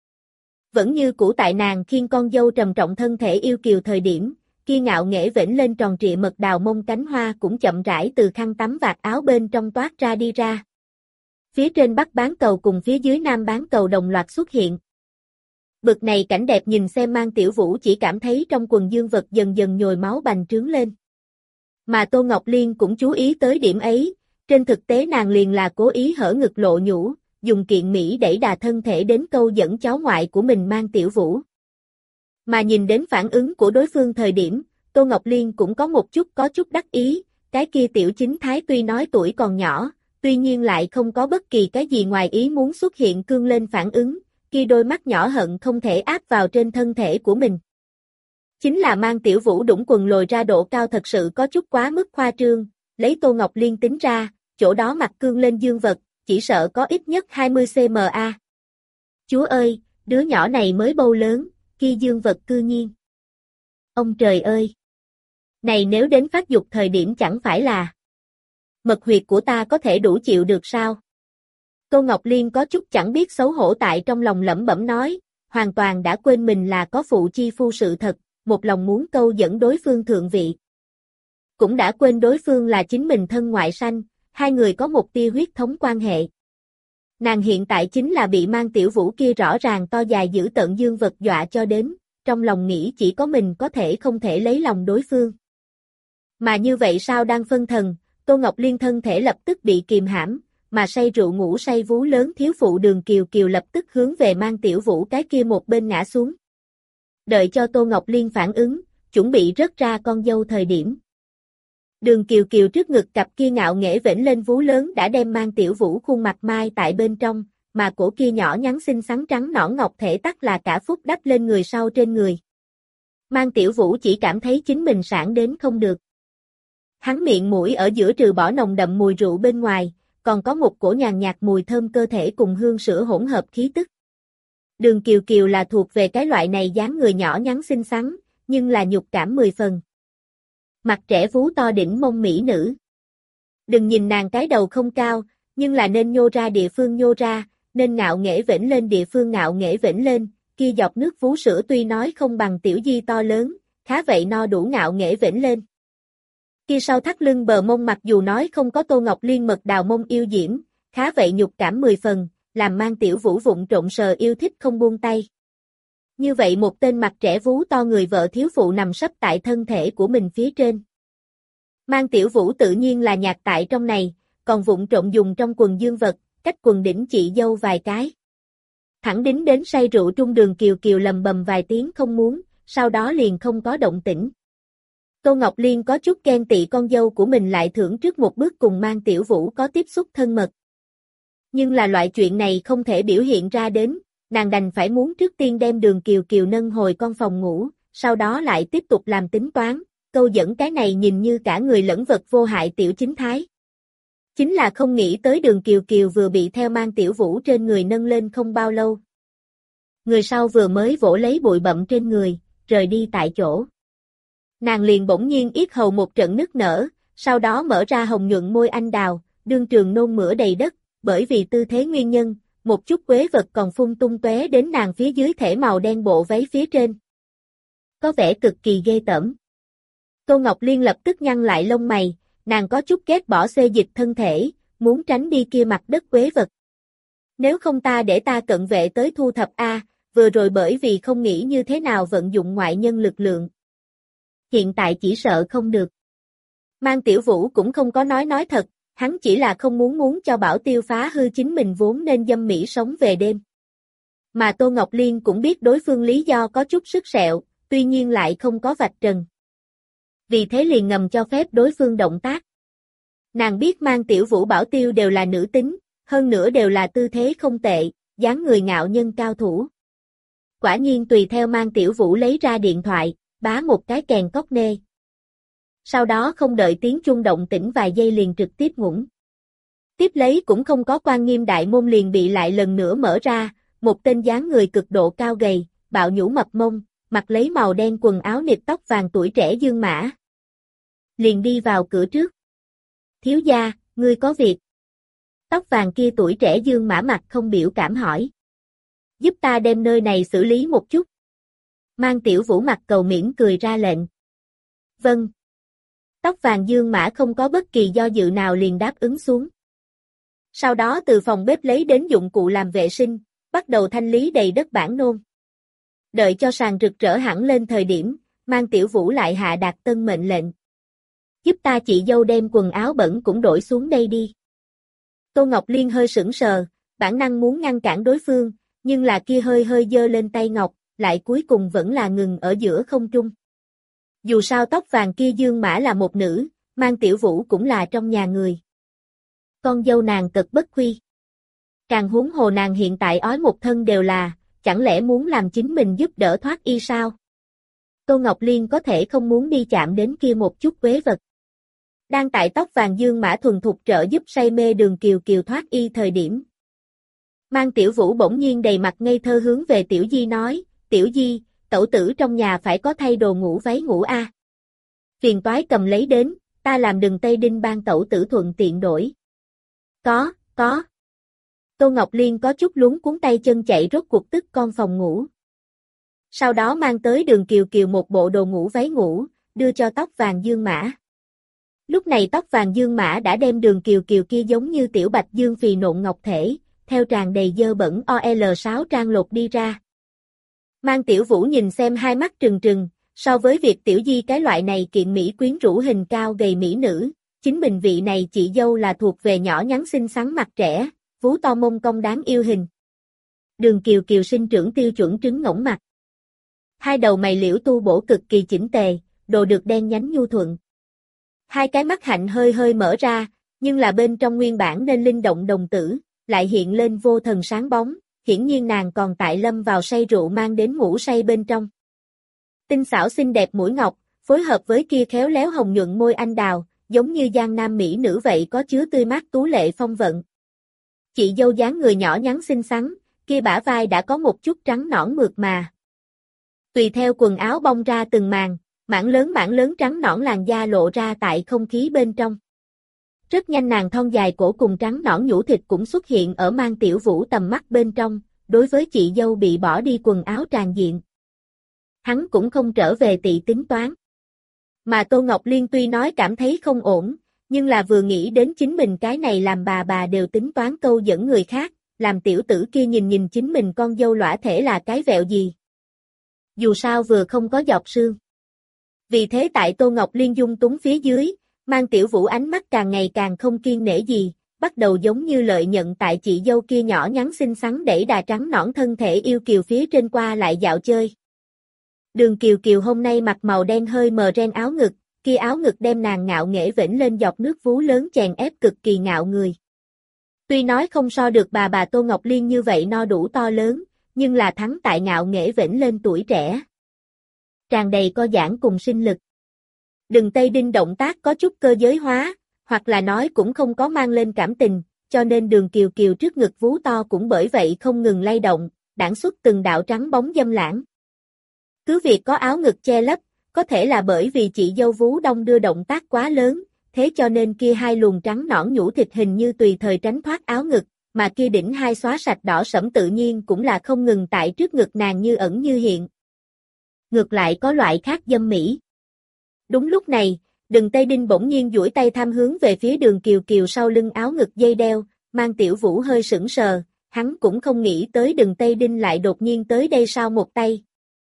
Vẫn như cũ tại nàng khiêng con dâu trầm trọng thân thể yêu kiều thời điểm, kia ngạo nghễ vểnh lên tròn trịa mật đào mông cánh hoa cũng chậm rãi từ khăn tắm vạt áo bên trong toát ra đi ra. Phía trên Bắc bán cầu cùng phía dưới Nam bán cầu đồng loạt xuất hiện. Bực này cảnh đẹp nhìn xem Mang Tiểu Vũ chỉ cảm thấy trong quần dương vật dần dần nhồi máu bành trướng lên. Mà Tô Ngọc Liên cũng chú ý tới điểm ấy, trên thực tế nàng liền là cố ý hở ngực lộ nhũ, dùng kiện Mỹ đẩy đà thân thể đến câu dẫn cháu ngoại của mình Mang Tiểu Vũ. Mà nhìn đến phản ứng của đối phương thời điểm, Tô Ngọc Liên cũng có một chút có chút đắc ý, cái kia tiểu chính thái tuy nói tuổi còn nhỏ, tuy nhiên lại không có bất kỳ cái gì ngoài ý muốn xuất hiện cương lên phản ứng, kia đôi mắt nhỏ hận không thể áp vào trên thân thể của mình. Chính là Mang Tiểu Vũ đũng quần lồi ra độ cao thật sự có chút quá mức khoa trương, lấy Tô Ngọc Liên tính ra, chỗ đó mặt cương lên dương vật, chỉ sợ có ít nhất hai mươi xăng-ti-mét a. Chúa ơi, đứa nhỏ này mới bâu lớn, kia dương vật cư nhiên. Ông trời ơi! Này nếu đến phát dục thời điểm chẳng phải là mật huyệt của ta có thể đủ chịu được sao? Tô Ngọc Liên có chút chẳng biết xấu hổ tại trong lòng lẩm bẩm nói, hoàn toàn đã quên mình là có phụ chi phu sự thật, một lòng muốn câu dẫn đối phương thượng vị. Cũng đã quên đối phương là chính mình thân ngoại sanh, hai người có một tia huyết thống quan hệ. Nàng hiện tại chính là bị Mang Tiểu Vũ kia rõ ràng to dài giữ tận dương vật dọa cho đến, trong lòng nghĩ chỉ có mình có thể không thể lấy lòng đối phương. Mà như vậy sao đang phân thần, Tô Ngọc Liên thân thể lập tức bị kìm hãm, mà say rượu ngủ say vú lớn thiếu phụ Đường Kiều Kiều lập tức hướng về Mang Tiểu Vũ cái kia một bên ngã xuống. Đợi cho Tô Ngọc Liên phản ứng, chuẩn bị rớt ra con dâu thời điểm. Đường Kiều Kiều trước ngực cặp kia ngạo nghễ vểnh lên vú lớn đã đem Mang Tiểu Vũ khuôn mặt mai tại bên trong, mà cổ kia nhỏ nhắn xinh xắn trắng nõn ngọc thể tắc là cả phúc đắp lên người sau trên người. Mang Tiểu Vũ chỉ cảm thấy chính mình sảng đến không được. Hắn miệng mũi ở giữa trừ bỏ nồng đậm mùi rượu bên ngoài, còn có một cổ nhàn nhạt mùi thơm cơ thể cùng hương sữa hỗn hợp khí tức. Đường Kiều Kiều là thuộc về cái loại này dáng người nhỏ nhắn xinh xắn, nhưng là nhục cảm mười phần. Mặt trẻ vú to đỉnh mông mỹ nữ. Đừng nhìn nàng cái đầu không cao, nhưng là nên nhô ra địa phương nhô ra, nên ngạo nghễ vểnh lên địa phương ngạo nghễ vểnh lên, kia dọc nước vú sữa tuy nói không bằng tiểu di to lớn, khá vậy no đủ ngạo nghễ vểnh lên. Kia sau thắt lưng bờ mông mặc dù nói không có Tô Ngọc Liên mật đào mông yêu diễm, khá vậy nhục cảm mười phần, làm Mang Tiểu Vũ vụng trộn sờ yêu thích không buông tay. Như vậy một tên mặt trẻ vú to người vợ thiếu phụ nằm sấp tại thân thể của mình phía trên. Mang Tiểu Vũ tự nhiên là nhạc tại trong này, còn vụng trộn dùng trong quần dương vật, cách quần đỉnh chị dâu vài cái. Thẳng đính đến say rượu trung Đường Kiều Kiều lầm bầm vài tiếng không muốn, sau đó liền không có động tĩnh. Tô Ngọc Liên có chút ghen tị con dâu của mình lại thưởng trước một bước cùng Mang Tiểu Vũ có tiếp xúc thân mật. Nhưng là loại chuyện này không thể biểu hiện ra đến, nàng đành phải muốn trước tiên đem Đường Kiều Kiều nâng hồi con phòng ngủ, sau đó lại tiếp tục làm tính toán, câu dẫn cái này nhìn như cả người lẫn vật vô hại tiểu chính thái. Chính là không nghĩ tới Đường Kiều Kiều vừa bị theo mang Tiểu Vũ trên người nâng lên không bao lâu. Người sau vừa mới vỗ lấy bụi bặm trên người, rời đi tại chỗ. Nàng liền bỗng nhiên yết hầu một trận nức nở, sau đó mở ra hồng nhuận môi anh đào, đương trường nôn mửa đầy đất, bởi vì tư thế nguyên nhân, một chút quế vật còn phun tung tóe đến nàng phía dưới thể màu đen bộ váy phía trên. Có vẻ cực kỳ ghê tởm. Tô Ngọc Liên lập tức nhăn lại lông mày, nàng có chút ghét bỏ xê dịch thân thể, muốn tránh đi kia mặt đất quế vật. Nếu không ta để ta cận vệ tới thu thập a, vừa rồi bởi vì không nghĩ như thế nào vận dụng ngoại nhân lực lượng. Hiện tại chỉ sợ không được. Mang Tiểu Vũ cũng không có nói nói thật, hắn chỉ là không muốn muốn cho Bảo Tiêu phá hư chính mình vốn nên dâm mỹ sống về đêm. Mà Tô Ngọc Liên cũng biết đối phương lý do có chút sức sẹo, tuy nhiên lại không có vạch trần. Vì thế liền ngầm cho phép đối phương động tác. Nàng biết Mang Tiểu Vũ Bảo Tiêu đều là nữ tính, hơn nữa đều là tư thế không tệ, dáng người ngạo nhân cao thủ. Quả nhiên tùy theo Mang Tiểu Vũ lấy ra điện thoại, bá một cái kèn cóc nê. Sau đó không đợi tiếng chuông động tĩnh vài giây liền trực tiếp ngủn. Tiếp lấy cũng không có quan nghiêm đại môn liền bị lại lần nữa mở ra, một tên dáng người cực độ cao gầy, bạo nhũ mập mông, mặc lấy màu đen quần áo nịt tóc vàng tuổi trẻ Dương Mã. Liền đi vào cửa trước. Thiếu gia, ngươi có việc. Tóc vàng kia tuổi trẻ Dương Mã mặt không biểu cảm hỏi. Giúp ta đem nơi này xử lý một chút. Mang Tiểu Vũ mặt cầu miễn cười ra lệnh. Vâng. Tóc vàng Dương Mã không có bất kỳ do dự nào liền đáp ứng xuống. Sau đó từ phòng bếp lấy đến dụng cụ làm vệ sinh, bắt đầu thanh lý đầy đất bản nôn. Đợi cho sàn rực rỡ hẳn lên thời điểm, Mang Tiểu Vũ lại hạ đạt tân mệnh lệnh. Giúp ta chị dâu đem quần áo bẩn cũng đổi xuống đây đi. Tô Ngọc Liên hơi sững sờ, bản năng muốn ngăn cản đối phương, nhưng là kia hơi hơi giơ lên tay ngọc, lại cuối cùng vẫn là ngừng ở giữa không trung. Dù sao tóc vàng kia Dương Mã là một nữ, Mang Tiểu Vũ cũng là trong nhà người. Con dâu nàng cực bất khuy. Càng huống hồ nàng hiện tại ói một thân đều là, chẳng lẽ muốn làm chính mình giúp đỡ thoát y sao? Tô Ngọc Liên có thể không muốn đi chạm đến kia một chút quế vật. Đang tại tóc vàng Dương Mã thuần thục trợ giúp say mê Đường Kiều Kiều thoát y thời điểm. Mang Tiểu Vũ bỗng nhiên đầy mặt ngây thơ hướng về Tiểu Di nói, Tiểu Di, tẩu tử trong nhà phải có thay đồ ngủ váy ngủ a. Phiền toái cầm lấy đến, ta làm đừng tây đinh ban tẩu tử thuận tiện đổi. Có, có. Tô Ngọc Liên có chút luống cuốn tay chân chạy rốt cuộc tức con phòng ngủ. Sau đó mang tới Đường Kiều Kiều một bộ đồ ngủ váy ngủ, đưa cho tóc vàng Dương Mã. Lúc này tóc vàng Dương Mã đã đem Đường Kiều Kiều kia giống như tiểu bạch dương phì nộn ngọc thể, theo tràn đầy dơ bẩn O L sáu trang lột đi ra. Mang Tiểu Vũ nhìn xem hai mắt trừng trừng, so với việc Tiểu Di cái loại này kiện mỹ quyến rũ hình cao gầy mỹ nữ, chính mình vị này chị dâu là thuộc về nhỏ nhắn xinh xắn mặt trẻ, vú to mông cong đáng yêu hình. Đường Kiều Kiều sinh trưởng tiêu chuẩn trứng ngỗng mặt. Hai đầu mày liễu tu bổ cực kỳ chỉnh tề, đồ được đen nhánh nhu thuận. Hai cái mắt hạnh hơi hơi mở ra, nhưng là bên trong nguyên bản nên linh động đồng tử, lại hiện lên vô thần sáng bóng, hiển nhiên nàng còn tại lâm vào say rượu mang đến ngủ say bên trong. Tinh xảo xinh đẹp mũi ngọc, phối hợp với kia khéo léo hồng nhuận môi anh đào, giống như giang nam mỹ nữ vậy có chứa tươi mát tú lệ phong vận. Chị dâu dáng người nhỏ nhắn xinh xắn, kia bả vai đã có một chút trắng nõn mượt mà. Tùy theo quần áo bong ra từng màn, mảng lớn mảng lớn trắng nõn làn da lộ ra tại không khí bên trong. Rất nhanh nàng thon dài cổ cùng trắng nõn nhũ thịt cũng xuất hiện ở Mang Tiểu Vũ tầm mắt bên trong, đối với chị dâu bị bỏ đi quần áo tràn diện. Hắn cũng không trở về tị tính toán. Mà Tô Ngọc Liên tuy nói cảm thấy không ổn, nhưng là vừa nghĩ đến chính mình cái này làm bà bà đều tính toán câu dẫn người khác, làm tiểu tử kia nhìn nhìn chính mình con dâu lõa thể là cái vẹo gì. Dù sao vừa không có giọt sương. Vì thế tại Tô Ngọc Liên dung túng phía dưới, Mang Tiểu Vũ ánh mắt càng ngày càng không kiên nể gì, bắt đầu giống như lợi nhận tại chị dâu kia nhỏ nhắn xinh xắn đẩy đà trắng nõn thân thể yêu kiều phía trên qua lại dạo chơi. Đường Kiều Kiều hôm nay mặc màu đen hơi mờ ren áo ngực, kia áo ngực đem nàng ngạo nghễ vểnh lên dọc nước vú lớn chèn ép cực kỳ ngạo người. Tuy nói không so được bà bà Tô Ngọc Liên như vậy no đủ to lớn, nhưng là thắng tại ngạo nghễ vểnh lên tuổi trẻ. tràn đầy co giãn cùng sinh lực. Đường Tây Đinh động tác có chút cơ giới hóa, hoặc là nói cũng không có mang lên cảm tình, cho nên Đường Kiều Kiều trước ngực vú to cũng bởi vậy không ngừng lay động, đãng xuất từng đạo trắng bóng dâm lãng. Cứ việc có áo ngực che lấp, có thể là bởi vì chị dâu vú đông đưa động tác quá lớn, thế cho nên kia hai luồng trắng nõn nhũ thịt hình như tùy thời tránh thoát áo ngực, mà kia đỉnh hai xóa sạch đỏ sẫm tự nhiên cũng là không ngừng tại trước ngực nàng như ẩn như hiện. Ngược lại có loại khác dâm mỹ. Đúng lúc này, Đường Tây Đinh bỗng nhiên duỗi tay tham hướng về phía Đường Kiều Kiều sau lưng áo ngực dây đeo, Mang Tiểu Vũ hơi sững sờ, hắn cũng không nghĩ tới Đường Tây Đinh lại đột nhiên tới đây sau một tay.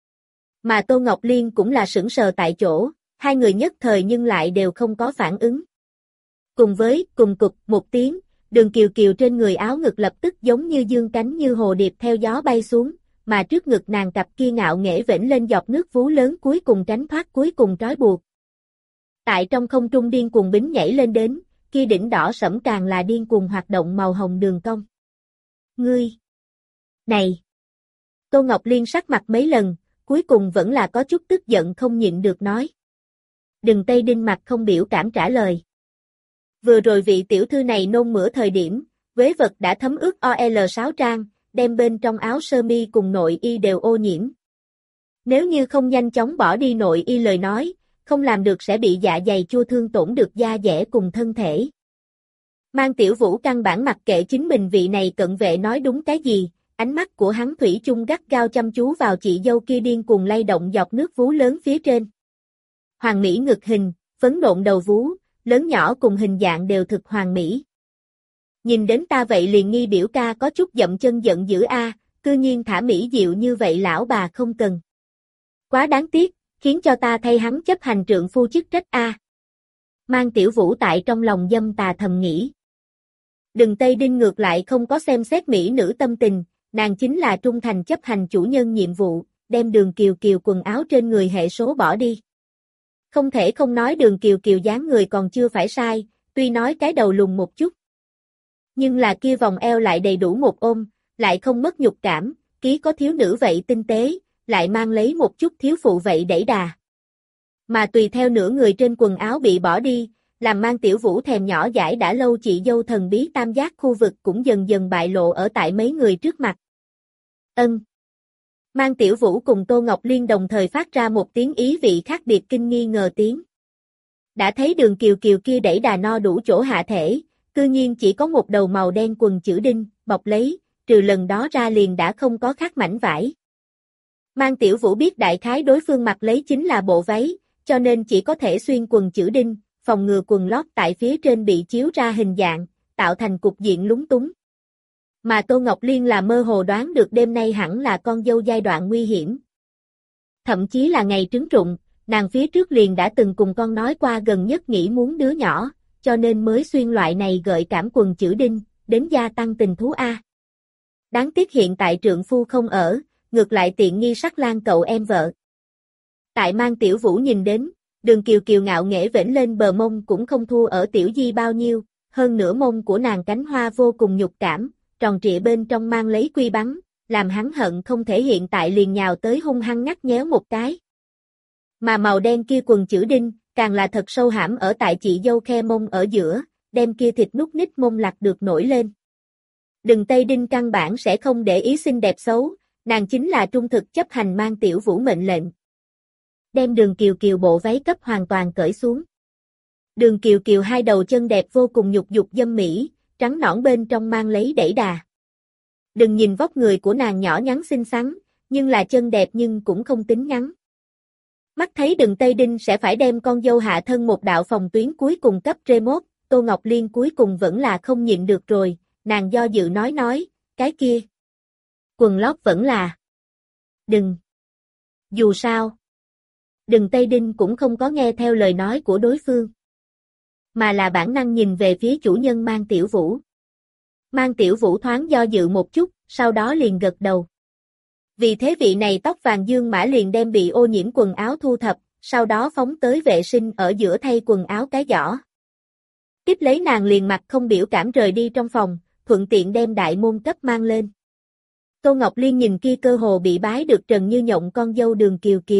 Mà Tô Ngọc Liên cũng là sững sờ tại chỗ, hai người nhất thời nhưng lại đều không có phản ứng. Cùng với, cùng cục, một tiếng, Đường Kiều Kiều trên người áo ngực lập tức giống như dương cánh như hồ điệp theo gió bay xuống, mà trước ngực nàng cặp kia ngạo nghễ vểnh lên giọt nước vú lớn cuối cùng tránh thoát cuối cùng trói buộc. Tại trong không trung điên cuồng bính nhảy lên đến, kia đỉnh đỏ sẫm càng là điên cuồng hoạt động màu hồng đường cong. Ngươi! Này! Tô Ngọc Liên sắc mặt mấy lần, cuối cùng vẫn là có chút tức giận không nhịn được nói. Đường Tây Đinh mặt không biểu cảm trả lời. Vừa rồi vị tiểu thư này nôn mửa thời điểm, vế vật đã thấm ướt O L sáu trang, đem bên trong áo sơ mi cùng nội y đều ô nhiễm. Nếu như không nhanh chóng bỏ đi nội y lời nói, không làm được sẽ bị dạ dày chua thương tổn được da dẻ cùng thân thể. Mang Tiểu Vũ căn bản mặc kệ chính mình vị này cận vệ nói đúng cái gì, ánh mắt của hắn thủy chung gắt gao chăm chú vào chị dâu kia điên cuồng lay động dọc nước vú lớn phía trên. Hoàng mỹ ngực hình, phấn nộn đầu vú, lớn nhỏ cùng hình dạng đều thực hoàng mỹ. Nhìn đến ta vậy liền nghi biểu ca có chút dậm chân giận dữ a, cư nhiên thả mỹ diệu như vậy lão bà không cần. Quá đáng tiếc, khiến cho ta thay hắn chấp hành trượng phu chức trách a. Mang Tiểu Vũ tại trong lòng dâm tà thầm nghĩ. Đường Tây Đinh ngược lại không có xem xét mỹ nữ tâm tình, nàng chính là trung thành chấp hành chủ nhân nhiệm vụ, đem Đường Kiều Kiều quần áo trên người hệ số bỏ đi. Không thể không nói Đường Kiều Kiều dáng người còn chưa phải sai, tuy nói cái đầu lùn một chút. Nhưng là kia vòng eo lại đầy đủ một ôm, lại không mất nhục cảm, ký có thiếu nữ vậy tinh tế, lại mang lấy một chút thiếu phụ vậy đẩy đà. Mà tùy theo nửa người trên quần áo bị bỏ đi, làm Mang Tiểu Vũ thèm nhỏ dãi đã lâu chị dâu thần bí tam giác khu vực cũng dần dần bại lộ ở tại mấy người trước mặt. Ân. Mang Tiểu Vũ cùng Tô Ngọc Liên đồng thời phát ra một tiếng ý vị khác biệt kinh nghi ngờ tiếng. Đã thấy Đường Kiều Kiều kia đẩy đà no đủ chỗ hạ thể, cư nhiên chỉ có một đầu màu đen quần chữ đinh, bọc lấy, trừ lần đó ra liền đã không có khác mảnh vải. Mang Tiểu Vũ biết đại khái đối phương mặc lấy chính là bộ váy, cho nên chỉ có thể xuyên quần chữ đinh, phòng ngừa quần lót tại phía trên bị chiếu ra hình dạng, tạo thành cục diện lúng túng. Mà Tô Ngọc Liên là mơ hồ đoán được đêm nay hẳn là con dâu giai đoạn nguy hiểm. Thậm chí là ngày trứng trụng, nàng phía trước liền đã từng cùng con nói qua gần nhất nghĩ muốn đứa nhỏ, cho nên mới xuyên loại này gợi cảm quần chữ đinh, đến gia tăng tình thú A. Đáng tiếc hiện tại trượng phu không ở, ngược lại tiện nghi sắc lang cậu em vợ. Tại Mang Tiểu Vũ nhìn đến, Đường Kiều Kiều ngạo nghễ vểnh lên bờ mông cũng không thua ở Tiểu Di bao nhiêu, hơn nửa mông của nàng cánh hoa vô cùng nhục cảm, tròn trịa bên trong mang lấy quy bắn, làm hắn hận không thể hiện tại liền nhào tới hung hăng ngắt nhéo một cái. Mà màu đen kia quần chữ đinh, càng là thật sâu hãm ở tại chị dâu khe mông ở giữa, đem kia thịt nút nít mông lạc được nổi lên. Đường Tây Đinh căn bản sẽ không để ý xinh đẹp xấu, nàng chính là trung thực chấp hành Mang Tiểu Vũ mệnh lệnh. Đem Đường Kiều Kiều bộ váy cấp hoàn toàn cởi xuống. Đường Kiều Kiều hai đầu chân đẹp vô cùng nhục dục dâm mỹ, trắng nõn bên trong mang lấy đẩy đà. Đừng nhìn vóc người của nàng nhỏ nhắn xinh xắn, nhưng là chân đẹp nhưng cũng không tính ngắn. Mắt thấy Đường Tây Đinh sẽ phải đem con dâu hạ thân một đạo phòng tuyến cuối cùng cấp remote, Tô Ngọc Liên cuối cùng vẫn là không nhịn được rồi, nàng do dự nói nói, cái kia. Quần lót vẫn là. Đừng. Dù sao. Đường Tây Đinh cũng không có nghe theo lời nói của đối phương, mà là bản năng nhìn về phía chủ nhân Mang Tiểu Vũ. Mang Tiểu Vũ thoáng do dự một chút, sau đó liền gật đầu. Vì thế vị này tóc vàng dương mã liền đem bị ô nhiễm quần áo thu thập, sau đó phóng tới vệ sinh ở giữa thay quần áo cái giỏ. Tiếp lấy nàng liền mặt không biểu cảm rời đi trong phòng, thuận tiện đem đại môn cấp mang lên. Tô Ngọc Liên nhìn kia cơ hồ bị bái được trần như nhộng con dâu Đường Kiều Kiều,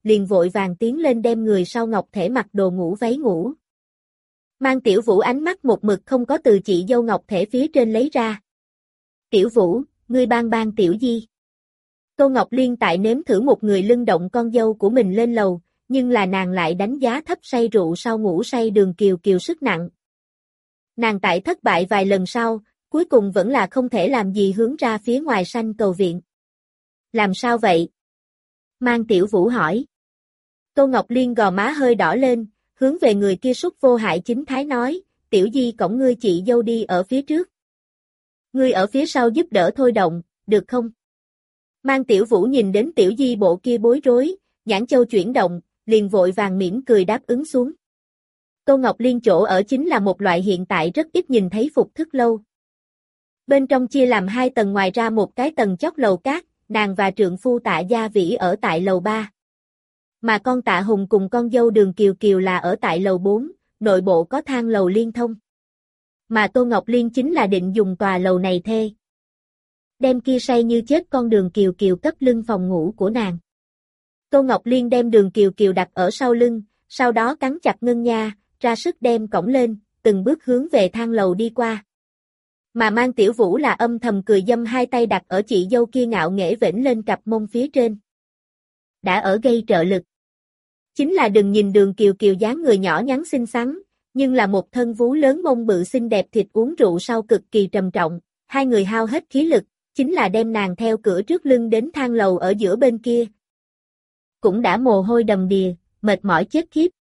liền vội vàng tiến lên đem người sau ngọc thể mặc đồ ngủ váy ngủ. Mang Tiểu Vũ ánh mắt một mực không có từ chị dâu ngọc thể phía trên lấy ra. Tiểu Vũ, ngươi ban ban Tiểu Di. Tô Ngọc Liên tại nếm thử một người lưng động con dâu của mình lên lầu, nhưng là nàng lại đánh giá thấp say rượu sau ngủ say Đường Kiều Kiều sức nặng. Nàng tại thất bại vài lần sau, cuối cùng vẫn là không thể làm gì hướng ra phía ngoài sanh cầu viện. Làm sao vậy? Mang Tiểu Vũ hỏi. Tô Ngọc Liên gò má hơi đỏ lên, hướng về người kia súc vô hại chính thái nói, Tiểu Di cõng ngươi chị dâu đi ở phía trước. Ngươi ở phía sau giúp đỡ thôi động, được không? Mang Tiểu Vũ nhìn đến Tiểu Di bộ kia bối rối, nhãn châu chuyển động, liền vội vàng mỉm cười đáp ứng xuống. Tô Ngọc Liên chỗ ở chính là một loại hiện tại rất ít nhìn thấy phục thức lâu. Bên trong chia làm hai tầng, ngoài ra một cái tầng chót lầu cát, nàng và trượng phu Tạ Gia Vĩ ở tại lầu ba. Mà con Tạ Hùng cùng con dâu Đường Kiều Kiều là ở tại lầu bốn, nội bộ có thang lầu liên thông. Mà Tô Ngọc Liên chính là định dùng tòa lầu này thê. Đem kia say như chết con Đường Kiều Kiều cấp lưng phòng ngủ của nàng. Tô Ngọc Liên đem Đường Kiều Kiều đặt ở sau lưng, sau đó cắn chặt ngân nha, ra sức đem cõng lên, từng bước hướng về thang lầu đi qua. Mà Mang Tiểu Vũ là âm thầm cười dâm, hai tay đặt ở chị dâu kia ngạo nghễ vểnh lên cặp mông phía trên. Đã ở gây trợ lực. Chính là đừng nhìn Đường Kiều Kiều dáng người nhỏ nhắn xinh xắn, nhưng là một thân vú lớn mông bự xinh đẹp, thịt uống rượu sau cực kỳ trầm trọng, hai người hao hết khí lực, chính là đem nàng theo cửa trước lưng đến thang lầu ở giữa bên kia. Cũng đã mồ hôi đầm đìa, mệt mỏi chết khiếp.